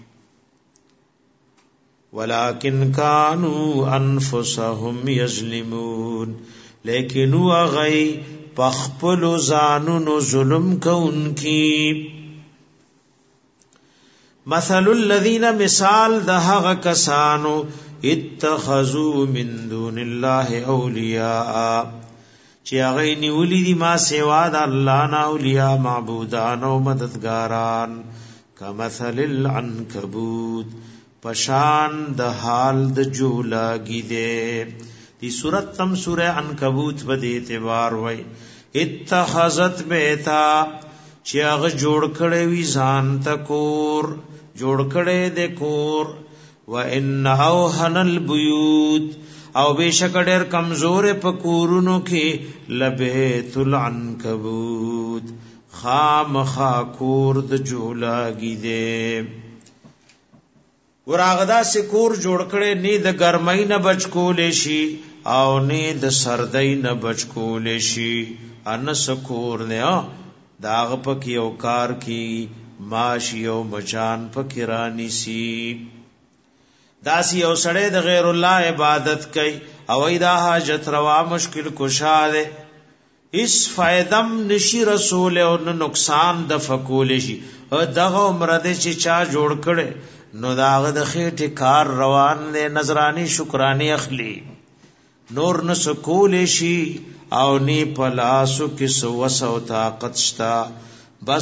ولیکن کانو انفسهم یظلمون لیکنو اغی پخپلو زانونو ظلم کونکی مثل الذین مثال دهغ کسانو اتخذوا من دون الله اولیاء چی اغینی ولی دی ما سوا دا اللہ نا اولیاء معبودان و مددگاران کمثل العنکبوت پشان د حال د جولاگی دے دی صورت تم سورہ عنکبوت بدی اعتبار وی اتخذت بیتا چی اغ جوڑ کڑے وی زان تکور جوڑ کڑے دے کور وَإِنَّ أَوْهَنَ الْبُيُوتِ او بیشک ډیر کمزور پکورونو کې لبیت العنکبوت خام خاکور د جولاګی دے ورغدا سکور جوړ کړي نه د ګرمۍ نه بچ کولې شي او نه د سردۍ نه بچ کولې شي ان سکور نه داغ پک یو کار کی ماشی او مچان پکرانی سی داسی او سړی د غیر الله عبادت کوي او ایدا حاجت روا مشکل کشا دے اس فائدم نشی رسول او نقصان د فکول شي دغه عمر دې چې چا جوړ کړي نو داغه د خېټه کار روان دے نظرانی شکرانی اخلي نور نو سکول شي او نی پلاسو کې سو وسو طاقت شتا بس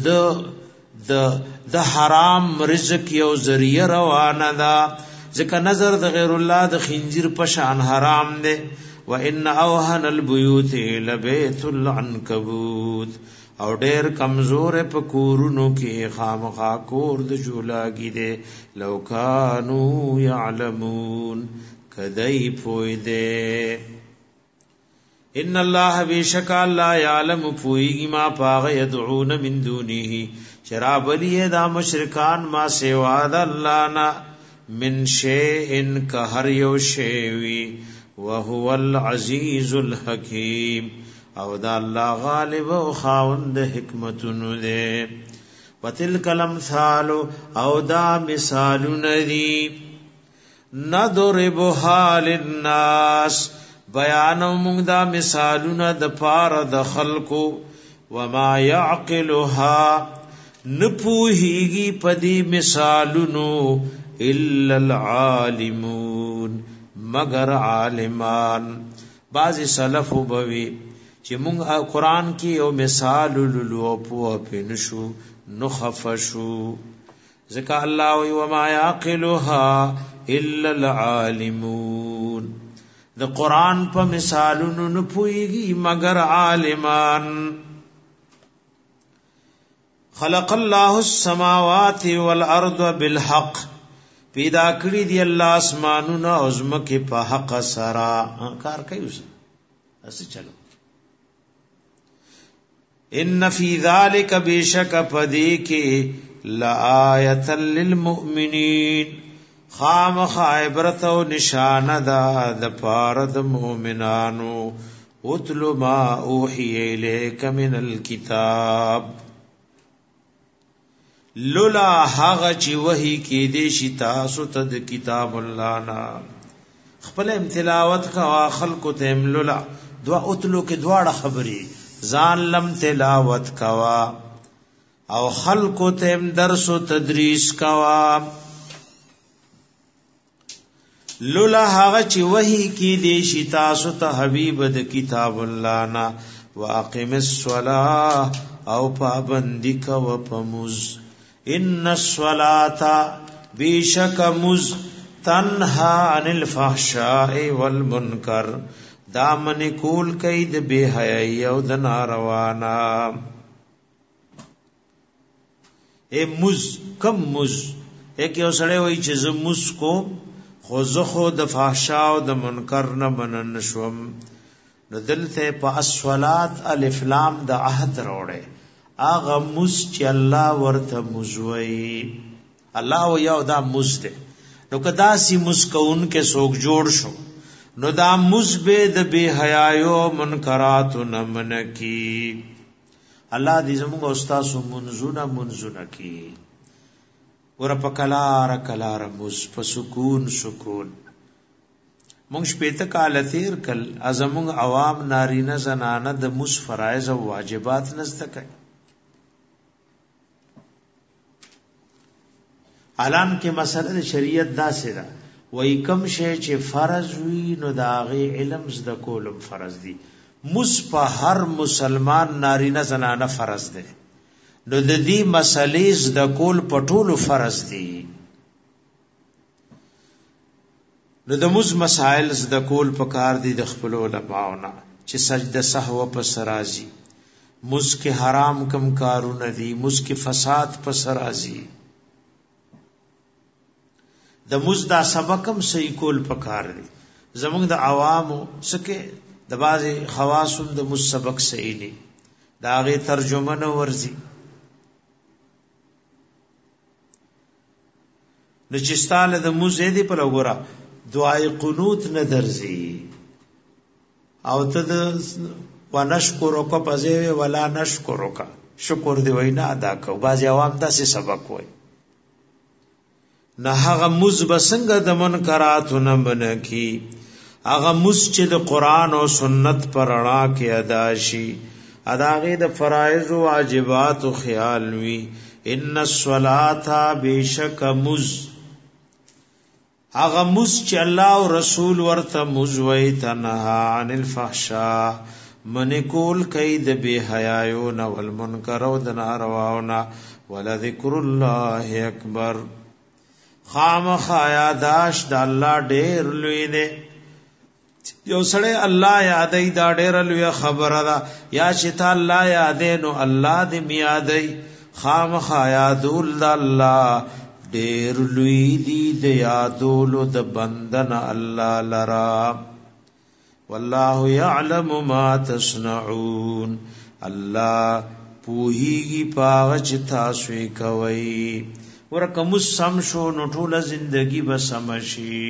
د حرام رزق یو ذریعہ روانه ده ځکه نظر د غیر الله د خنجر په شان حرام ده وان اوهن البيوت لبيت العنكبوت او ډېر کمزور په کورونو کې خامخا کور د جولاګي ده لو کانوا يعلمون کدی پوی ده ان الله بیشک الله یعلم پویږي ما پاغ يدعون من دونه شراب لی دا مشرکان ما سوا د الله نا من شیء کا هر یو شیوی وهو العزیز الحکیم او دا الله غالب او خاوند حکمتونو دے وتلک الامثال او دا مثالون دی نضربها للناس بیانو مونږ دا مثالونه د پاره د خلقو وما يعقلها نپوهیږي پدی مثالونو الا العالمون مگر عالمان بعض سلف وبوي چې مونږ قرآن کې یو مثال لولو په پینشو نخفشو ذکر الله وما يعقلها الا العالمون د قرآن په مثالونو نه پويږي مگر عالمان خلق الله السماوات والارض بالحق پیدا کړی دی الله اسمانونه او زمکه په حق سره کار کوي اسه چلو ان فی ذلک بیشک فدیک لآیه للمؤمنین خامخ عبرت او نشانه دا د پاره د مؤمنانو اتل ما اوحی الیک من الكتاب لولا هغه چې وਹੀ کې دې شي تاسو ته د کتاب الله نا خپل تلاوت کا خلق ته لولا دعا اتلو کې دواړه خبري ځان لم تلاوت کوا او خلق ته درس او تدریس کوا لولا هغه چې وਹੀ کې دې شي تاسو ته حبيب د کتاب الله نا واقم الصلاه او پابندی کو پموز ان الصلاه بیشک مز تنها عن الفحشاء والمنکر دامن کول کید بے حیائی او د ناروانا اے مز کم مز ایک یو سړی وای چې ز مز کو خو زه خو د فحشاء او د منکر نه منن شوم نو دلته په الصلات الف لام د عهد وروړي اغه مز چې الله ورته مزوي الله و یو دا مز ده نو کدا سی مسکون کې سوک جوړ شو نو دا مز به د بے حیايو منکرات نه منکی الله دې زموږ استاد منزونه کی ور په کلار مز په سکون مونږ شپته کال تیر کل ازمون عوام نارینه زنانه د مز فرایض او واجبات نزد کوي علام کې مسله شریعت دا سره وای کم شی چې فرض وي نو داغه علم زده کولم فرض دي مس په هر مسلمان نارینه زنانه فرض دي نو د دې مسلې زده کول په ټولو فرض دي نو د مس مسائل زده کول په کار دي د خپل علماءونه چې سجده سهو په سرازي مس کې حرام کم کارونه دي مس کې فساد په سرازي د مزدا سبقم صحیح کول پکار دي زمونږ د عوامو سکه د بازي خواصم د مسبق صحیح دي دا غي ترجمه نو ورزي نچستاله د مزيدي پر وګرا دعای قنوت نه درځي او ته د ونشکرو کو پځه ولا نشکرو کا شکر دی وینا ادا کو بازي عوام داسې سبق وای نه هغه مز بسنګ د منکرات نه منکی هغه مسجد قرآن او سنت پر اړه کې ادا شي اداغه د فرایض او واجبات او خیال وی ان الصلاه بیشک مز هغه مز چې الله او رسول ورته مز وی تنها عن الفحشاء من کول کید به حیاو نو والمنکر او د نارواونا ولذکر الله اکبر خامخ یاداش د الله ډیر لوی دی یو سړی الله یادای دا ډیر لوی خبره ده یا چې ته الله یادې نو الله دې میادای خامخ یادول د الله ډیر لوی دی د یادولو د بندن الله لرا والله يعلم ما تصنعون الله پوهیږي پاغه چې تاسو یې کوي ورکه مو سم شو نو ټوله زندگی به سم شي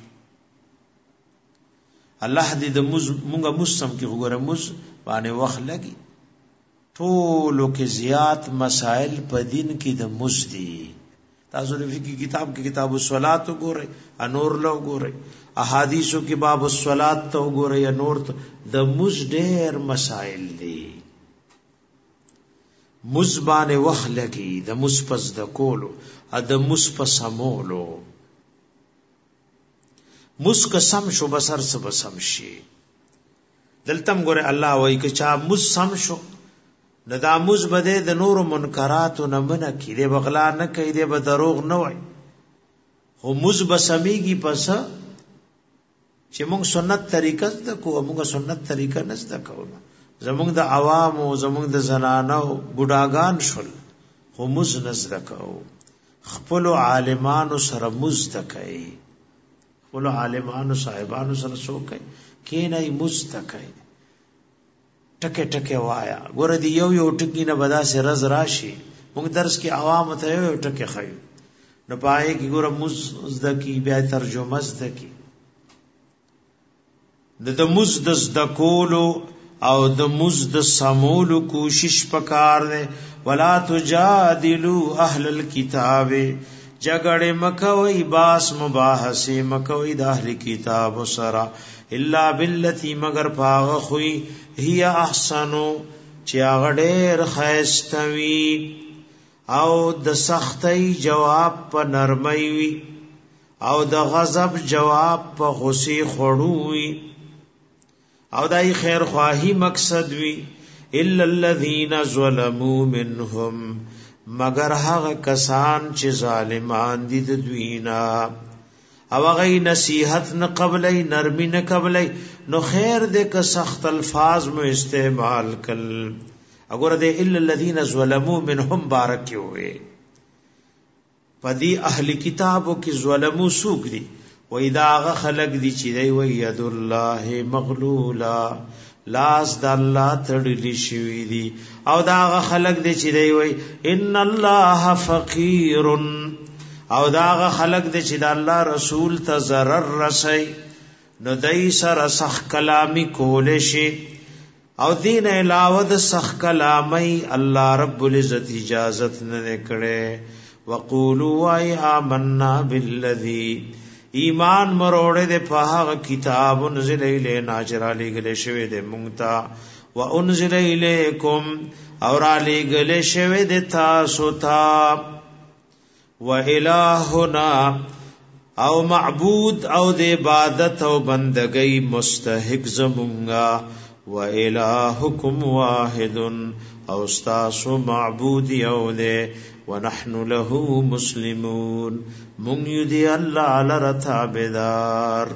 الله دې د مونږه مسم کې وګوره مز باندې وخت لګي ټولو کې زیات مسائل په دین کې د مز دي تاسو د فقہ کتاب کې کتاب الصلات وګورئ انور له وګورئ احادیثو کې باب الصلات ته وګورئ انور د مز ډېر مسائل دي مز باندې وخت لګي د مز پس د کولو د مز پس سمولو مز قسم شو بسر سب سم شي دلتم ګوره الله وای که چا مز سم شو ندا مز بده د نور منکرات نه منه کړي بغلا نه کوي به دروغ نه وای خو مز بسمیږي پس چې موږ سنت طریقه زده کوو موږ سنت طریقه نه زده کوو زموږ د عوام او زموږ د زنانو بډاګان شول خو مز نه زده کوو خپل عالمانو سره مز زده کوي خپل عالمانو صاحبانو سره سوکای کینای مز زده کوي ټکه ټکه وایا ګوره دی یو یو ټکی نه بدا سي رز راشي موږ درس کې عوام ته یو ټکه خایو نه پای کې ګوره مز زده کی بیا ترجمه زده کی د مز د زده کولو او د مز د سمولو کوشش پکار نه ولا تجادلوا اهل الكتاب جګړه مکوي باس مباحثه مکوي د اهل کتاب سره الا بالتي مگر پاغه خوې هي احسنو چې هغه ډېر خیستوي او د سختۍ جواب په نرمۍ وي او د غضب جواب په غصې خړوي او دای خیر خواهی مقصد وی الا الذين ظلموا منهم مگر هغه کسان چې ظالمان دي د دوینا او هغه نصیحت نه قبلای نرمی نه قبلای نو خیر دې که سخت الفاظ مو استعمال کل وګوره دې الا الذين ظلموا منهم بارک وي پدی اهل کتابو کې ظلمو سوق دي و اذا خلق دي چې دی وی ید الله مغلولا لاس د الله تړلی شوی دي او دا خلق دي چې دی وی ان الله فقیر او دا خلق دي چې د الله رسول ته ضرر رسي نو دای سره سخت کلامی کول شي او دین علاوه د سخت کلامی الله رب العزت اجازت نه کړي وقولوا ای آمنا بالذی ایمان مروړې د په هغه کتاب نزل اله ناجر علی گله شوی د مونتا و انزل الیکم اور علی گله شوی د تاسو ته و الہنا او معبود او د عبادت او بندګۍ مستحق زمونږه و الہکم واحد او تاسو معبود یو ده ونحن له مسلمون من يدي الله على رتابدار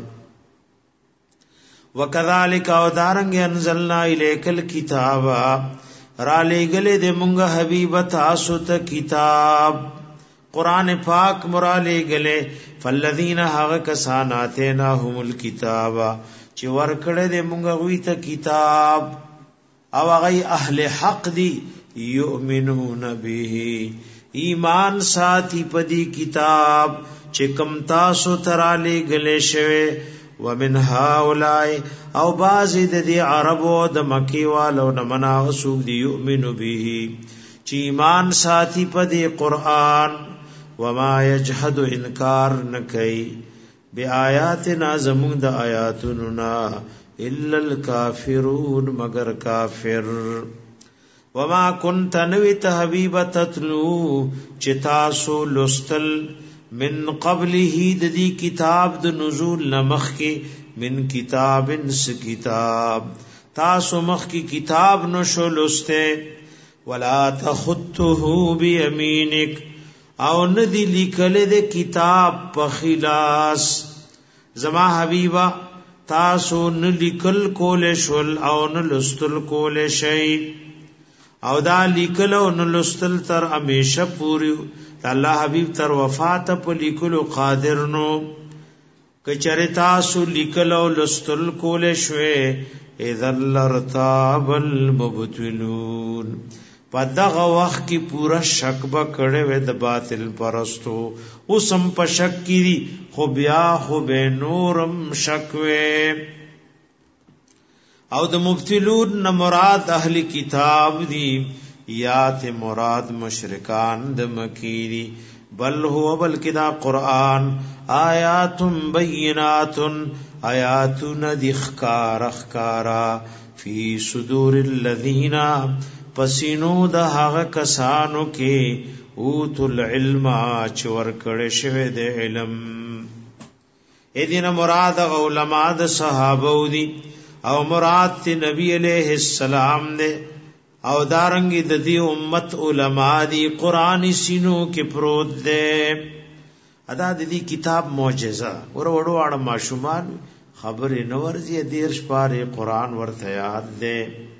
وكذلك ودارنگ انزلنا اليك الكتاب را لګلې د مونږ حبيب تاسو ته کتاب قران پاک مرا لګلې فالذين هغه کساناتناهم الكتاب چې ورکړې د مونږ وی ته کتاب او هغه اهل حق دي يؤمنون به ایمان ساتي پدی کتاب چې کم تاسو تراله غلې شوه ومن هؤلاء او بعض د عربو د مکی والو نه مناسوب دی یؤمن به چې ایمان ساتي پدی قران وما يجحد انکار نکي بیااتنا زمون د آیاتنا الا الکافرون مگر کافر. وما كنت نویت حبیب تتلو چتاسو لستل من قبله د دی کتاب د نزول نمخ کی من کتاب انس کتاب تاسو مخ کی کتاب نشو لسته ولا تخطه بیمینک او ندی لیکل د کتاب په خلاص زما حبیبا تاسو ن لیکل کول شول او ن لستل کول شی او دا لیکل او ن لستل تر همیشه پوری الله حبیب تر وفات په لیکلو قادر نو کچره تاسو لیکل او لستل کول شوي اذا لرتاب المبتلون پدغه وخت کی پورا شک به کړه و د باطل پرستو اوسم په شک کی خو بیا خو به نورم شک و او د مبتلون نه مراد اهل کتاب دی یا ته مراد مشرکان د مکی بل هو بلکې دا قران آیات بینات آیاتن دخکارا فی صدور الذین پسینو د هغه کسانو کې اوتل العلم چور کړه شوی د علم اذن مراد علماء د صحابه دي او مراد تی نبی علیہ السلام دے او دارنگی د دی امت علماء دی قرآن سینو کې پروت دے ادا د دی کتاب معجزہ ور وړو اړه ماشومان خبرې نورځي دیر شپاره قرآن ورته یاد دے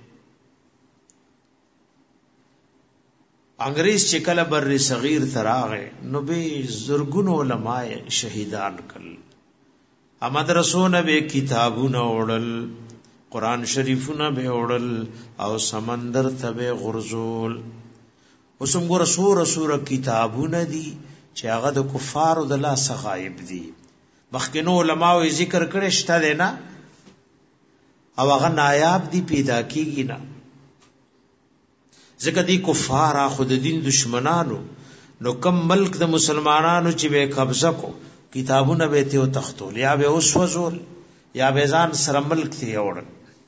انګریز چې کله بر صغیر تراغه نو به زرګونو علماء شهیدان کړل مدرسونه به کتابونه وړل قرآن شریفونه به وړل او سمندر ته به غرزول اوسم ګور سور کتابونه دي چې هغه د کفارو د لاس غایب دي مخکینو علماء ذکر کړي شته نه او هغه نایاب دي پیدا کیږي نه ځکه دي کفار خود دین دشمنانو نو کم ملک د مسلمانانو چې به قبضه کو کتابونه به ته تختول یا به اوس وزول یا به ځان سره ملک ته وړل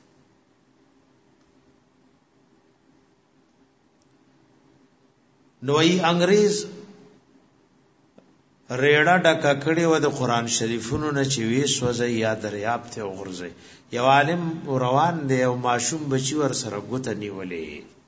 نوې انګريز ریړه ډکه کړي و د قران شریفونو نه چې وی سوځي یا دریاب ته وغورځي یو عالم روان دی او ماشوم بچي ور سره ګوت نیولې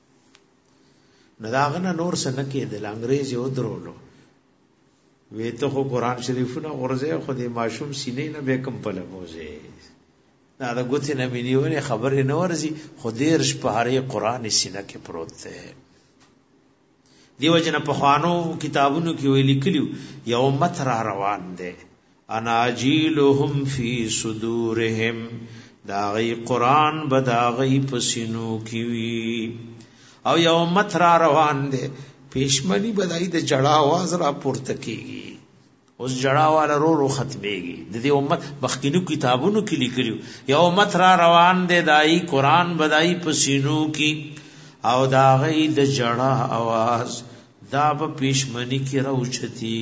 نداغنه نور سره کېدل انګريز یو درولو وی ته خو قران شریفونه غورځي خو د ماشوم سینې نه به کم پله بوزي دا د ګوت نه مليونه خبرې نه ورزي خو دیر شپاره قران سینې کې پروت دی دیو جن په خوانو کتابونو کې ویل کلیو یو مت را روان دي اناجیلهم فی صدورهم دا غي قران بداغي پسینو کې وی او یو مت را روان دي پېشمنی بدای د جړه आवाज را پورته کیږي اوس جړه والا رو ختميږي د دې امت بخکینو کتابونو کې لیکلیو یو مت را روان دي دای قران بدای پسینو کې او دا غي د جړه आवाज دا په پېشمنی کې راوچتي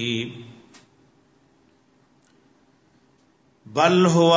بل هو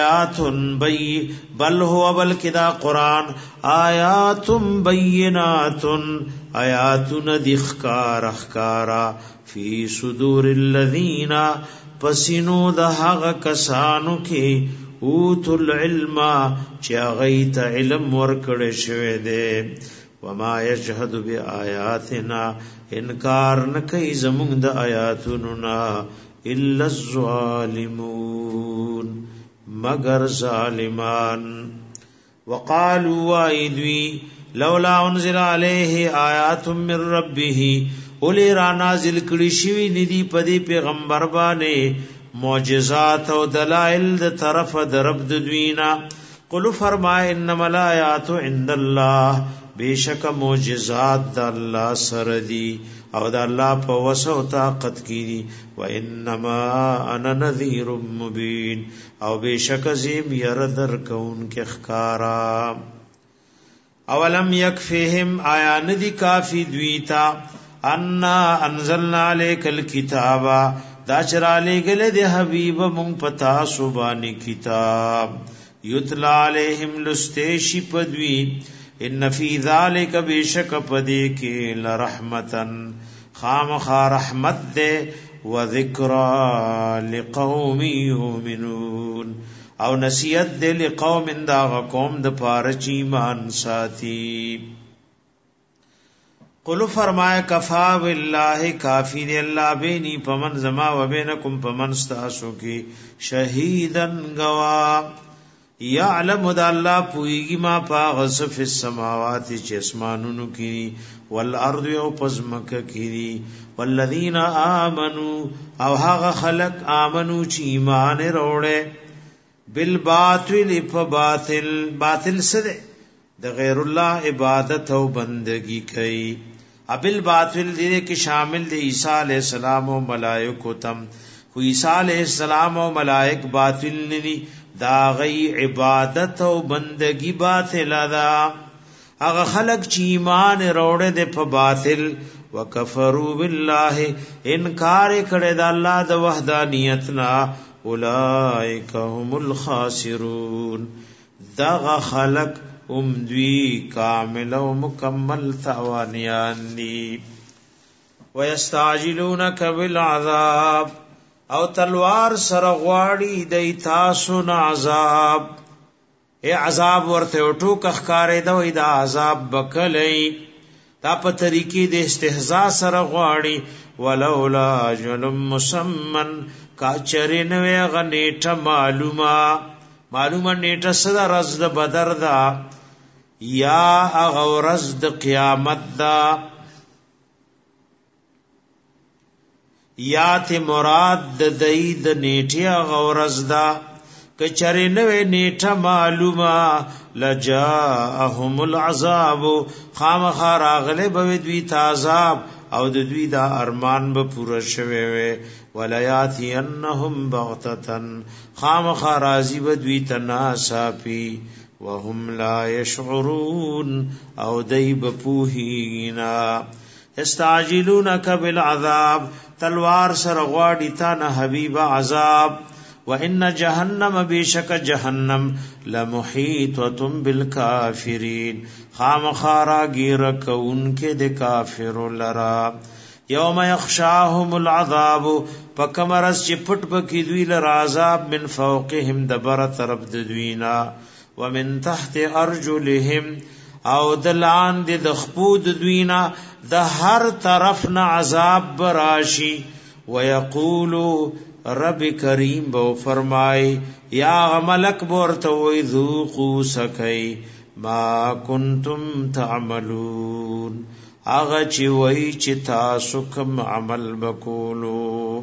بلکې دا قران آیات بینات آیاتن دخکارا فی صدور الذین پسینو د هغه کسانو کې اوتل العلم چې غیت علم ورکړې شوی دی وما یجحد بیااتنا انکار نکي زمونږ د آیاتونو نا الا الظالمون مگر ظالمان وقالوا وایدوی لولا انزل علیه آیات من ربه اولی را نازل کړي شوی ندی پدی پیغمبر باندې معجزات او دلائل د طرف د رب د دوینا قل فرمای انما الآیات عند الله بیشک معجزات د الله سره دي او د الله په وسو طاقت کې دي و انما انا نذیر مبین او بیشک زیم ير در کون کې خکارا اولم یکفیهم آیا ندی کافی دویتا ان انزلنا علیک الکتاب دا چراله گله د حبیب مون پتا سبانی کتاب یتلا علیہم لستیشی پدوی ان فی ذالک بیشک پدی کی لرحمتن خامخا رحمت دے و ذکرى لقوم یؤمنون او نصیحت دے لقوم دا قوم د پارچ ایمان ساتي قل فرمایا کفا بالله کافی دی اللہ بینی پمن زما و بینکم پمن استاسو کی شہیدن گوا یعلم دا اللہ پوئیگی ما پاغس فی السماوات چی اسمانونو کی والارض او پزمک کی والذین آمنو او حق خلق آمنو چی ایمان روڑے بالباطل فباطل باطل سدے دا غیر اللہ عبادت او بندگی کئی ابل باطل دیدے کی شامل دے عیسیٰ علیہ السلام و ملائکو تم خو عیسیٰ علیہ السلام و ملائک باطل نی دا غی عبادت او بندگی باطل دا اغا خلق چی ایمان روڑے دے پا باطل وکفروا باللہ انکار کڑے دا اللہ دا وحدانیتنا اولائک هم الخاسرون دا خلق امدوی کامل و مکمل تاوانیان دی ویستعجلونک بالعذاب او تلوار سرغواڑی دی تاسون عذاب اے عذاب ورته اٹھو کخکارے دوئی دا عذاب بکلی دا پا طریقی دی استحضاء سرغواڑی ولولا جلم مسمن کاچری نوی غنیٹا معلومہ نیٹا صدا رزد بدر دا یا اغو رزد قیامت دا یا تی مراد دید نیٹی اغو رزدہ کچری نوی نیٹا معلومہ لجاءهم العذاب خامخار آغلب دوی تازاب او دوی دا ارمان با پورا شویوے ولیاتی انہم بغتتن خامخار آزی با دوی تناساپی وهم لا یشعرون او دی با پوہینا استعجلونک بالعذاب تلوار سرغواڑی تانا حبیب عذاب وَإِنَّ جَهَنَّمَ بِشَكَ جَهَنَّمْ لَمُحِيطَةٌ بِالْكَافِرِينَ خامخارا گیرک انکے دے کافر لرا یوم یخشاہم العذاب پکمرس چی پٹ بکی دوی لرعذاب من فوقهم دبر طرف دوینا ومن تحت ارجلهم او دلان دی دخپود دوینا دا ہر طرفنا عذاب براشی ویقولو رب کریم بو فرمائی یا ملک بورتوی ذوقو سکی ما کنتم تعملون آغا چی وی چی تاسکم عمل بکولو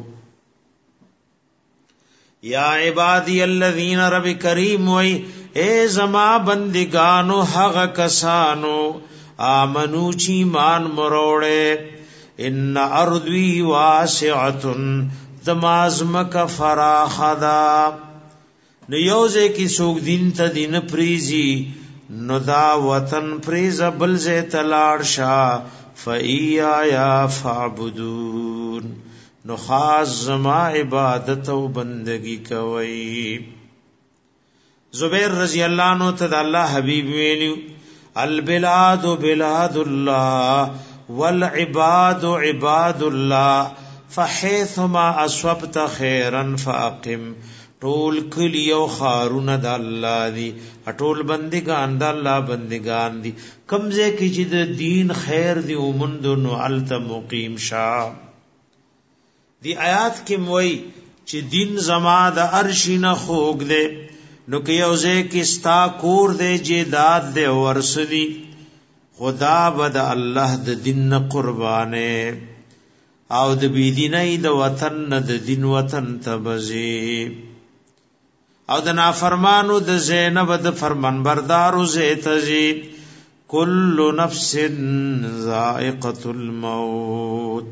یا عبادی الذین رب کریم وی اے زما بندگانو حق کسانو آمنو چی مان مروڑے ان ارضوی واسعتن دمازمک فراخدا نیوزے کی سوک دین تا دین پریزی نو دا وطن پریز بلزے تلاڑ شا فئی آیا فعبدون نو خاص زما عبادت و بندگی کوئی زبیر رضی اللہ عنہ تد اللہ حبیب ویلیو البلاد بلاد اللہ والعباد عباد اللہ فحیثما اصوبت خیرا فاقم ټول کلی او خارون د الله دی ټول بندگان د الله بندگان دی کمزه کی چې د دین خیر دی ومند نو الت مقیم شا دی آیات کې موي چې دین زما د عرش نه خوګ دی نو کې اوځه کې ستا کور دی جیداد دی ورسدي خدا بد الله د دین قربانه او د بيدینای د وطن نه د دین وطن تبزی او د نافرمانو د زینب د فرمان بردارو زیتزی کل نفس ذائقه الموت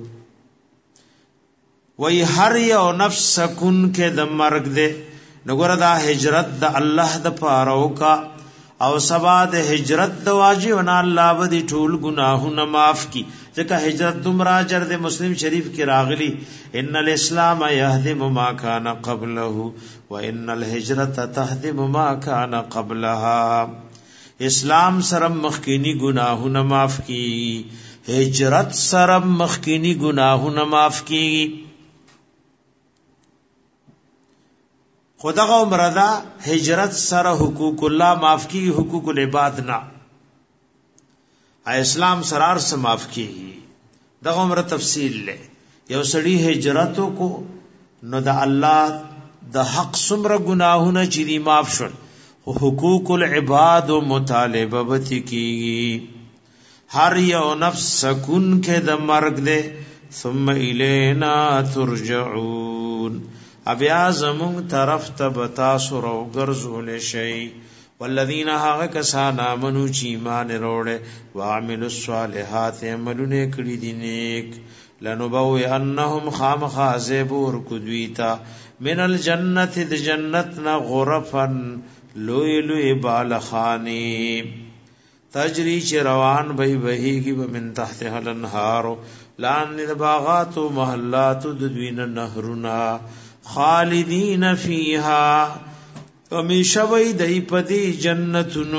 وی هر یو نفس سکون کې د مرګ ده نګور دا هجرت د الله د پاره کا او سبا د هجرت د واجب نه الله به ټول گناهونه معاف کی ځکه هجرت دومره اجر د مسلم شریف کې راغلی ان الاسلام يهدم ما كان قبله وان الهجرة تهدم ما كان قبلها اسلام سره مخکینی گناهونه معاف کی هجرت سره مخکینی گناهونه معاف کی خدغه عمردا هجرت سره حقوق الله معاف کی حقوق العباد نه اسلام سرار سے معاف کی دغه عمر تفصیل له یو سړی هجرت کو نو د الله د حق سمره گناهونه چې دی معاف شول حقوق العباد مطالبه وتی کی هر یو نفس سکون کې د مرګ دے ثم الینا ترجعون بیا زمون طرف ته بتاسو رو ګرځول شي والذین هغه کسان امنو چې ایمان وروړي وعملوا الصالحات عملونه کړی دي نیک لنبوئ انهم خامخازبور کدویتا من الجنت د جنتنا غرفن لوی لوی بالخانی تجری چ روان بهي بهيږي ومن تحتها الانهار لان باغات و محلات د دوین نهرنا خالدین فیها همیشه وی دای پدی جنتونو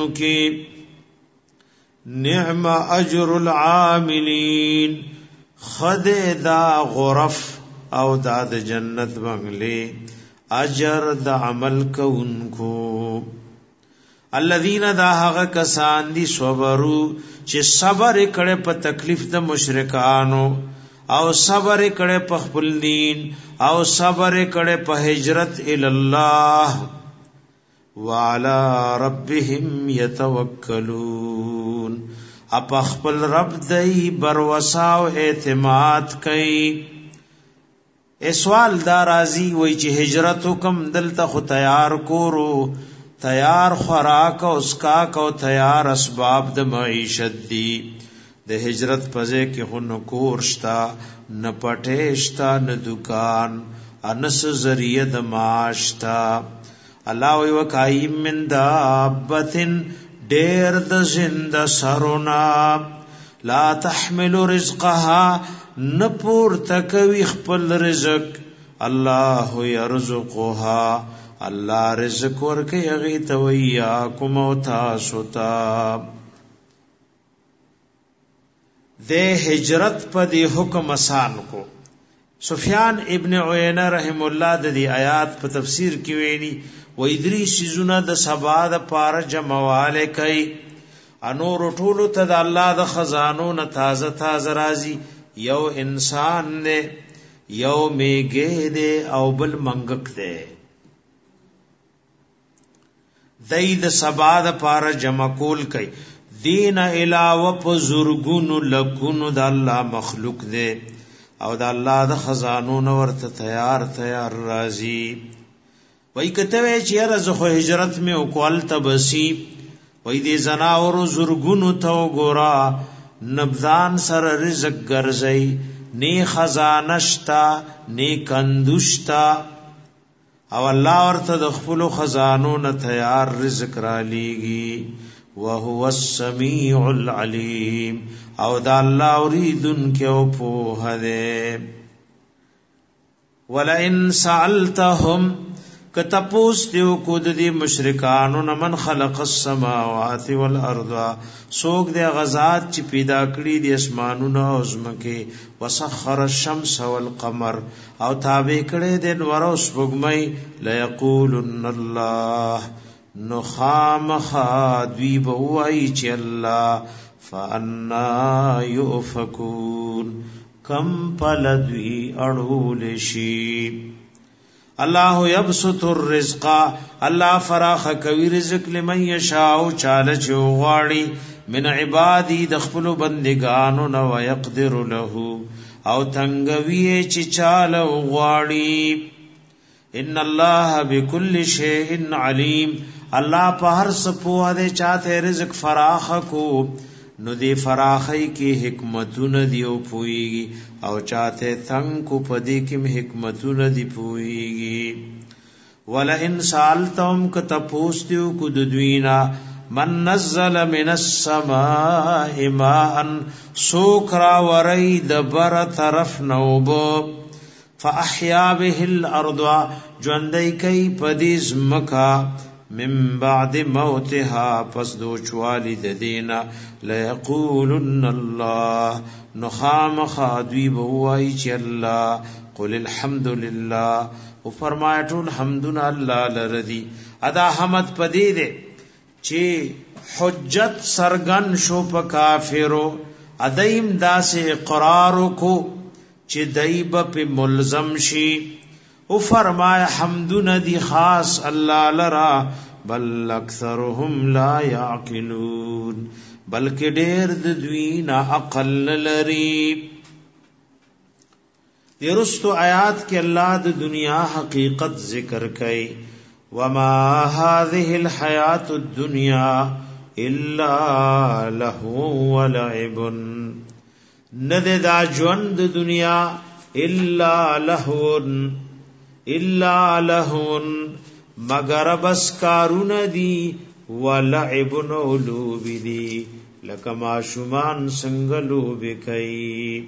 کې نعم اجر العاملین خد دا غرف او دا د جنت بنگله اجر د عمل کوونکو الذين دا هغه کسان دي صبرو چې صبر کړي په تکلیف د مشرکانو او صبر کړي په خپل دین او صبر کړي په هجرت ال الله وعلى ربهم يتوکلون اپ خپل رب دای بروسا او اعتماد کوي سوال دا راضی وای چې هجرت حکم دلته خو تیار کورو تیار خوراک او اسکاک او تیار اسباب د معیشت دی د هجرت پځه کې خو نو کورشتا نه پټېشتا نه دکان انس ذریعہ د معاشتا الله وی وکای من دابتن ډیر د زنده سرونا لا تحمل رزقها نپور تکوي خپل رزق الله يرزقها الله رزق ورکي هغه تویا کوم او تاسو ته د هجرت په دی حکم آسان کو سفیان ابن عینہ رحم الله د دې آیات په تفسیر کې ویلي و ادریس زونه د سبا د پار جمعواله کوي انور ټولو ته د الله د خزانو نه تازه تازه راځي یو انسان نه یو میګه دې او بل منګک دې دید سبا د پار جمع کول کوي دین علاوه په زورګونو لکونو د الله مخلوق دی او د الله د خزانو نو ورته تیار راضی وای کته وی چې رزخ هجرت می او کول تبسی وای دې زناور زورګونو ته ګورا نبذان سر رزق ګرځي نی خزانشتا نی کندوشتا او الله ورته د خپل خزانو نه تیار رزق را لیږي وهو السميع العليم او دا الله اوریدن کې او په هده ولئن سالتهم کتپوس دیو کو د دې مشرکانو نه من خلق السماوات والارض سوق د غزاد چې پیدا کړی د اسمانونو او زمکه وسخر الشمس والقمر او تابع کړی د نور او سپوږمۍ ليقولن الله نخام خادوی بوای چې الله فانا يؤفكون کم پلدوی اړول شي الله يبسط الرزق الله فراخ کوي رزق لمن يشاء چاله چوغاړي من عبادي د خپل بندگانو نو يقدر له او تنگوي چې چاله وغاړي ان الله بكل شيء عليم الله په هر څه په دې چاته رزق فراخ کو نو دی فراخی کی حکمتون دی او پوئیگی او چاہتے تنگ کو پدی کم حکمتون دی پوئیگی وَلَئِن سَأَلْتَهُمْ كَتَپُوس دیو کو ددوینا من نزل من السماء ماء سوکرا ورید بر طرف نوبو فاحیا به الارض جوندی کئی پدیز مکا من بعد موتها پس دو چوالی دینا لیقولن اللہ نخام خادوی بوائی چی اللہ قل الحمد للہ و فرمایتون حمدن اللہ لردی ادا حمد پدی دے چی حجت سرگن شو پا کافرو ادایم دا سے اقرارو کو چی دایب پی ملزم شی او فرمائے حمدن دی خاص اللہ لرا بل اکثرهم لا یعقلون بلکہ دیر دوین عقل لری. درست آیات کے اللہ د دنیا حقیقت ذکر کئی وما هذه الحیات الدنیا الا لهو ولعب ند دا ژوند دنیا الا لهو مگر بس کارون دی ولعب نولوب دی لکما شمان سنگلوب کئی.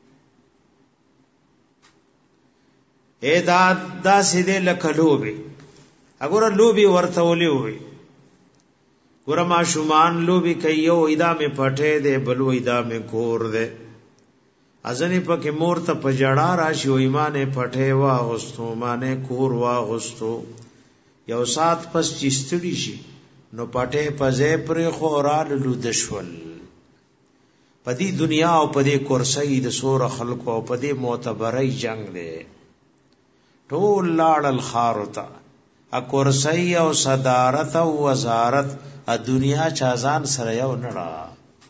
اے دا سیدے لکلوبی اگر لوبی ورطولی ہوئی گورا ما شمان لوبی کئی یو ایدا میں پٹھے دے بلو ایدا میں کور دے ازنی پاکی مورتا پجڑا راشی و ایمانے پٹھے واغستو مانے کور واغستو یو سات پس چستڑی شی نو پٹھے پزے پر خورال لودشول پدی دنیا او پدی کرسی د سور خلقو او پدی معتبری جنگ دے ټول لاړل خاروتا ا کرسی او صدارت او وزارت ا دنیا چازان سره یو نړه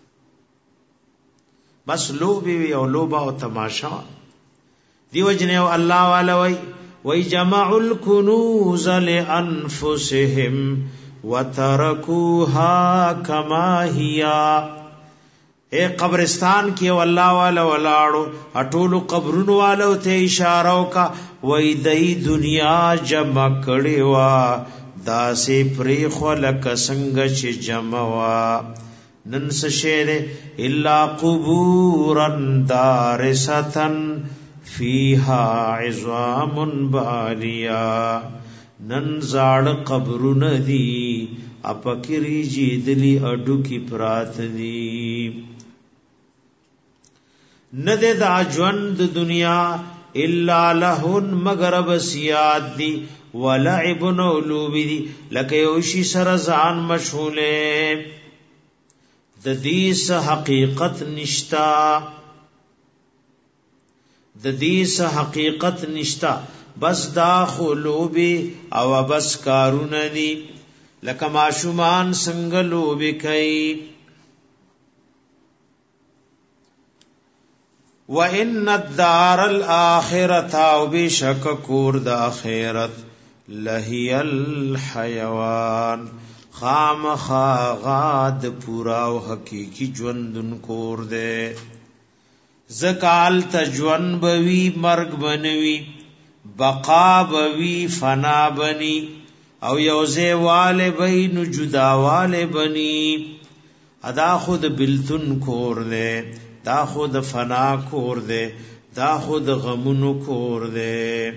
بس لوبي او لوبا او تماشا دیو جنو الله والا وی جمع الکنوز لانفسهم وترکوها کما هي. اے قبرستان کی والله والا ولاړو اټولو قبرونو والو ته اشاره وکا وای دای دنیا جمع کړي وا داسې پری خلک څنګه چې جمع وا نن سشیر الا قبورا دارستن فیها عظام بالیا نن زاړ قبرونه دي اپکری جیدلی اډو کی پرات دي ند دا ژوند دنیا الا لهن مگر بسیاد دی ولعب نولوب دی لکه یوشی سر ځان مشغوله د دې حقیقت نشتا بس دا خلوب او بس کارون دی لکه ماشومان څنګه لوب کوي. وَإِنَّ الدَّارَ الْآخِرَةَ وَبِشَكَ كُورْ دَ آخِرَت لَهِيَ الْحَيَوَانِ خامخا غاد پورا و حقیقی جوندن کور دے زکال تجون بوی مرگ بنوی بقا بوی فنا بنی او یوزے والے بین جدا والے بنی ادا خود بلتن کور دے دا خود فنا کور دے دا خود غمونو کور دے.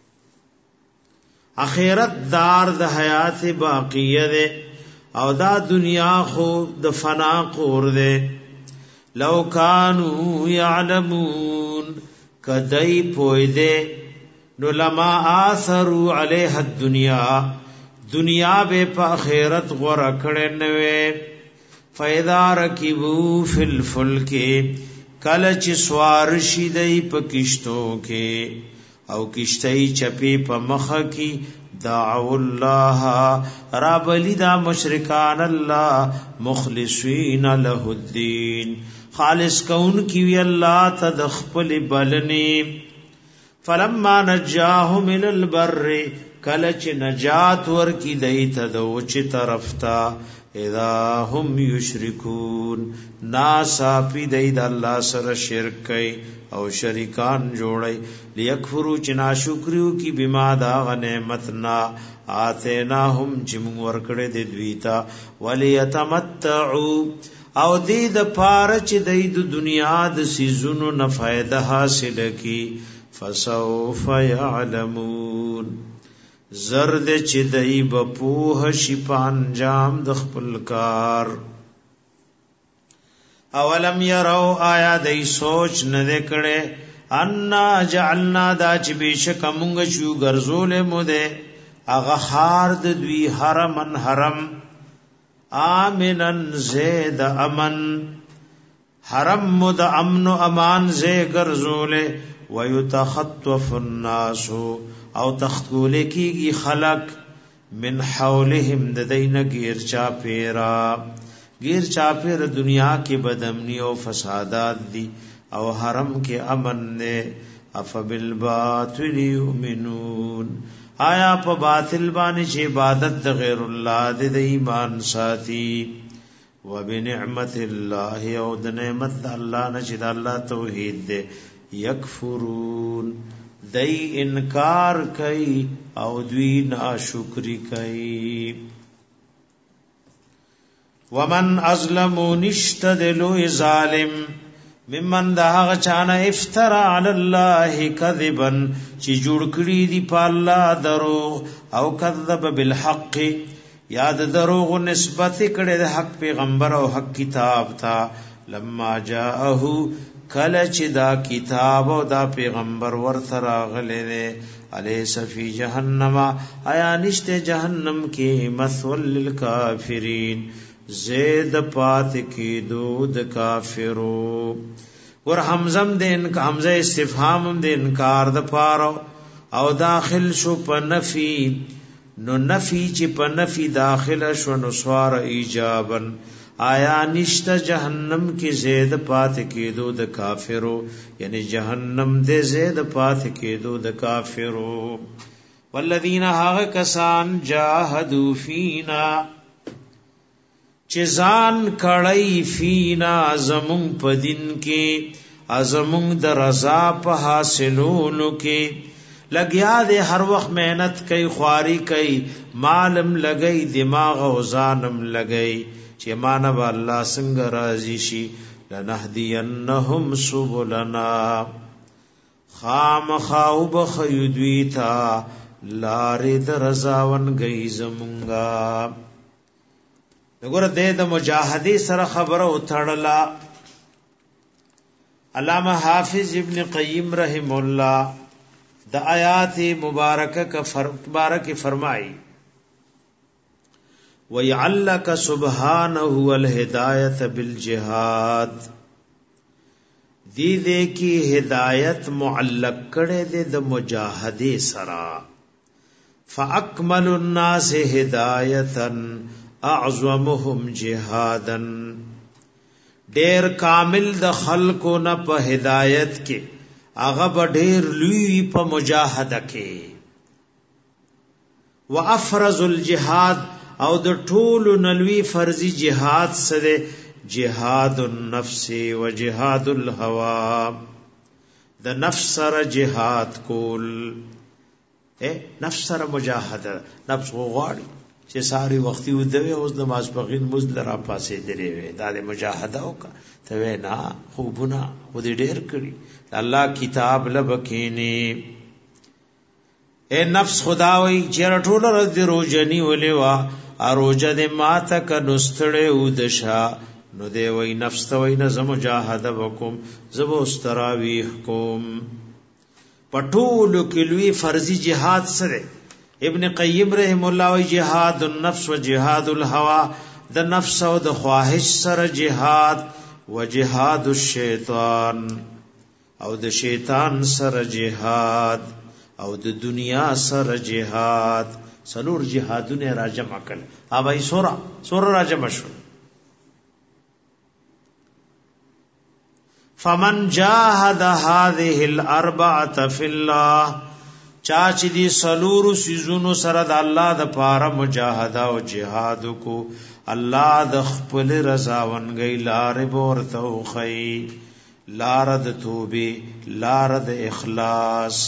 اخرت دار د حیات باقیہ دے او دا دنیا خود د فنا کور دے. لو کانوا یعلمون کدی پوی دے نو لما آثروا علیہ الدنیا دنیا بے پا اخرت غور کڑے نوے. فَإِذَا رَكِبُوا فِي الْفُلْكِ کلچ سوار شیدئی پا کشتوں کے او کشتئی چپی پا مخ کی دعو اللہ رب لدا مشرکان اللہ مخلصین له الدین خالص کون کی اللہ تدخپل بلنی. فلما نجاهم من البر کلچ نجات ور کی دئی تدوچ طرفتا اذا هم یشرکون ناسا پی دید اللہ سر شرک کئی او شریکان جوڑی لیکفرو چنا شکریو کی بما دا نعمتنا آتیناهم چمون ورکڑے دی دویتا ولیتمتعو او دید پارچ دید دنیا د سیزونو نفائدہ حاصل کی فسوف یعلمون زرد چی دئی بپوہ شپان جام دخپل کار اولم یرو آیا دئی سوچ ندے کڑے انا جعلنا دا چی بیشک مونگ چو گرزول مدے اغخار دوی حرمن حرم آمنن زید امن حرم مد امن و امان زی گرزول ویتخطف الناس او تختگولے کی گی خلق من حولهم ددین گیر چاپیرا گیر چاپیر دنیا کی بدامنی و فسادات دی او حرم کے امن نے افبالباطل یؤمنون آیا پا باطل بانی چه عبادت د غیر اللہ د ایمان ساتی و بنعمت اللہ او د نعمت اللہ نچه د اللہ توحید دے یکفرون دی انکار کئی او دوی ناشکری کئی ومن ازلمو نشتدلو ظالم ممن دا هغه چانه افترا علی الله کذبا چې جوړ کړی دی په الله دروغ او کذب بالحق یاد دروغ نسبت کړي د حق پیغمبر او حق کتاب تا لما جاءه کله چې دا کتاب او دا پیغمبر ورته راغله الیس فی جهنم آیا نشته جهنم کې مثول للکافرین زید پات کی دود کافرو ور حمزم دین حمزه استفهام د انکار د پارو او داخل شو په نفی نو نفی چې په نفی داخل شو نو سوار ایجابن آیا نشته جهنم کې زید پات کی دود کافرو یعنی جهنم دې زید پات کی دود کافرو والذین هاغ کسان جاهدوا فینا چزان کړی فینا زمون پدین کې ازمون د رضا په حاصلولو کې لګیا دے هر وخت محنت کوي خواري کوي مالم لګي دماغ او ځانم لګي چې مانو الله څنګه راضي شي لنهدینهم سبلنا خام خاوب خیدویتا لارې د رضاون گئی زمونږه وګوره د مجاهدی سره خبره وتړلا علامہ حافظ ابن قیم رحم الله د آیات مبارکه کا مبارک فرمائی وَيَعَلَّكَ سُبْحَانَهُ وَالْهِدَایَةَ بِالْجِهَادِ دی دے کی ہدایت معلق کڑے دے د مجاہدے سرا فَأَكْمَلُ النَّاسِ هِدَایَةً اعظمهم جهادن ډیر کامل د خلقو نه په هدایت کې هغه ډیر لوی په مجاهده کې وافرز الجهاد او د ټولو نلوی فرضی جهاد سره جهاد النفس و جهاد الهوى د نفس سره جهاد کول نفس سره مجاهده نفس غواړي چې ساری وختي ودوي اوس د ماسپخین مزل را پاسې درې وي دا د مجاهده وکړه ته نه خوبونه خو دې ډېر کړی الله کتاب لبکینی اے نفس خدا وی چې ټول ورځ روزنی ولې وا اروجه دې ماته ک نستړې ودشا نو دې وی نفس ته وی نه زم مجاهده وکم زبو استراویح کوم پټول کلوی فرضی جهاد سره ابن قیم رحم الله و جهاد النفس و جهاد الهوى د نفس او د خواهش سره جهاد و جهاد الشیطان او د شیطان سره جهاد او د دنیا سره جهاد سلور جهادونه راجمع کړ اوبای سورہ راجمع شو فمن جاهد هذه الاربعه في الله چا چې دی سلور سيزونو سره د الله د پاره مجاهده او جهاد کو الله د خپل رضا ونګي لار ورته خي لار د توبه لار د اخلاص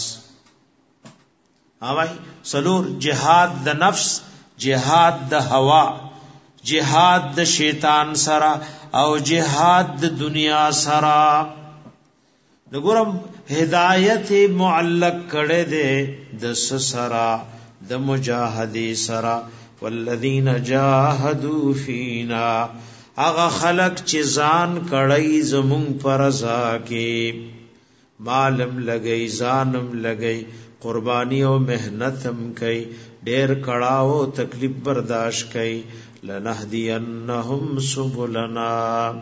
اوای سلور جهاد د نفس جهاد د هوا جهاد د شیطان سره او جهاد د دنیا سره نګورم هدایت معلق کړه دے د سرا د مجاهدی سرا والذین جاهدوا فینا هغه خلق چې ځان کړی زمون پر رضا کې مالم لګی ځانم لګی قربانی او مهنتم کوي ډیر کړهو تکلیف برداشت کوي لنهدینهم سبلنا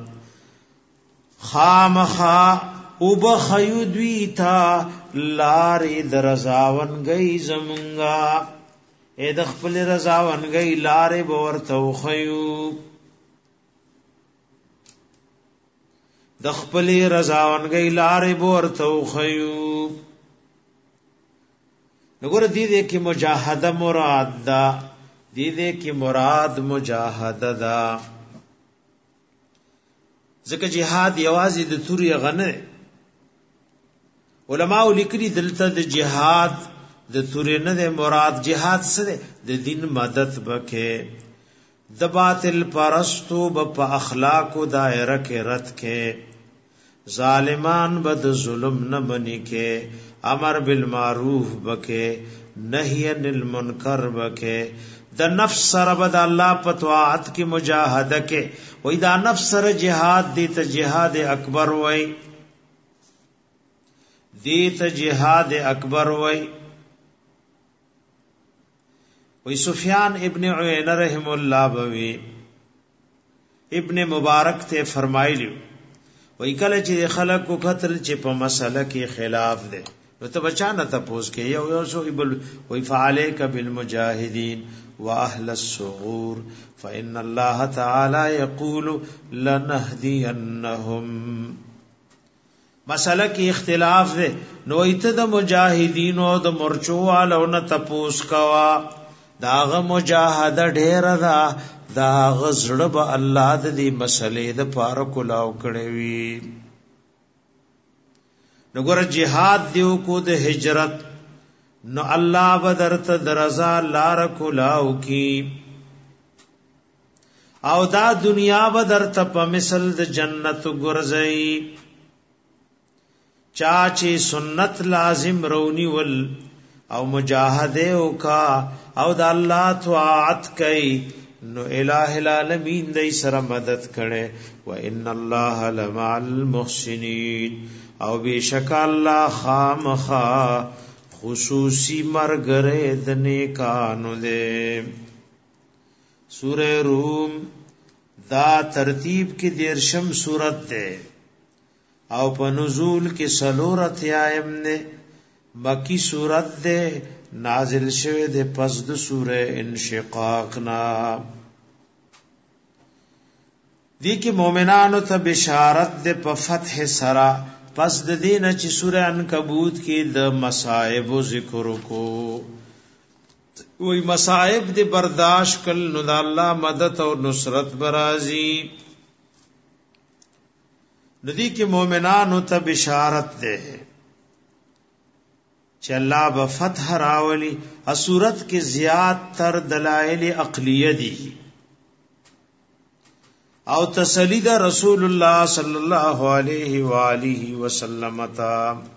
خامخا او بخیودوی تا لاری درزاون گئی زمونگا اے دخپل رزاون گئی لاری بورتو خیو دخپل رزاون گئی لاری بورتو خیو نگور دیدے کی مجاہدہ مراد دا دیدے کی مراد مجاہدہ دا ځکه جهاد یوازې د توري غنه علماء لیکلي دلته د جهاد د توري نه د مراد جهاد سره د دین مدد وکې د باطل پرستو په اخلاق او دایره کې رد کې ظالمان بد ظلم نه منی کې امر بالمعروف وکې نهی عن المنکر وکې د نفس سره بد الله په طاعت کې مجاهده کې وای دا نفس سره جهاد دی ته جهاد اکبر وای دی ته جهاد اکبر وای وای سفیان ابن عیینہ رحم الله بوی ابن مبارک ته فرمایلی وای کله چې خلق کو قتل چې په مسله کې خلاف ده نو ته بچانه تاسو کې یو سو بل وای فعلیک بالمجاهدین واهل الصغور فان الله تعالی یقول لنهدینهم مسله کې اختلاف ده نو ایت د مجاهدین او د مرچو والو نه تپوس کوا داغه مجاهده ډیر ده داغه زړه به الله د دې مسلې د پاره کولاو کړي وي نګور جهاد دیو کو د هجرت نو الله بدرت درزا لار کولاو کی او دا دنیا بدرت په مثل د جنت ګرځي چاچی سنت لازم رونی ول او مجاهده او کا او د الله طاعت کوي نو الہ العالمین دای سره مدد کړي و ان الله لمع المحسنین او بیشک الله خامخا خصوصی مرګره د نیکانو دے سورہ روم دا ترتیب کې دیرشم سورت ده او په نزول کې سلورت آیم نه مکی سورت ده نازل شوه ده پس د سورہ انشقاق نا دی کې مؤمنانو ته بشارت ده په فتح سرا پس د دین چې سورہ عنکبوت کې د مصائب ذکر کو وی مصائب دې برداشت کل نو د الله مدد او نصرت برازي ندی کې مؤمنانو ته بشارت ده چې الله به فتح راولي اسورت کې زیات تر دلائل عقلیه دي او تسلی دا رسول الله صلی الله علیه و آله وسلم تا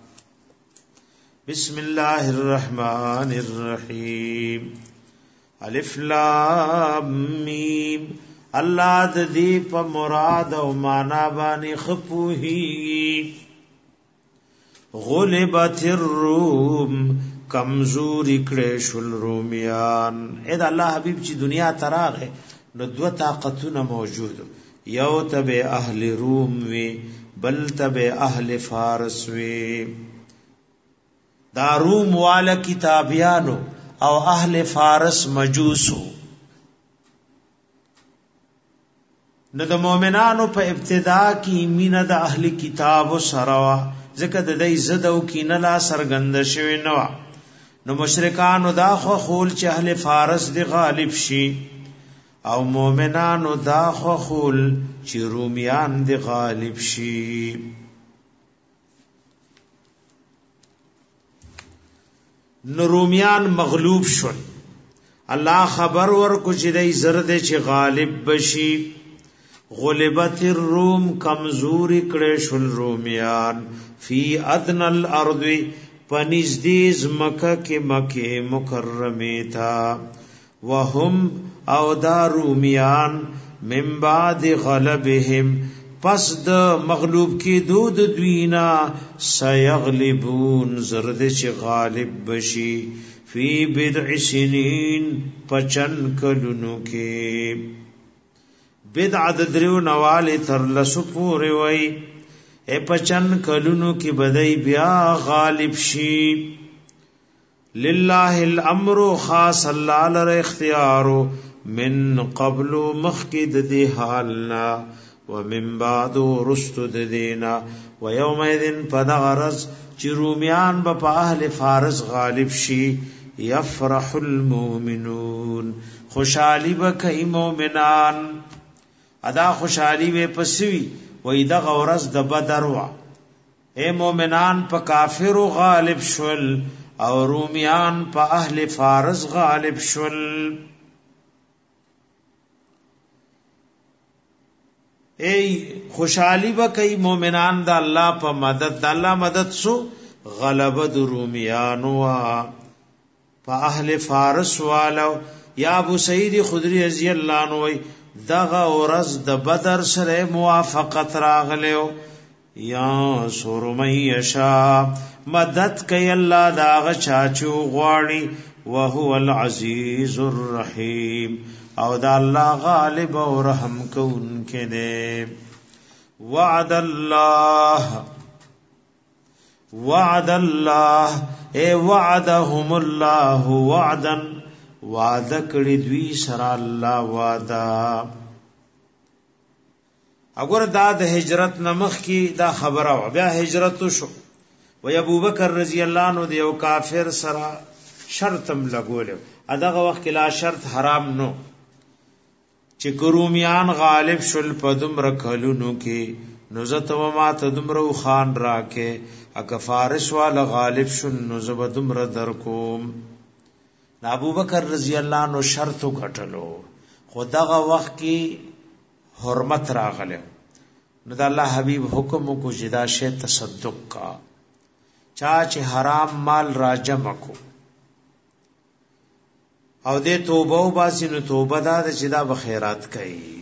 بسم الله الرحمن الرحیم الف لام میم الله د دې په مراد او معنا باندې خپوهی غلبت الروم کمزوری کړه شل رومیان اې دا الله حبیب چې دنیا تراغه نو دو طاقتونه موجود یو تبع اهل روم وی بل تبع اهل فارس وی دا روم والا کتابیانو او اهل فارس مجوسو نو د مؤمنانو په ابتدا کې مینه د اهل کتاب سره ځکه د دې زده او کینه لا سرګند شوی نو نو مشرکانو دا خو خول چې اهل فارس دی غالب شي او مومنانو دا خو خول چې رومیان دی غالب شي. نو رومیان مغلوب شول. الله خبر ورکو چې دای زرد چې غالب بشي. غلبت الروم کمزوری کړي شول رومیان فی ادنى الارض پنځدیز مکه کې مکه مکرمه تا وهم او دا رومیان من بعد غلبهم پس د مغلوب کی دود دوینا سیغلبون زرد چې غالب بشي فی بضع سنین پچن کلونو کې بدع د دریو نواله تر لسو پورې وای اے پچن کلونو کې بدای بیا غالب شي. لله الامر خاص الله لره اختیار من قبل مخکد دی حالنا ومن بعد رستد دینا ويومئذ فدغرز چې رومیان په اهل فارس غالب شي يفرح المؤمنون خوشالي بکای مؤمنان ادا خوشحالی وی پسوی وی دا غورز د بدر وا اے مومنان په کافر غالب شول او رومیان په اهل فارس غالب شول. اے خوشحالی با کئی مومنان دا اللہ په مدد دا اللہ مدد سو غلبه د رومیان وا په اهل فارس والو. یا ابو سعید خدری رضی اللہ عنہ وی دغه ورځ د بدر سره موافقت راغلو یا سورمیشا مدد کوي الله داغه چاچو غواړي وهو العزیز الرحیم او دا الله غالب او رحم کوونکی دی. وعد الله اے وعدهم الله وعدا وعده کړي دوی سره الله وعده. اگر دا د هجرت نمخ کی دا خبره و بیا هجرت شو و ابو بکر رضی الله عنه د یو کافر سره شرطم لګول اداغه وخت لا شرط حرام نو چې ګرومیان غالب شل په دمر کلونو کې نوزت و ما تدمرو خان راکه اګه فارس والا غالب شل نوزب دمر در کوم. ابو بکر رضی اللہ عنہ شرط غټلو خدغه وخت کی حرمت راغله نو د الله حبیب حکم کو جدا شه تصدق کا چا چې حرام مال را جمع کو او دې توبه او باسی نو توبه دا چې دا بخیرات کوي.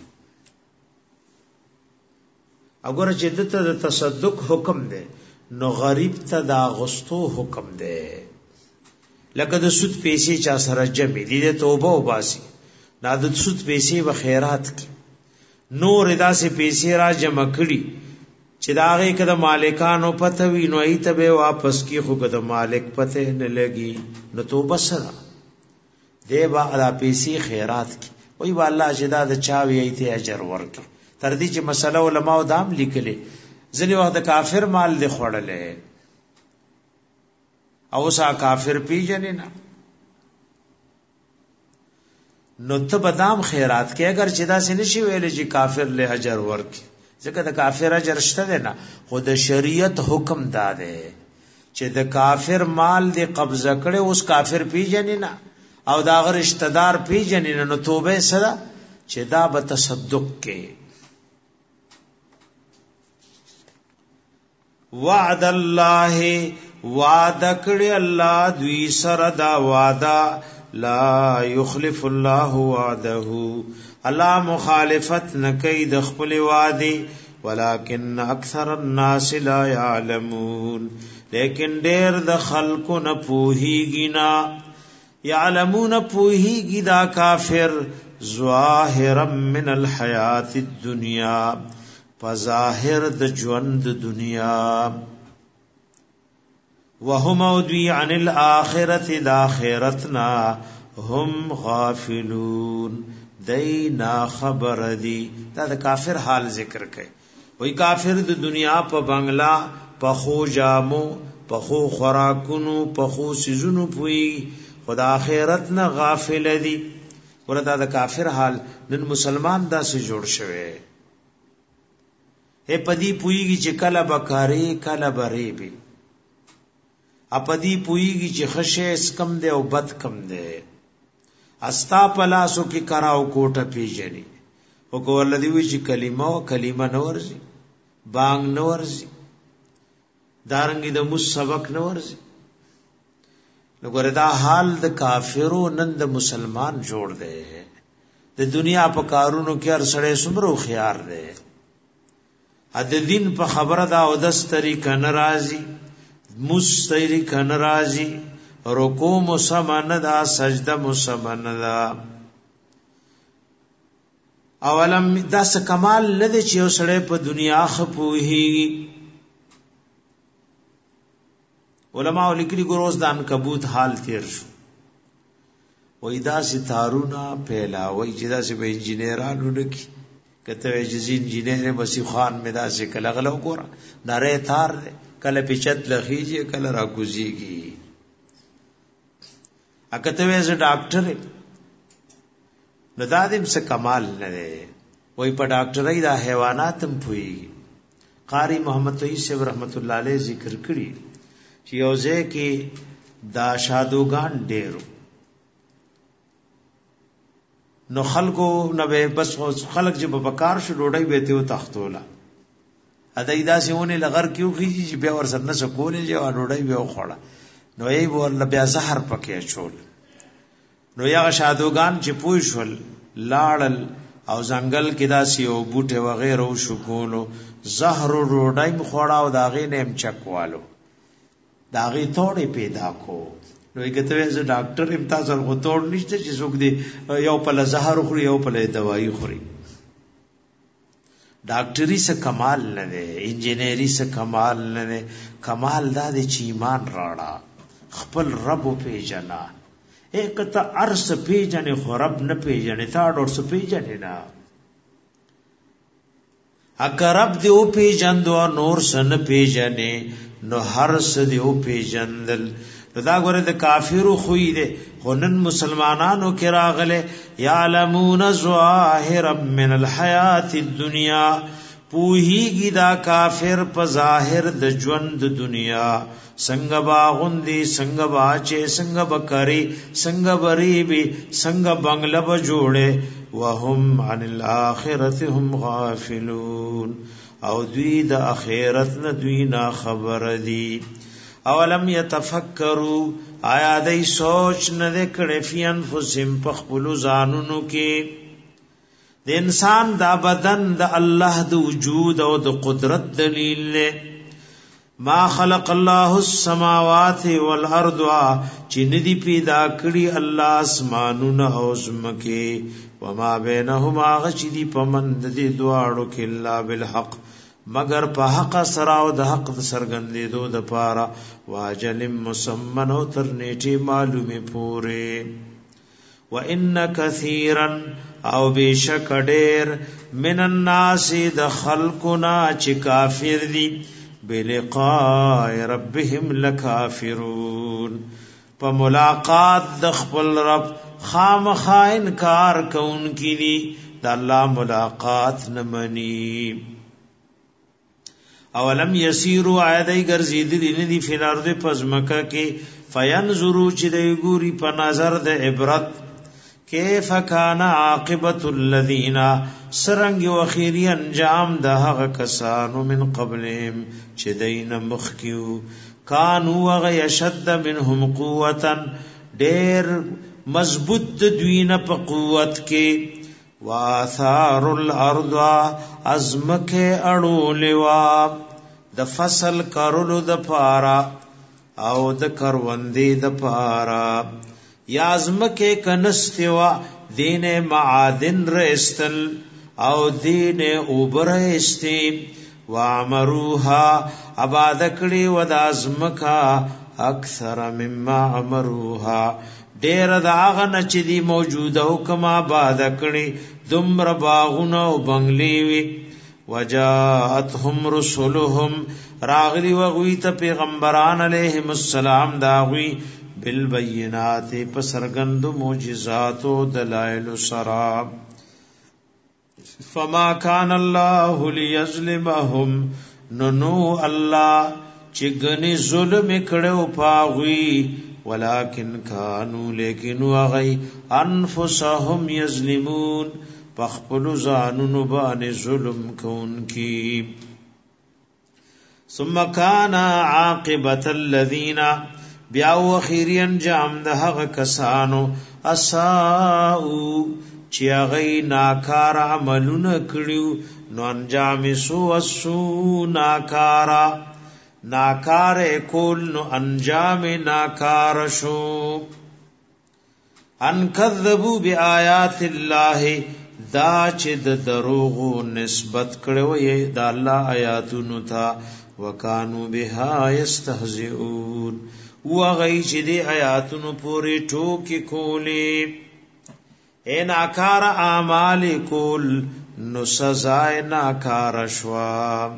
اگر چې د تصدق حکم ده نو غریب ته دا غستو حکم ده لکه د سود پیسې چا سره جمع دي د توبه او باسي دا د سود پیسې و خیرات کی نور داسې پیسې را جمع کړي چې دا هغه کده مالکانو پته وي نو ایته به واپس کی خو کده مالک پته نه لګي نو توبه سره دی با دا پیسې خیرات کی وای والله جدا د چاوي ایته اجر ورکړي. تر دې چې مسله علماء دام لیکلي ځنی وخت کافر مال دی خوړلې او سا کافر پیجنې نه نو ته بدام خیرات کې اگر چې دا سې نشي ویل چې کافر له اجر ورکړي ځکه د کافر اجر شته نه خو د شریعت حکم داده چې د کافر مال دی قبضه کړي اوس کافر پیجنې نه او دا غیر رشتہ دار پیجنې نه نو توبه سره چې دا به تصدق کې. وعد الله وعده کړی الله دوی سره دا وعده لا يخلف الله وعده الله مخالفت نکي د خپل وعده ولكن اکثر الناس لا يعلمون لیکن ډېر د خلکو نه پوهیږي نه يعلمون پوهیږي دا کافر ظاهرا من الحیات الدنیا فظاهر د ژوند دنیا وهم ودوی عن الاخرت دا آخرتنا هم غافلون دینا خبر دی. دا د کافر حال ذکر کئ وی کافر د دنیا په بنگلا په خو جامو پخو خوراکونو پخو سيزونو پوي خدا آخرت نه غافل دي. ورته د کافر حال نن مسلمان دا سه جوړ شوی اے پدی پویږي چې کله بکاری کله بری بي اپدی پویږي چې خشه اس کم دی او بد کم دی استا پلاسو کې کراو کوټه پیژني او کو ولدي وی چې کلمه نورزي بانګ نورزي دارنګي د مو سبق نورزي نو ګره دا حال د کافرو نن د مسلمان جوړ دی. د دنیا په کارونو کې هر سړی سمرو خيار دی ا د دین په خبره دا او د طریقه ناراضي مستریک ناراضي رکوع مسمن دا سجده مسمن دا اولم دا س کمال نه دی چې وسړی په دنیا خپوهي. علماء لیکلي ګروز د عنکبوت حال تیر شو وای دا ستارونا پهلا وای چې دا سه به انجینرانو نکی کته جزی انجینر مسیح خان مدا سے کله غلو ګور ناره تار کله پچت لخیږي کله را کوزيږي اکته وې ډاکټر ندادم سے کمال نه وای په ډاکټرای دا حیواناتم پوي. قاری محمد طیب رحمت الله علیه ذکر کړی چې یوځه کې دا شادوغان ډېرو نو خلکو نو بس خلک چې په کار شو ډوډۍ به ته تختولا ادای دا سیونه لغر کیو کیږي چې بیا ور سره نه سکولې چې ډوډۍ به خوړه نو یې ور بیا زهر پکې چول نو یا شادوغان چې پوي شول لاړل او ځنګل کې دا سیو بوټه وغیرہ شو کولو زهر ډوډۍ خوړه او داغې نیم چکوالو داغې توړې پیدا کو نو یګته ز ډاکټر امتیاز ورغو توړ نشته چې څوک دی یو په زهر خوري یو په دوايي خوري. ډاکټري څه کمال نه دی انجینری څه کمال نه دی کمال دا دی چې ایمان راړه خپل رب پیژنا ایکته ارس پیژنې خو رب نه پیژنې تا ډور څه پیژنې نه اگر رب دی او پیژندو نور سن پیژنې نو هر څه دی او پیژندل. دا غره د کافرو خوې ده هنن مسلمانانو کې راغله یعلمون ظاهرا من الحیات الدنیا پوهیږي دا کافر په ظاهر د ژوند دنیا څنګه باغوندي څنګه باچه څنګه بکری څنګه بریبي څنګه بنگله به جوړه وهم عن الاخرته هم غافلون او دوی د اخرت نه دوی نه خبر دي. اولم يتفکروا آیا دای سوچ نه کړي فی انفسهم پخپلو ځانونو کې د انسان دا بدن د الله د وجود او د قدرت دلیل له ما خلق الله السماوات والارض چې ندی پیدا کړی الله اسمانونه او زمکه وما بینهما غچدی پمند دي دواړو کې الا بالحق مگر په حق سره او د حق سرګندېدو د پاره واجل مسمن او تر نیټه معلومه پوره وان کثیرا او بشک ډېر من الناس د خلقنا چې کافر دي بلقاء ربهم لکافرون په ملاقات د خپل رب خامخا انکار کوونکی دي د الله ملاقات نه مني. اولم یسیروا عیدای ګرځیدلی ندی فی الارض پزمکه کې فینظروا چې دی ګوري په نظر د عبرت کیف کان عاقبت الذین سرنګ او اخیری انجام د هغه کسانو من قبلهم چې دین مخکیو کانوا غیشد منهم قوتا ډیر مضبوط دوینه په قوت کې واثار الارض ازمکه اړولوا د فصل کارولو د پارا او د کروندې د پارا یا ازمکه کنستوا دین معادن رستل او دین اوبر استی وامروها آباد کړي و د ازمکا اکثر مما امروها ډیر داغه نچ دی موجوده حکم آباد کړي دمر باغونه او بنگلی وی وجاءتهم رسلهم راغلی وغویت پیغمبران علیہم السلام داغوی بالبینات پسرگند معجزات و دلائل سراب فما کان اللہ لیظلمهم ننو اللہ چگنی ظلم کڑو پاغوی ولكن كانوا لیکن وغی انفسهم یظلمون پخپل زانون بان ظلم کون کی ثم كان عاقبت الذين بیاو اخیری انجام دهغ کسانو اساؤ چی اغی ناکار عملون کڑیو نو انجام سو اسو ناکارا ناکار کول نو انجام ناکار شو ان کذبو بی آیات اللہ دا چی د دروغو نسبت کڑو یہ دا اللہ آیاتونو تا وکانو بها یستهزئون وغی چی دی آیاتونو پوری ٹوکی کولی اے ناکار اعمال کول نو سزائے ناکار شوا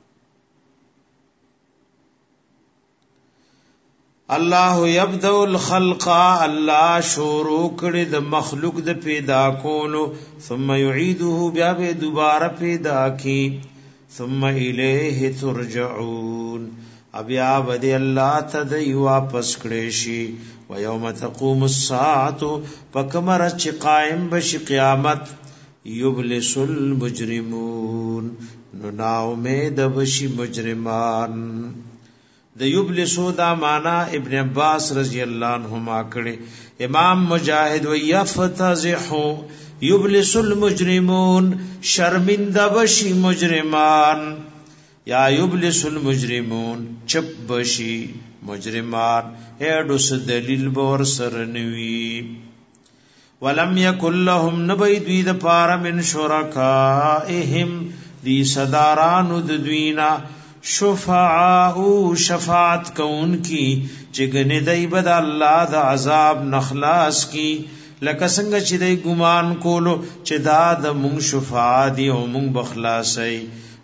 اللہ یبدأ الخلق اللہ شروع کړي د مخلوق د پیدا کولو ثم یعیده بیا به دوباره پیدا کی ثم الیه ترجعون ابیا بده الله تدای واپس کړي شي و یوم تقوم الساعه پکمر چې قائم بشي قیامت یبلس المجرمون نو نا امید بشي مجرمان د یبلسو دا معنا ابن عباس رضی اللہ عنہما کړي امام مجاہد و یفتزحو یبلس المجرمون شرمنده بشي مجرمان یا یبلس المجرمون چپ بشي مجرمان هډوس دلیل بور سرنوي ولم یکن لهم نبی د پار من شرکائهم دی صدارانو د دوینا شفاعو شفاعت کون کی چگنی دی بد اللہ دا عذاب نخلاص کی لکه څنګه چې دی ګمان کولو چې دا د مونږ شفاعت دی او مونږ بخلاصي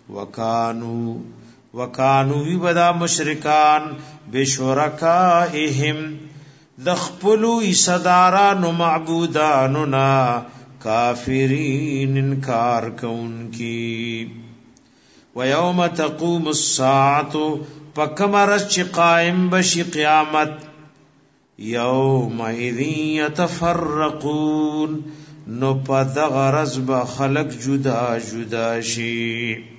وکانو وی بدا مشرکان بشرکائهم دخپلو صداران و معبوداننا کافرین انکار کون کی وَيَوْمَ تَقُومُ السَّاعَةُ پکمرس چی قائم بشی قیامت یومئذ یتفرقون نو پا دغرز با خلق جدا جدا شی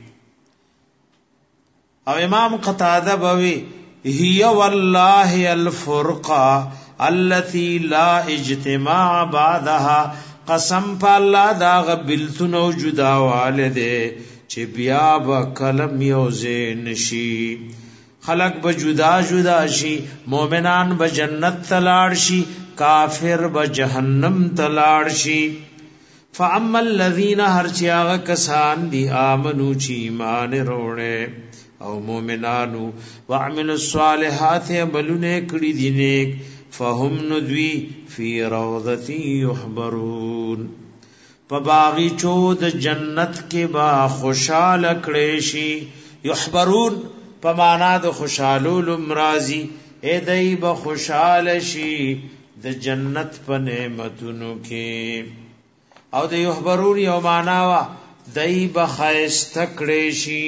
او امام قتادہ بوی ہی واللہ الفرقہ التي لا اجتماع بعدها قسم پا اللہ داغ بلتنو جدا والدے چې بیا با کلم یوزے نشی خلق با جدا جدا شی مومنان با جنت تلاړ شي کافر با جہنم تلاړ شي فاما الذین هر چیاغ کسان دی آمنو چی ایمان روڑے او مومنانو وعملوا الصالحات عملونه کړي دي نیک فهم ندوی فی روضتی یحبرون پباغی چود جنت کے با خوشحال کڑیشی یحبرون پمانا د خوشحالول امرازی اے دی با خوشحال شی د جنت پا نعمتونو کے او د یحبرون یو ماناوا دی با خیست کڑیشی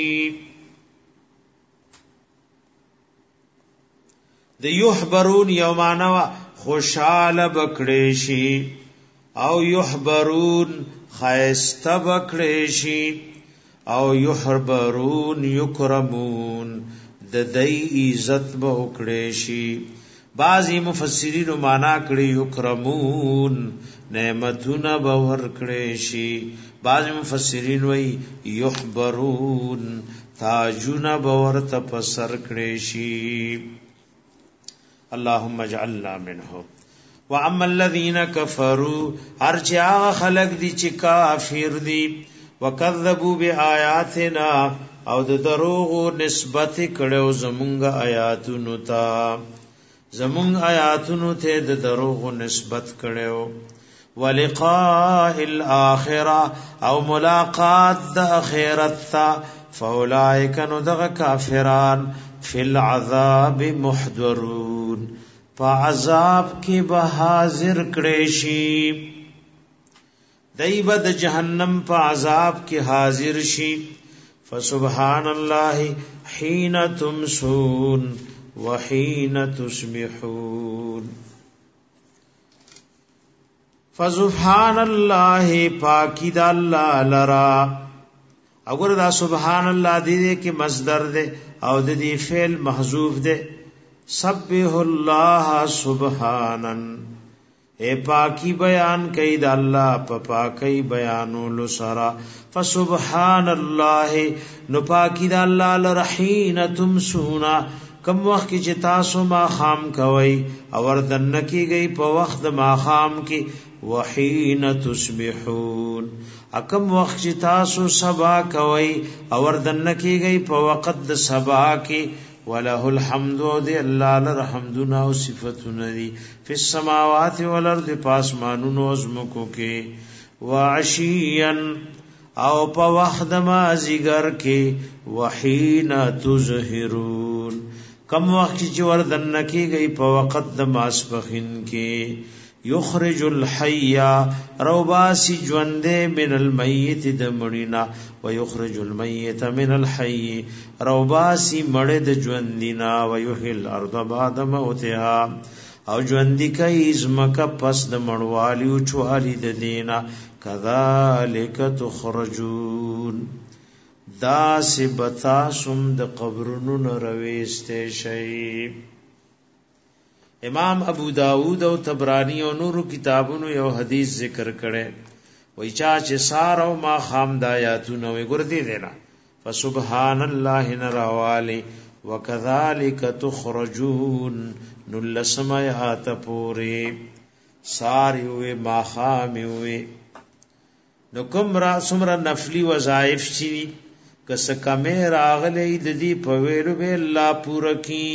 د یحبرون یو ماناوا خوشحال بکڑیشی او یحبرون خیست بکڑیشی او یحبرون یکرمون د دی عزت بکڑیشی بعضی مفسرین مانا کړي یکرمون نعمتون باور کړي بعضی مفسرین وی یحبرون تاجون باور تپسر کړي اللهم اجعلنا منهم واما الذين كفروا ارجع خلق دي چې کافر دي وکذبوا بآیاتنا او د دروغ نسبت کړو زمونږ آیاتونو ته زمونږ آیاتونو ته د دروغ نسبت کړو ولقاء الاخره او ملاقات د اخرت تا فاولائک نو دغه کافران فی العذاب محضرون فعذاب کی به حاضر کړي شي دایبه د جهنم په عذاب کی حاضر شي فسبحان الله حين تمسون وحين تصبحون فسبحان الله پاکی د الله لرا اگر دا سبحان الله دې کې مصدر دے او د دې فعل محذوف دے سبح الله سبحانن اے پاکی بیان کئی دا اللہ پا پاکی بیانولو سرا فسبحان اللہ نو پاکی دا اللہ لرحین تمسونا کم وقت کی چی تاسو ما خام کوئی اور دنکی گئی پا وقت ما خام کی وحین تصبحون اکم وقت چی تاسو سبا کوئی اور دنکی گئی پا وقت سبا کی وله الحمد دی اللہ لرحمدنا و صفتنا دی فی السماوات والارض پاسمانونو ازمکو کے وعشیاً او پا وقت مازیگر کے وحین تظہرون کم وقت چی وردن کی گئی پا وقت ماسپخین کے یخرج الحی روباسی جوندے من المیت دمڑینا ویخرج المیت من الحی روباسی مڑد جوندینا ویحی الارض بعد موتها او جوندی کئی ازمکا پس دمڑوالی اچوالی دینا کذالک تخرجون دا سی بتاسم د قبرنون رویستے شیب امام ابو داود او طبرانی او نورو کتابونو یو حدیث ذکر کړي وای چا چې سار او ما خام د آیاتونو وي ګور دي دینا فسبحان الله نراوالی وکذالک تخرجون نل سمات پوری سار وي ما خام وي نو کوم را سمره نفلی وظایف چی کس کمه راغلی د دې په ویلو به الله پوره کی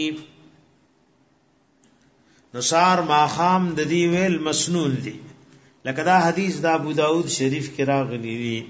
نصار ماخام د دی ویل مسنون دی لکه دا حدیث دا ابو داود شریف کې راغلی دی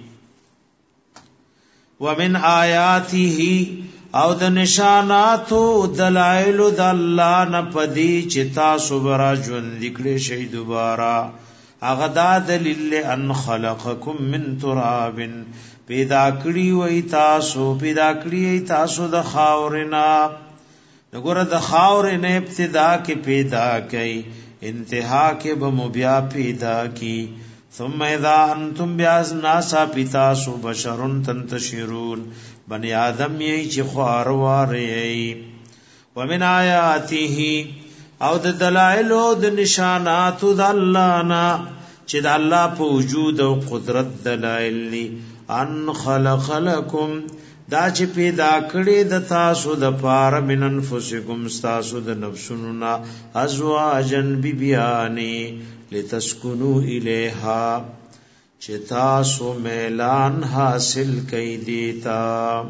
ومن آیاته او د نشاناتو دلائل د الله نه پدی چې تاسو برا ژوند لیکل شي دوباره هغه دا دلیل ان خلقکم من تراب پیدا کړی وای تاسو د خاورنا نګوره د خاور نه ابتدا کې پیدا کړي انتها کې به مبیا پیدا کی ثم اذا انتم بیاز ناسا پیتاسو بشرون تنتشرون بنی آدم یې چې خوار یې ومن آیاته او د دلائل او د نشانات د الله نا چې د الله په وجود او قدرت دلائل ان خلق لكم دا چې پیدا کړی د تاسو د پار من انفسکم تاسو د نفسونو نا ازواجن بیبیانی لتسکنو الیها چې تاسو میلان حاصل کړئ دیتا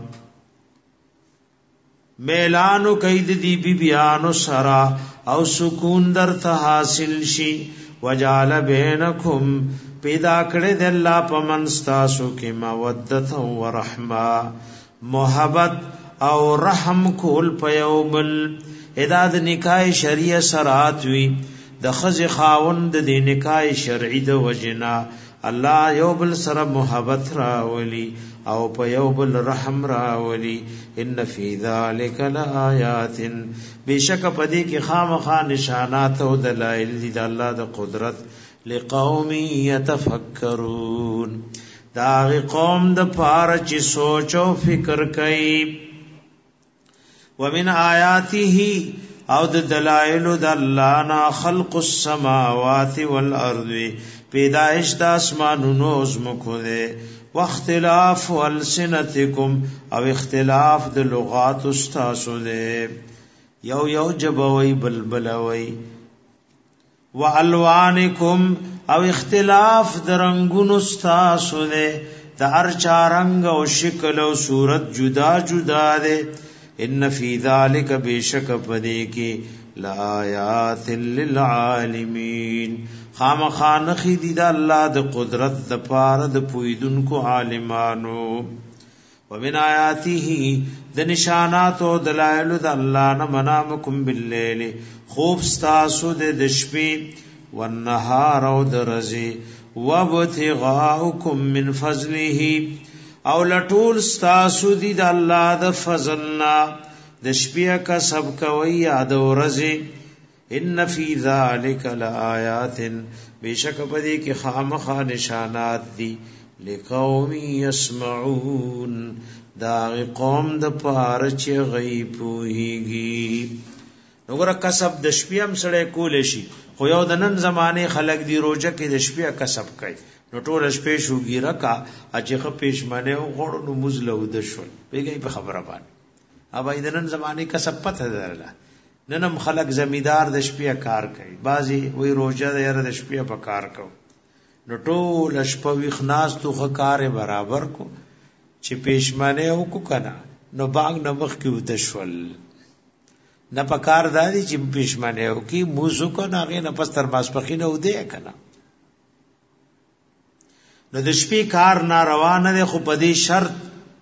میلانو کید دی بیبیانو سرا او سکون در ته حاصل شي وجعل بینکم پیدا کړی د الله پمنستاسو کې مودت او رحمه محبت او رحم کول پیوبل اداد نکاح شریعه سرات وی د خز خاوند د نکاح شرعی د وجنا الله یوبل سره محبت راولی او پیوبل رحم راولی ان فی ذلک لآیات بشک پدی کی خامخا نشانات او دلائل د الله د قدرت لقوم یتفکرون دا قوم د پاره چې سوچ او فکر کوي ومن آیاته او د دلائل د الله نا خلق السماوات والارض پیدائش د اسمانونو زمکو ده واختلاف السنتکم او اختلاف د لغات استاسو ده یو جبوی بلبلوی والوانکم او اختلاف د رنگونو استاسو ده د هر چا رنگ او شکل او صورت جدا جدا ده ان فی ذلک بیشک پدې کې لآیات للعالمین خامخان خیدی دا اللہ دا قدرت دا پار دا پویدن کو عالمانو ومن آیاته د نشانات او دلائل د الله نه منامکم باللیل خوب ستاسو د شپې والنهار او د ورځې وابتغاءکم من فضله او لټول ستاسو د الله د فضلنا د شپې کا سب کوي یاد ورځې ان فی ذلک لآیات بیشک پدې کې خامخا نشانات دي لقوم یسمعون دا قوم د پاره چې غیب ویږي وګوره کسب د شپې هم سره کول شي خو یو د نن زمانه خلک دی روزه کې د شپې کسب کوي نو ټول شپې شوګیره کا چې خ پېشمنه غوړو نو مزلو د شول پیګي په خبره باندې ابا د نن زمانه کسب پته درله ننم خلک زمیدار د شپې کار کوي بازي وای روزه د یره د شپې په کار کوي نو ټول شپه ویخناس تو خکار برابر کو چې پېشمنه او کو کنا نو باغ نمخ کې وتشول نه پکار دادی چې پېشمنه او کی موزو کو ناغه نه پستر ماسپخینه ودی کنا نو د شپې کار ناروا نه دی خو په دې شرط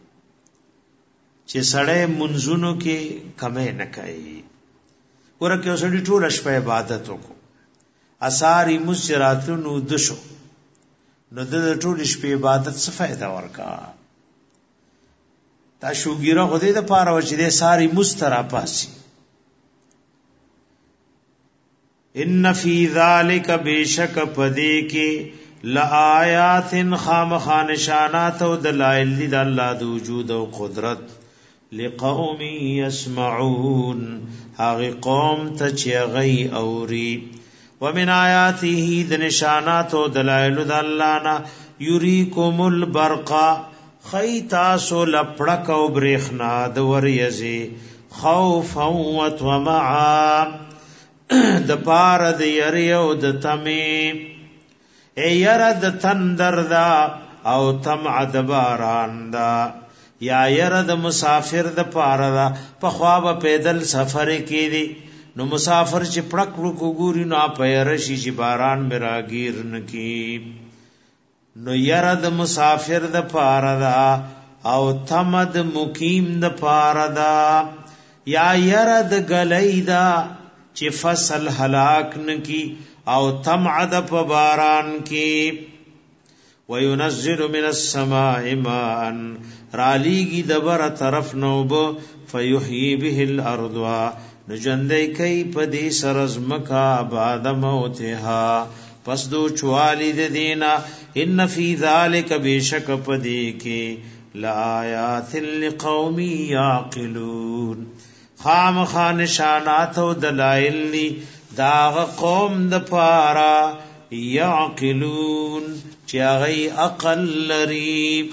چې سړی منځونو کې کمې نه کوي ورکه وسړي ټول شپه عبادت وکړو اثاری مسراتونو دشو نو د ټول شپې عبادت څه فائدہ ورکا تا شوګیره غدې د پاره و چې د ساری مسترا پاسي ان فی ذلک بیشک پدې کې لآیات خامخان نشانات او دلائل د الله د وجود او قدرت لقوم یسمعون هغه قوم ته چې غي اوري ومن آیاته د نشانات او دلائل د الله نا یریکم البرق خیتاسو لپړک او برېخنا د وریزي خوفا وطمعا د پار د یری او د تمی ای یره د تندر دا او طمع د باران دا یا یره د مسافر د پار دا په خوا به پیدل سفر کړي نو مسافر چې پړک ورکو ګوري نو پیر شي چې باران میراگیر نکی نو یره د مسافر د پاره دا او تمد مقیم د پاره دا یا یره د گلی دا چې فصل هلاک نکی او طمع د باران کی وینزل من السماء ماء رالیگی دبر طرف نوب فیحیی به الارض نجندی کئی پدی سرزمکا بعد موتها پس دو چوالی دینا ان فی ذالک بیشک پدی کی لآیات لقوم یعقلون خام خانشانات و دلائل لی داغ قوم د پارا یعقلون چاغی عقل لریب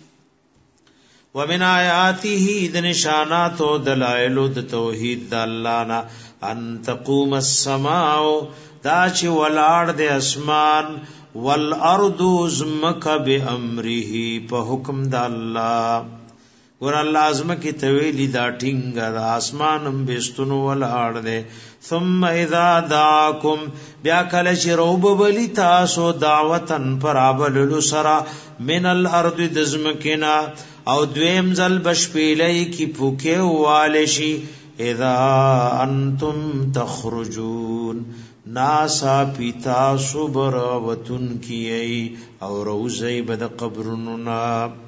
ومن آیاته د نشانات او دلائل د توحید د الله نا ان تقوم السماء دا چې ولاړ د اسمان والارض زمک بامره په حکم د الله ور الله ازمکه تویلی دا ټینګه د اسمانم بستونو ولاړ دے ثم اذا دعاکم بیا کله چې روب بلی تاسو دعوتن پرابل لسرا من الارض دزمکنا او دویم زل بشپیلی کی پوکے والشی اذا انتم تخرجون ناسا پیتا صبر وطن کیئی او روزی بد قبرننا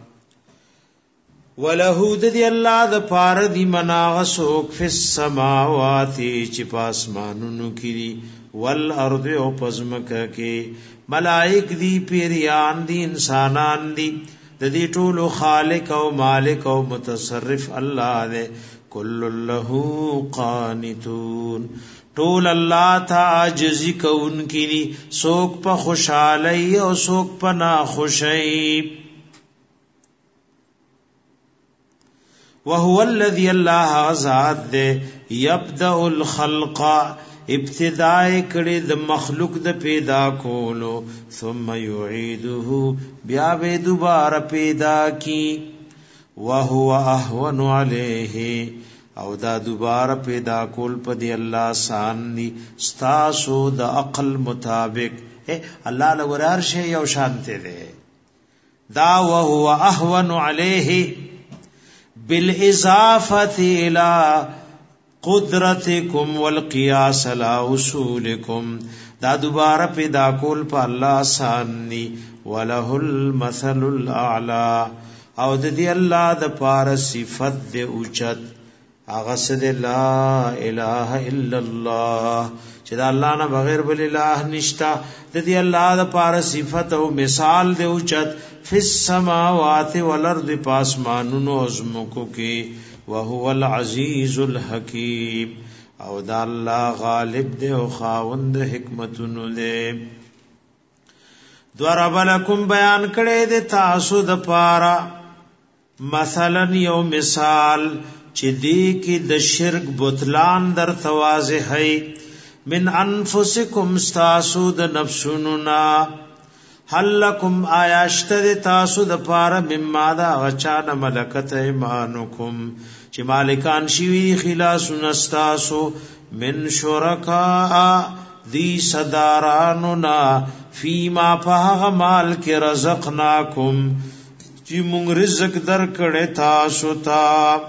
ولہود دی اللہ دا پار دی مناغسوک فی السماواتی چی پاسمانونو کی دی والارض او پزمکا کی ملائک دی پیریان دی انسانان دی د دې ټولو خالق او مالک او متصرف الله دې کل له قانتون ټول الله ته عاجزی کوونکی دي سوک په خوشالۍ او سوک په ناخوشۍ وهو الذي الله ذات دې يبدأ الخلق ابتداء کړي د مخلوق د پیدا کولو ثم يعيده بیا به دوباره پیدا کی وهو اهون عليه او دا دوباره پیدا کول په دی الله آسان دي ستاسو د عقل مطابق الله لور هر شی یو شانته ده دا وهو اهون عليه بالاضافه الى قدرتکم والقیاس لا اصولکم دا دوباره پیدا کول په الله آسان ني وله المثل الاعلى او د دې الله د پار صفت د اوچت هغه سد لا اله الا الله چې دا الله نه بغیر بل اله نشتا د دې الله د پار صفت او مثال د اوچت فی السماوات والارض پاسمانونو ازمکو کې وهو العزیز الحکیم او دا الله غالب دی او خاوند حکمتونو دی ضرب لكم بیان کړي د تاسو د پارا مثلا یو مثال چې دی کې د شرک بوتلان در توازه هي من انفسکم استاسو د نفسونو نا هل لكم آیاشت د تاسو د پارا مما دا غچان ملکت ایمانکم چې مالکان شوی خلاص نستاسو من شرکا دی صدارانونا فیما پاغ مال کې رزقناکم چې مونږ رزق در کړه تاسو ته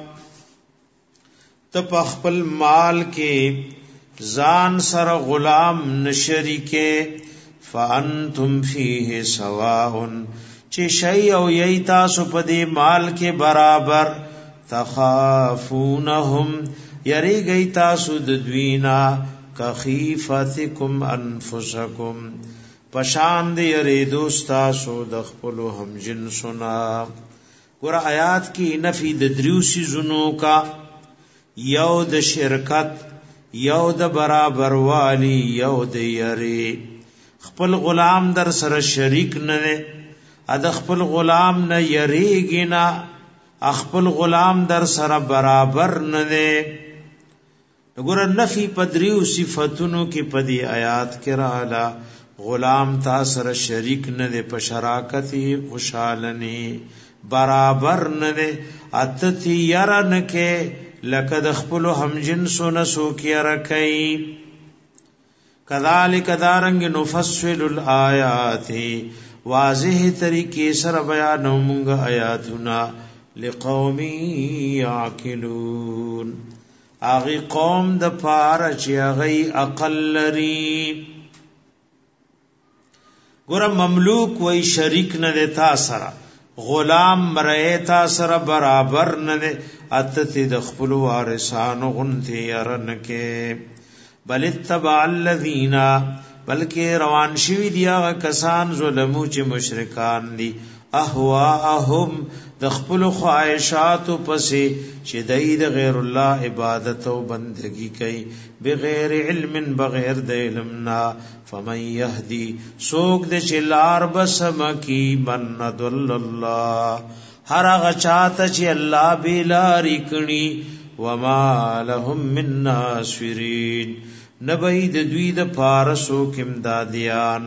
ته خپل مال کې ځان سره غلام نشریکه فانتم فیه سواء چې شی او یی تاسو په دې مال کې برابر تخافونهم یری گئی تاسو د دوینا کخیفتکم انفسکم پشاند یری دوستاسو د خپل هم جنسنا ګور آیات کی نفی د دریوسی زنو کا یو د شرکت یو د برابر والی یو د یری خپل غلام در سره شریک نه اد خپل غلام نه یریږي نه خپل غلام در سره برابر نه دی وګوره نفی پدریو صفاتونو کې پدی آیات کې رااله غلام تا سره شریک نه دی په شراکت خوشالنی برابر نه دی اتتی يرن کې لقد خپل هم جنسو نسو کې رکای کذالک دارنګ نفصل الآیات واضح طریقې سره بیانو موږ آیاتنا لقوم یعقلون اغي قوم د پاره چې اغي عقل لري ګور مملوک وای شریک نه دیتا سره غلام مرئتا سره برابر نه دی اتتی د خپل وارثانو غنتی يرن کې بل اتبع الذين بلکې روان شوی دی هغه کسان ظلمو چې مشرکان دي اهواهم د خپل خواهشات پسې چې دای د غیر الله عبادت او بندگی کوي بغیر علم بغیر د علمنا فمن يهدي سوق د چلار بسم کی من دل الله هر هغه چاته چې الله بیلاری کړي وما لهم من ناصرین نبید دوی د پارسو کم دادیان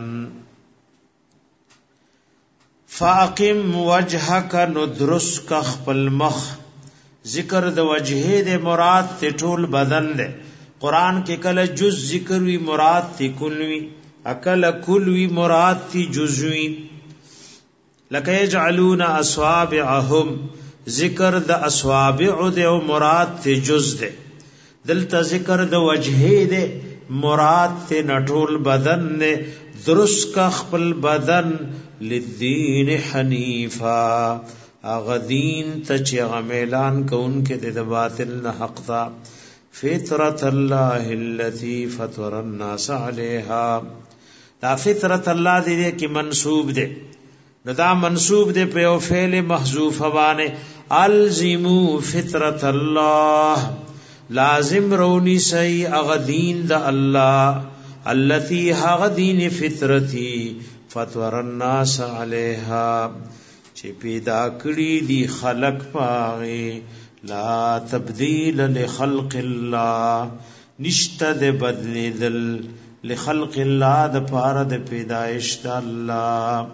فاقم وجهک ندرس کا خپل مخ ذکر د وجهه د مراد ته ټول بدن ده قران کې کله جز ذکر وی مراد ته کل وی اکل کل وی مراد ته جزوی لکه یجعلون اصابعهم ذکر د اصابع د مراد ته جز ده دلته ذکر د وجهه ده مراد ته نټول بدن نه درس کا خپل بدن للدین حنیفا اغدین تچ غمیلان کون کې د باطل نه حق تا فطرت الله التي فطر الناس عليها دا فطرت الله دې کې منسوب ده نو دا منسوب ده په یو فعل محذوف باندې الزمو فطرت الله لازم رونی سی اغدین د الله التي هغدین فطرتی فطور الناس علیها چې پیدا کړی دی خلق پاغه لا تبدیل لخلق الله نشته د بدلیدل لخلق الله د پاره د پیدائش د الله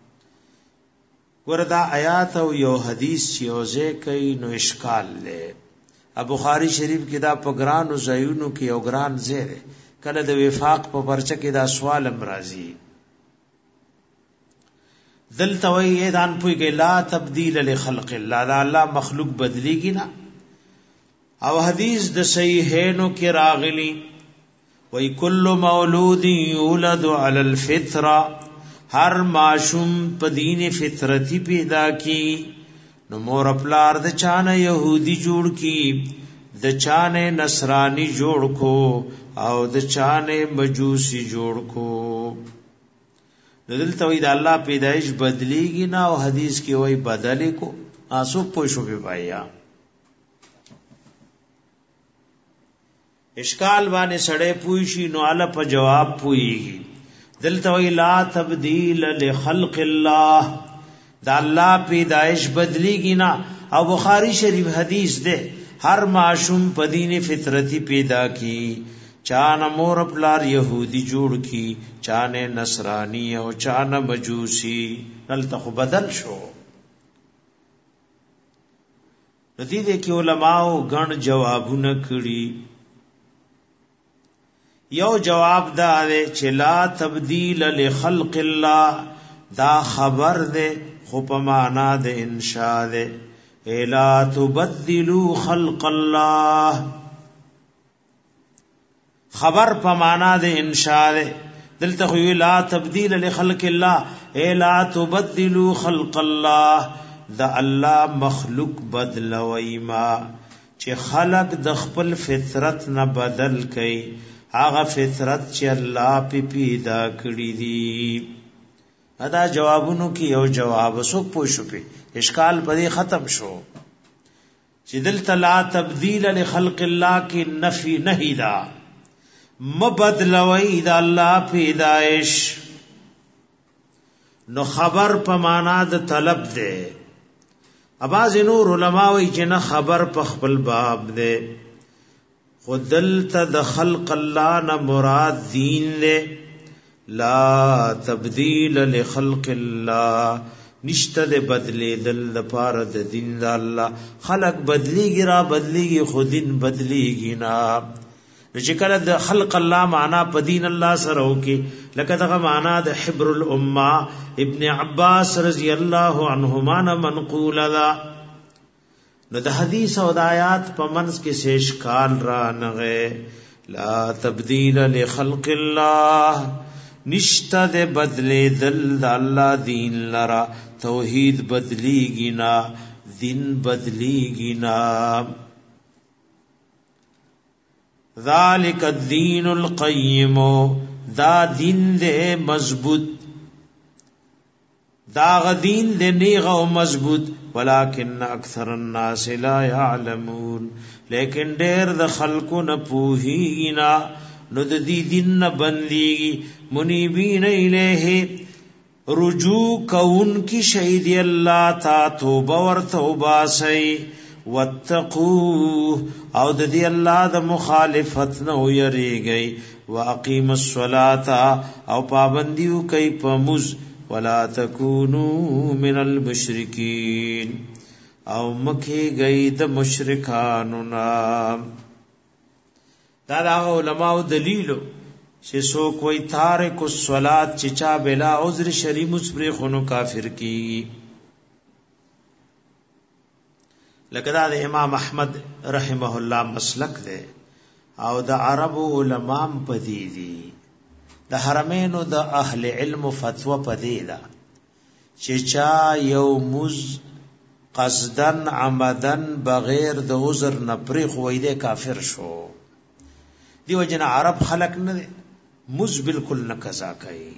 وردا آیات او یو حدیث یوزه کوي نو اشکال له بخاری شریف کې دا پګران او زایونو کې یو ګران زیره کله د وفاق په پرچه کې دا سوال امراضی دلته وی دان پویږي لا تبديل لخلق الله، دا الله مخلوق بدلیږي نه. او حدیث د صحیحینو کې راغلی وی کل مولود یولد علی الفطره، هر معشوم په دین فطرتی پیدا کی، نو مور پلار د چانه يهودي جوړ کی، د چانه نصرانی جوړ کو، او د چانه مجوسی جوړ کو. دلته وی د الله پیدایش بدلیږي نه، او حدیث کې وی بدلې کو آسو پوښو به پایا. اشکال باندې سړې پوښي نو اله په جواب پويږي. دلته وی لا تبديل لخلق الله، دا الله پیدایش بدلیږي نه. او بخاری شریف حدیث ده هر معشوم په دین فطرتی پیدا کی، چانه مور پلار يهودي جوړ کی، چانه نصرانی او چانه مجوسی. دلته خو بدل شو. نتیجه کې علماء غن جوابونه کړي. یو جواب دا دی چې لا تبديل لخلق الله، دا خبر ده خو په معنا د انشاء ده. الا تبدلوا خلق الله، خبر په معنا د انشاء ده. دلته خو لا تبديل لخلق الله، الا تبدلوا خلق الله، دا الله مخلوق بدلوي ما چې خلق د خپل فطرت نه بدل کړي، هغه فطرت چې الله په پیدا کړی دي. ادا جوابونو کې یو جواب سو پوښو په اشکال پدې ختم شو چې دلته لا تبديل لخلق الله کې نفي نه دا مبدلوي دا الله پیدائش، نو خبر په معنا د طلب ده. اباز نور علماء وی چې نه خبر په خپل باب ده. خدلت د خلق الله نه مراد دین له، لا تبديل لخلق الله، نشته د بدلی دل د پاره د دین د الله. خلق بدلیږي را بدلیږي، خود دین بدلیږي نه. چې کله د خلق الله معنا په دین الله سره وکي، لکه دغه معنا د حبر الامه ابن عباس رضی الله عنهما منقول ده. نو د حدیث او د آیات په منځ کې سیشکال را نغه. لا تبديل لخلق الله، نشته د بدلی دل د الله دین لرا. توحید بدلیږي نه، دین بدلیږي نه. ذالک الدین القیم، دا دین دے مضبوط، دا غدین دے نیغ و مضبوط. ولکن اکثر الناس لا يعلمون، لیکن ډیر د خلقو نه پوهیږي نه. نو د دې دین نه بنديږي. منیبین الیه، رجوع کون کی شهید الله تا توبه ور توبه سي. واتقوه، او د دې الله د مخالفت نه ويریږي. واقیم الصلاة، او پابندیو کوي په مز. ولا تکونوا من المشرکین، او مکه گئی د مشرکانو نام. دا علماء دلیلو چې سو کوئی تارک الصلاة چې چا بلا عذر شرعی مصبر خونو کافر کی. لکه دا د امام احمد رحمه الله مسلک ده، او د عربو علماء پدې دي. د حرمینو د اهل علم فتوا پدې ده چې چا یو مز قصدن عمدن بغیر د عذر نه پرې خوې ده کافر شو. دیو جن عرب خلق نه مز بالکل نه قضا کوي.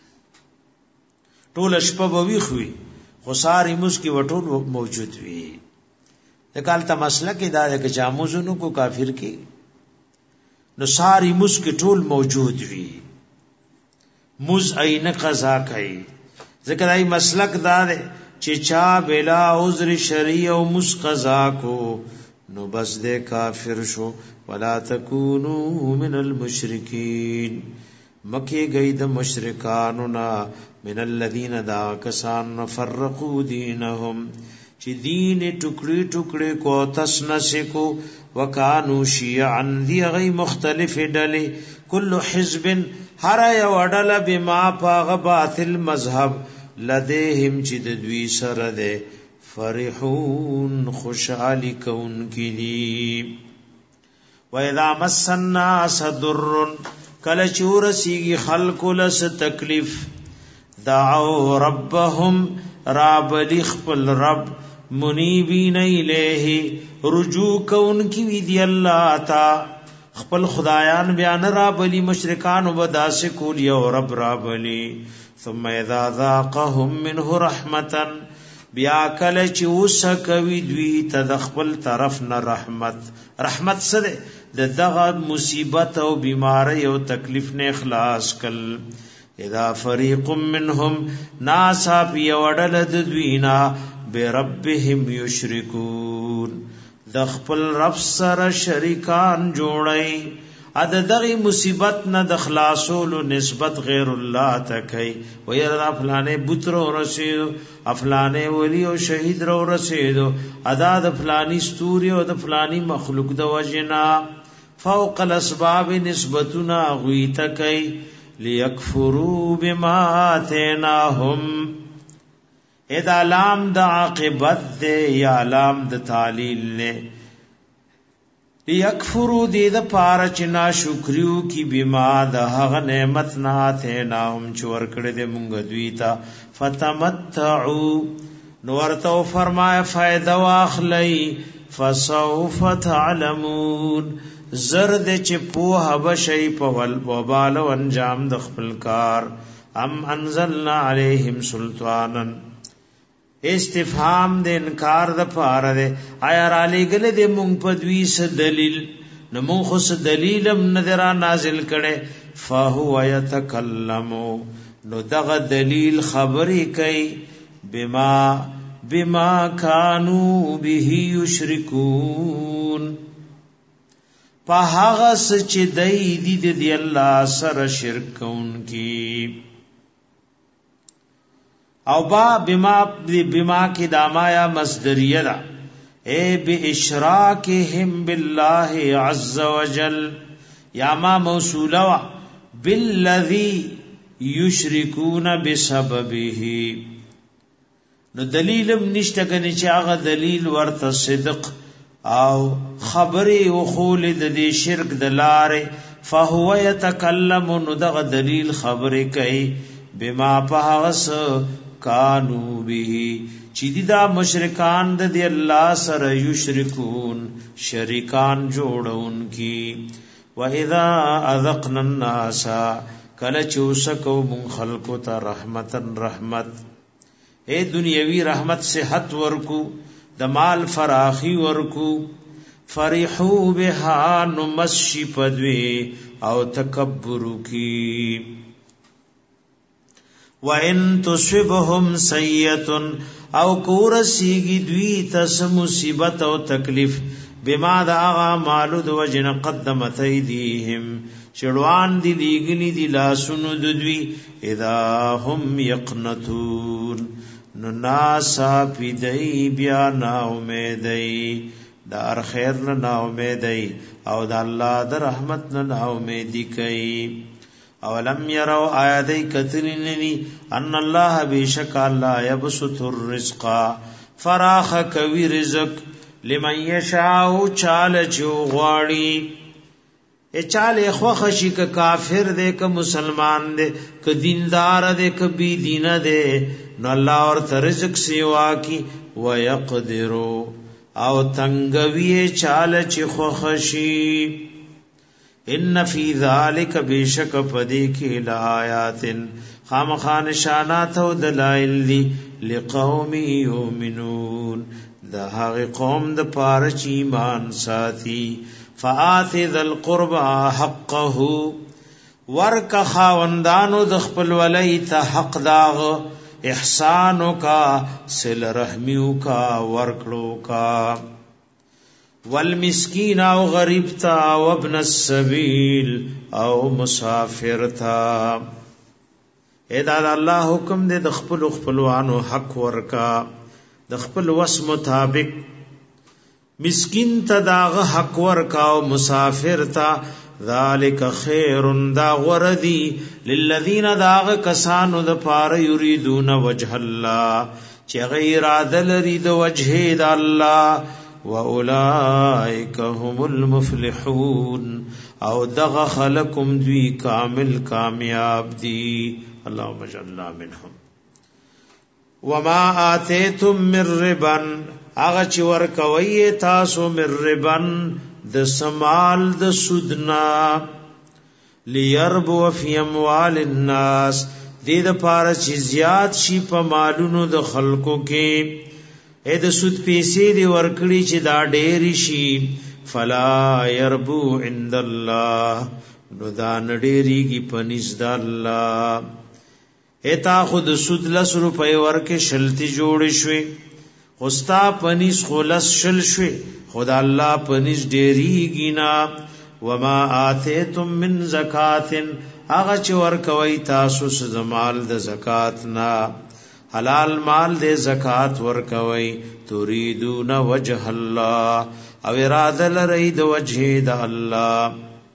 ټول شپه بوي خوې خو ساری مز کې وټول موجود وي. د کال ته مسله کې دا د جاموزونو کو کافر کې نو ساری مز کې ټول موجود وي. مز عین قضا کوي. ذکر ای مسلک دا ده چې چا بلا عذر شرعی او مز قضا کو نو بس دے کافر شو. ولا تکونوا من المشرکین، مکی گئی د مشرکانو نا. من الذین دا کسان فرقوا دینهم، چې دین ټوکړي ټوکړي کو تسنس کو. وکانو شیعا، دی غي مختلف ډلې. کل حزب، هر یو ډله بما پاغ باطل مذهب. لديهم چې د دوی سره ده فرحون خوشحالی کون کی دی. وَإِذَا مَسَّ النَّاسَ ضُرٌّ کله چې ورسیږي خلقو لس تکلیف دعوا ربهم رب خپل رب منیبین الیه رجوع کون کی وی دی الله تا خپل خدایان بیان رابلی مشرکان وبداس کول یو رب رابلی ثم اذا ذاقهم منه رحمتا بیا کله چې وسکوي دوی ته خپل طرف نه رحمت سره د دغه مصیبت او بیماری او تکلیف نه اخلاص کل اذا فریق منهم ناسا بی وډل د دوینا بربهم یشرکون د خپل رب سره شریکان جوړي اد دغه مصیبت نه د خلاصولو نسبت غیر الله تکي ويرا فلانه بوترو رسیدو افلانه ولی او شهید رو رسیدو ادا د فلانی ستوري او د فلانی مخلوق د وجنا فوق الاسباب نسبتنا غوی تکي ليكفروا بما آتيناهم اذا لام د عاقبت دے یا لام د تعلیل نے ليكفروا دې د پاره چې ناشکریو کی بما د هغه نعمت نه ته نام چور کړې دې مونږ دوی ته فتمتعوا نورته فرمایا فائدہ واخلئ فسوف تعلمون زرد چې په حبشي په وبال او انجام د خپل کار ام انزلنا عليهم سلطانا استفهام د انکار د پاره ده آیا را لګل د مونږ په دوی س دلیل نو مونږ خو س دلیلم نظر نازل کړي فهو يتکلم نو دغه دلیل خبرې کوي بما كانوا به یشرکون په هغه چې دای دی الله سره شرک کوونکی او بما کی دامایا مصدریه دا اے باشراکهم بالله عز وجل یا ما موصولا بالذی یشرکون بسببه نو دلیلم نشته کنه چې هغه دلیل ورته صدق او خبره او خول د دې شرک د لارې فهو يتکلم نو دغه دلیل خبره کوي بما پهوس کانو به چې دا مشرکان د دی الله سره یشرکون شریکان جوړون کی واذا اذقنا الناس کله چوسکو من خلقو ته رحمتن رحمت اے دنیوی رحمت صحت ورکو د مال فراخی ورکو فرحو بها نمشی پدوی او تکبر کی وَإِن تُصِبْهُمْ سَيِّئَةٌ او کورسیږي دوی تس مصیبت او تکلیف بما دعا مالو د وجن قدمت ایدیهم چړوان دی لیګنی دی لاسونو د دوی اذا هم یقنتون نو ناسا پیدای بیا نا امیدای دار خیر نه امیدای او د الله د رحمت نه امیدی کوي اولم يروا آیاتی کتلنی ان الله بیشک الله یبسط الرزق فراخ کوي رزق لمن یشاء چال چو غواړي چاله خوخشی ک کافر دے ک مسلمان دے ک دیندار دے ک بی دین دے نو الله اور رزق سیوا کی ويقدر او تنگوی چال چ خوخشی ان فی ذالک بیشک پدی کی لآیات خامخان شانات و دلائل لی لقوم یؤمنون دا هغه قوم د پارچ ایمان ساتي فآت ذل قربا حقه ورک خاوندانو د خپل ولی ته حق داغ احسانو کا صل رحمیو کا ورکړو کا والمسکین او غریب تا او ابن السبیل او مسافر تا ادا الله حکم دے د خپلوانو حق ورکا د خپل وس مطابق مسکین تا داغه حق ورکا او مسافر تا ذالک خیر دا غردی للذین داغ کسانو د پار یریدون وجه الله چې غیر عدل رید وجه د الله واولائک هم المفلحون او دغ خلقم دوی کامل کامیاب دی اللهم اجعلنا منهم وما آتیتم من ربا اغه چې ورکوي تاسو من ربا د سمال د سودنا لیربو فی اموال الناس دې د پاره چې زیات شي په مالونو د خلکو کې اې د سود پیسې دی ورکړي چې دا ډېر شي فلا يربو عند الله نو دا نډېریږي پنځ د الله اتا خود سود لس روپے ورکه شلتی جوړ شوي خوستا پنځ خلص شل شوي خدا الله پنځ ډېریږي نا وما آتیتم من زکات هغه چې ورکوي تاسو زمال د زکات نا حلال مال د زکات ورکوي تريدون وجه الله او اراده لري د وجه د الله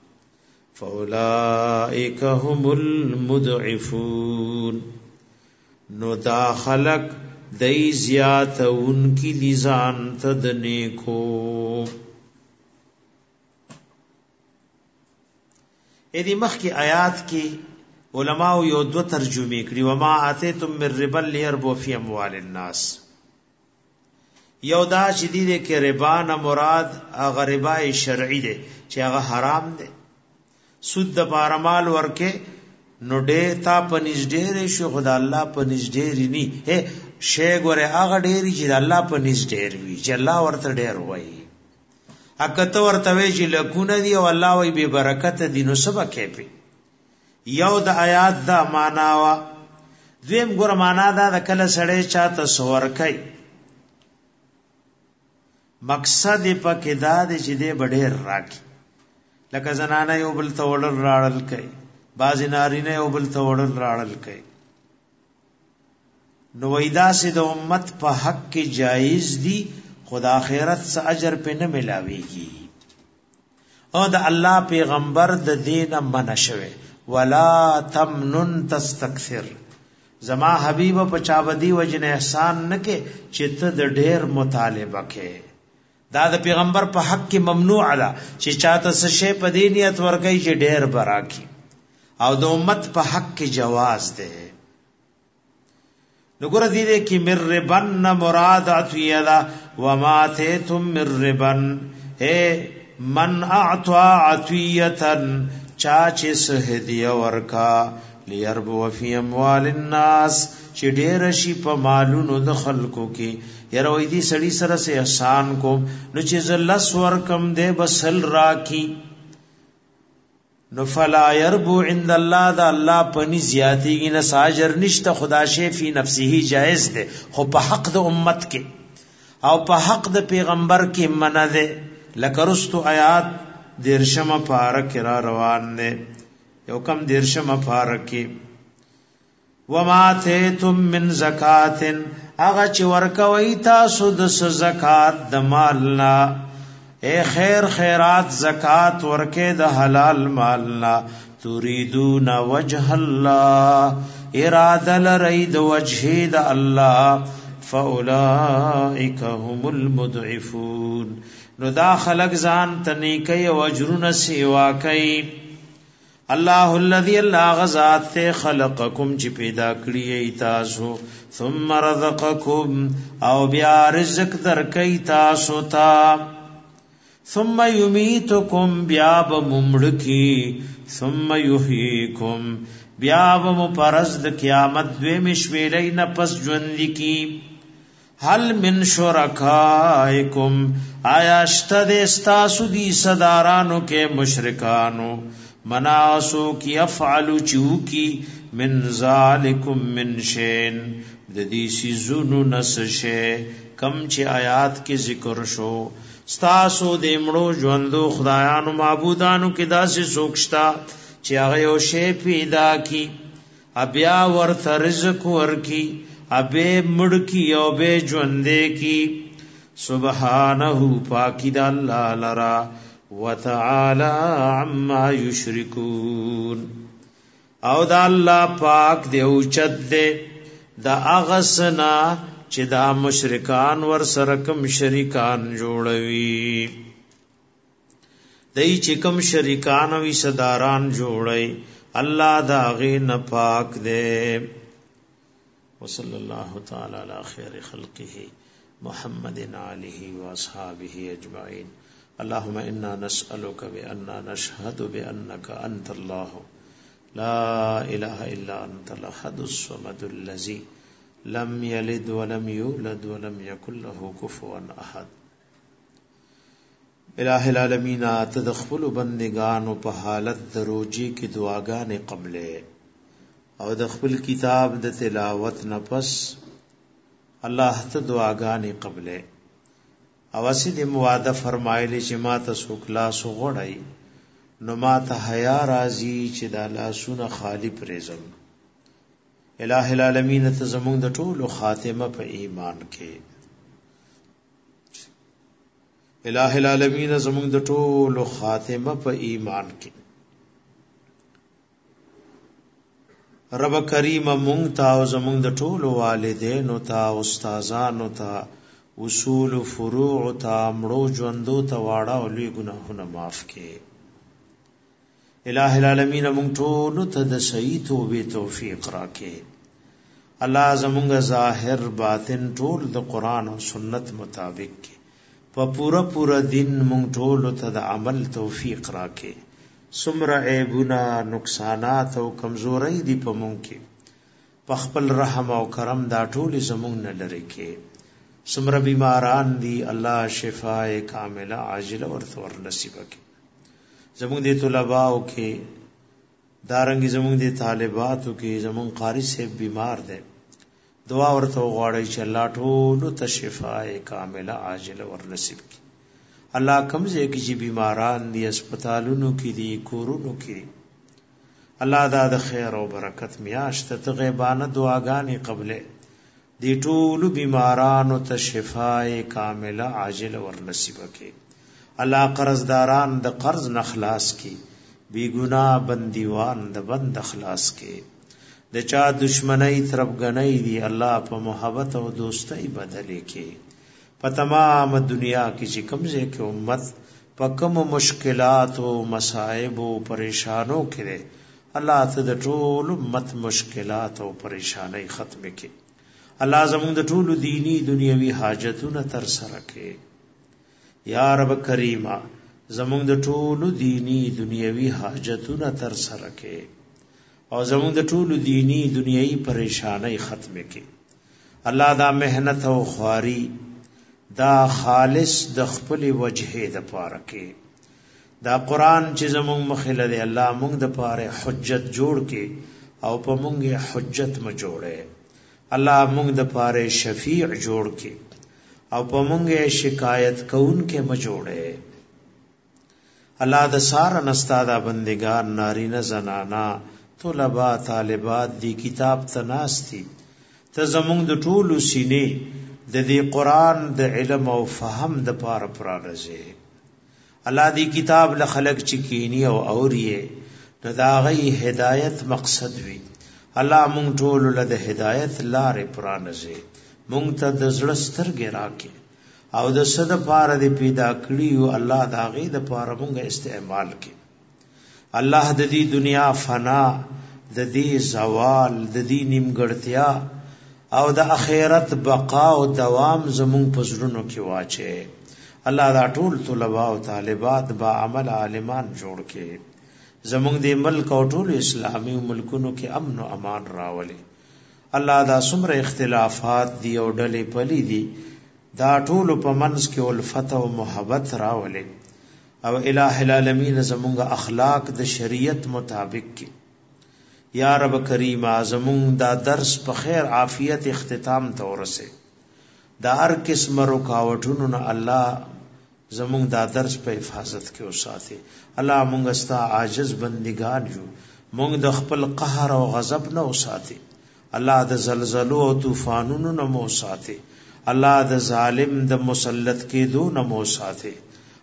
فاولائک هم المضعفون نو دا خلق دای زیات انکی لیزان تدنے کو ایدی مخ کی آیات کی علماء یو دو ترجمه کړي وما اتیتم من ربا لیربو فی اموال الناس یو دا چې دې کې ربا نه مراد هغه ربا شرعي ده چې هغه حرام ده سود د بارمال ورکه نو ډې تا پنځ ډېر شو خدای الله پنځ ډېر ني شی ګوره هغه ډېر چې الله پنځ ډېر وي چې الله ورته ډېر وایي اکته ورته وی چې لکونه دی او الله وی به برکت دي نو سبا کې یو د آیات دا معنا وا دویم ګور معنا دا د کله سړی چاته سور کوي مقصد پکې دا دی چې دې بډېر راکي لکه زنانه یو بل ته وړل راړل کوي باز نارینه یو بل ته وړل راړل کوي نو وېدا سي د امت په حق کې جایز دي خدا آخرت سے اجر پہ نہ ملاویږي او د الله پیغمبر د دینه منشوي ولا تمنن تستكثر زما حبیب په چابدی وجنه احسان نکې چې ته د ډېر مطالبه کې دا د پیغمبر په حق کې ممنوع ده چې چاته څه شی په دې نیت ورګي چې ډېر براکي او د امت په حق کې جواز ده نګور دې کې مر ربن مراد عطیه وما تیتم من ربن من اعطا عطیه چاچ سهدیه ورکا لیربو فی اموال الناس چې ډېر شي په مالونو د خلکو کې یروي دي سړی سره سه احسان کو نو چې زلس ورکم دې بسل راکی نو فلا يربو عند الله دا الله پني زیاتیږي نه ساجر نشته خدا شی فی نفسه جائز ده خو په حق د امت کې او په حق د پیغمبر کې منع ده لکرستو آیات دیرشم پارک را روان نه یو کم دیرشم پارک کې وما تیتم من زکات اغه چې ورکوي تاسو د زکات د مالنا اے خیر خیرات زکات ورکه د حلال مالنا تريدون وجه الله اراده لري د وجه د الله فاولائک هم المضعفون نو دا خلق ځان تنیکي او اجرونه سیوا کوي الله الذي الله غزاد ته خلقکم چې پیدا کړی تاسو ثم رزقکم او بیا رزق درکې تاسو ته ثم یمیتکم بیا بمړکی ثم یحییکم بیا بمپرز د قیامت دوی مشویلې نه پس ژوند کی هل من شرکائکم آیا اشتد استاسو دی صدارانو کے مشرکانو مناسو کی افعلو چو کی من ذالکم من شین ددی سیزونو نسشے کم چی آیات کی ذکر شو ستاسو دیمڑو جوندو خدایانو معبودانو کی دا سی سوکشتا چی آغیو شے پیدا کی ابیا ورث رزق ورکی ابے مڑکی او بے جوندے کی سبحانہو پاکی دا اللہ لرا وتعالى عما یشرکون او دا الله پاک دی اوچت دی دا اغسنا چې دا مشرکان ور سره کوم شریکان جوړوي دای چې کوم شریکان او صداران جوړي الله دا غي نه پاک دی وصلی الله تعالی علی خیر خلقه محمد علیه واصحابہ اجمعین اللهم انا نسألك بأننا نشهد بأنك انت الله لا اله الا انت الاحد الصمد الذي لم يلد ولم يولد ولم يكن له كفوا احد الہ العالمین تدخل بندگانو په حالت دروجی کی دعاګانې قبله او د خپل کتاب د تلاوت نه پس الله ته دعاګانې قبله او اسید مواده فرمایلی چې ما ته سو کلاس غړای نو ما ته حیا راځي چې د لاسونه خالی پرېزم الہ العالمین ته زمونږ د ټولو خاتمه په ایمان کې الہ العالمین زمونږ د ټولو خاتمه په ایمان کې رب کریم مونږ ته او زمونږ د ټولو والدینو ته استادانو ته اصول فروع ته مړو ژوندو ته واړه او لوی ګناهونه معاف کړي الہ العالمین مونږ ټولو ته د صحیح توبې توفیق راکړي الله زمونږ ظاهر باطن ټول د قران او سنت مطابق کې په پورا دین مونږ ټول ته د عمل توفیق راکې سمره عیبونه نقصانات او کمزوري دی په مونږ کې په خپل رحم او کرم دا ټول زمونږ نه لری کې سمره بیماران دی الله شفاء کامله عاجله ورته ور نصیب کړي زمونږ د طلباو کې دارنګ زمونږ د طالباتو کې زمونږ قاری صاحب بیمار دی دعا ورته غواړي چې الله ټول ته شفاء کامله عاجله ور نصیب کړي الله کمزې کې چې بیماران دي هسپتالونو کې دي کورونو کې الله دا د خیر او برکت میاشت ته غیبانه دعاګانې قبله دي ټول بیمارانو ته شفاء کامله عاجله ور نصیب کړي الله قرضداران د قرض نه خلاص کړي بی ګناه بندیوان د بند خلاص کړي د چا دشمنی طرفګنۍ دی الله په محبت او دوستۍ بدلې کې په تمام دنیا کې چې کمزې کې امت په کوم مشکلات او مصائب او پریشانو کې الله ته د ټول امت مشکلات او پریشانۍ ختم کړي الله زموږ د ټول دینی دنیوي حاجتونه تر سره کړي یا رب کریمه زموږ د ټول دینی دنیوي حاجتونه تر سره کړي او زموږ د ټولو دینی دنیوي پریشانای ختم کړي الله دا مهنت او خواري دا خالص د خپل وجهه د پاره کې دا قران چې زموږ مخله دی الله موږ د پاره حجت جوړ کې او په موږ حجت م جوړه الله موږ د پاره شفیع جوړ کې او په موږ شکایت کون کې م جوړه الله د سار نستادا بندگان نارینه زنانا طلبا طالبات دی کتاب تناستی ته زمونږ د ټولو سینې د دې قران د علم او فهم د پاره پرانځي الله دی کتاب له خلق چکینی او اوریه نو دا غي هدایت مقصد وی الله مونږ ټول له د هدایت لارې پرانځي مونږ ته د زړه سترګې راکې او د صد پاره دی پیدا کړیو الله دا غي د پاره مونږ استعمال کړي الله د دې دنیا فنا د دې زوال د دې نیمګړتیا او د اخرت بقا او دوام زمون پزړونو کې واچي الله دا ټول طلباء او طالبات با عمل عالمان جوړ کې زمون د ملک او ټول اسلامي ملکونو کې امن او امان راولي الله دا څومره اختلافات دی او ډلې پلي دي دا ټول په منځ کې الفت او محبت راولي او الہ العالمین زمونږ اخلاق د شریعت مطابق کی یا رب کریم زمونږ دا درس په خیر عافیت اختتام ته ورسه دا هر قسم رکاوټونو نه الله زمونږ دا درس په حفاظت کې وساتي الله مونږ استا عاجز بندگان یو مونږ د خپل قهر او غضب نه وساتي الله د زلزلو او طوفانونو نه مو وساتي الله د ظالم د مسلط کېدو نه مو وساتي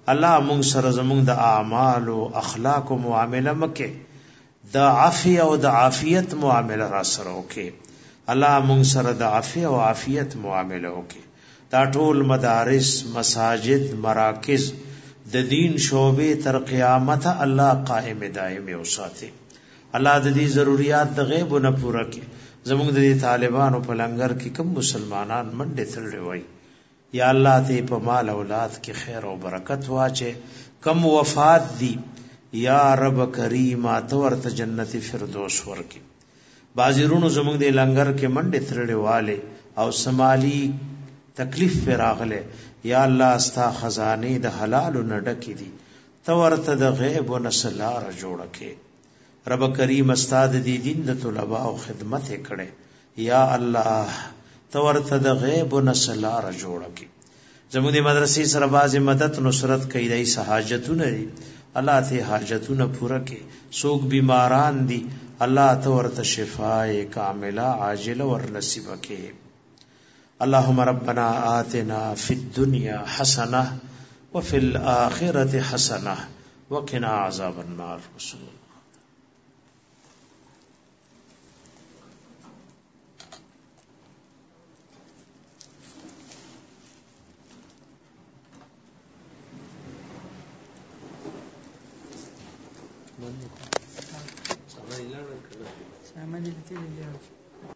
الله مونږ سره زمونږ د اعمال او اخلاق او معامله مکه د عافیه او د عافیت معامله را سره وکي الله مونږ سره د عافیه او عافیت معامله وکي دا ټول مدارس مساجد مراکز د دین شعبې تر قیامت الله قائم دائم اوساته الله د دې ضرورت د غیب نه پوره کړي زموږ د طالبانو په لنګر کې کوم مسلمانان منډه تللي وای یا الله ته په مال اولاد کې خیر او برکت واچي کم وفات دي یا رب کریم ته ورته جنت فردوس ورکي بازیرونو زموږ د لنګر کې منډه تللي والے او سمالی تکلیف فراغله یا الله استا خزانه د حلال نه ډکې دي تو ورته د غیب و نسلار جوړ کې رب کریم استاد دی دین د طلباء او خدمت کړي یا الله تو ورته د غیب و نسلار جوړ کې زموږ د مدرسې سره باز مدد نصرت کوي دای حاجتونه دي الله ته حاجتونه پوره کې سوق بیماران دي الله تو ورته شفای کامله عاجله ور نصیب کې اللهم ربنا آتنا في الدنيا حسنة وفي الآخرة حسنة وقنا عذاب النار رسول الله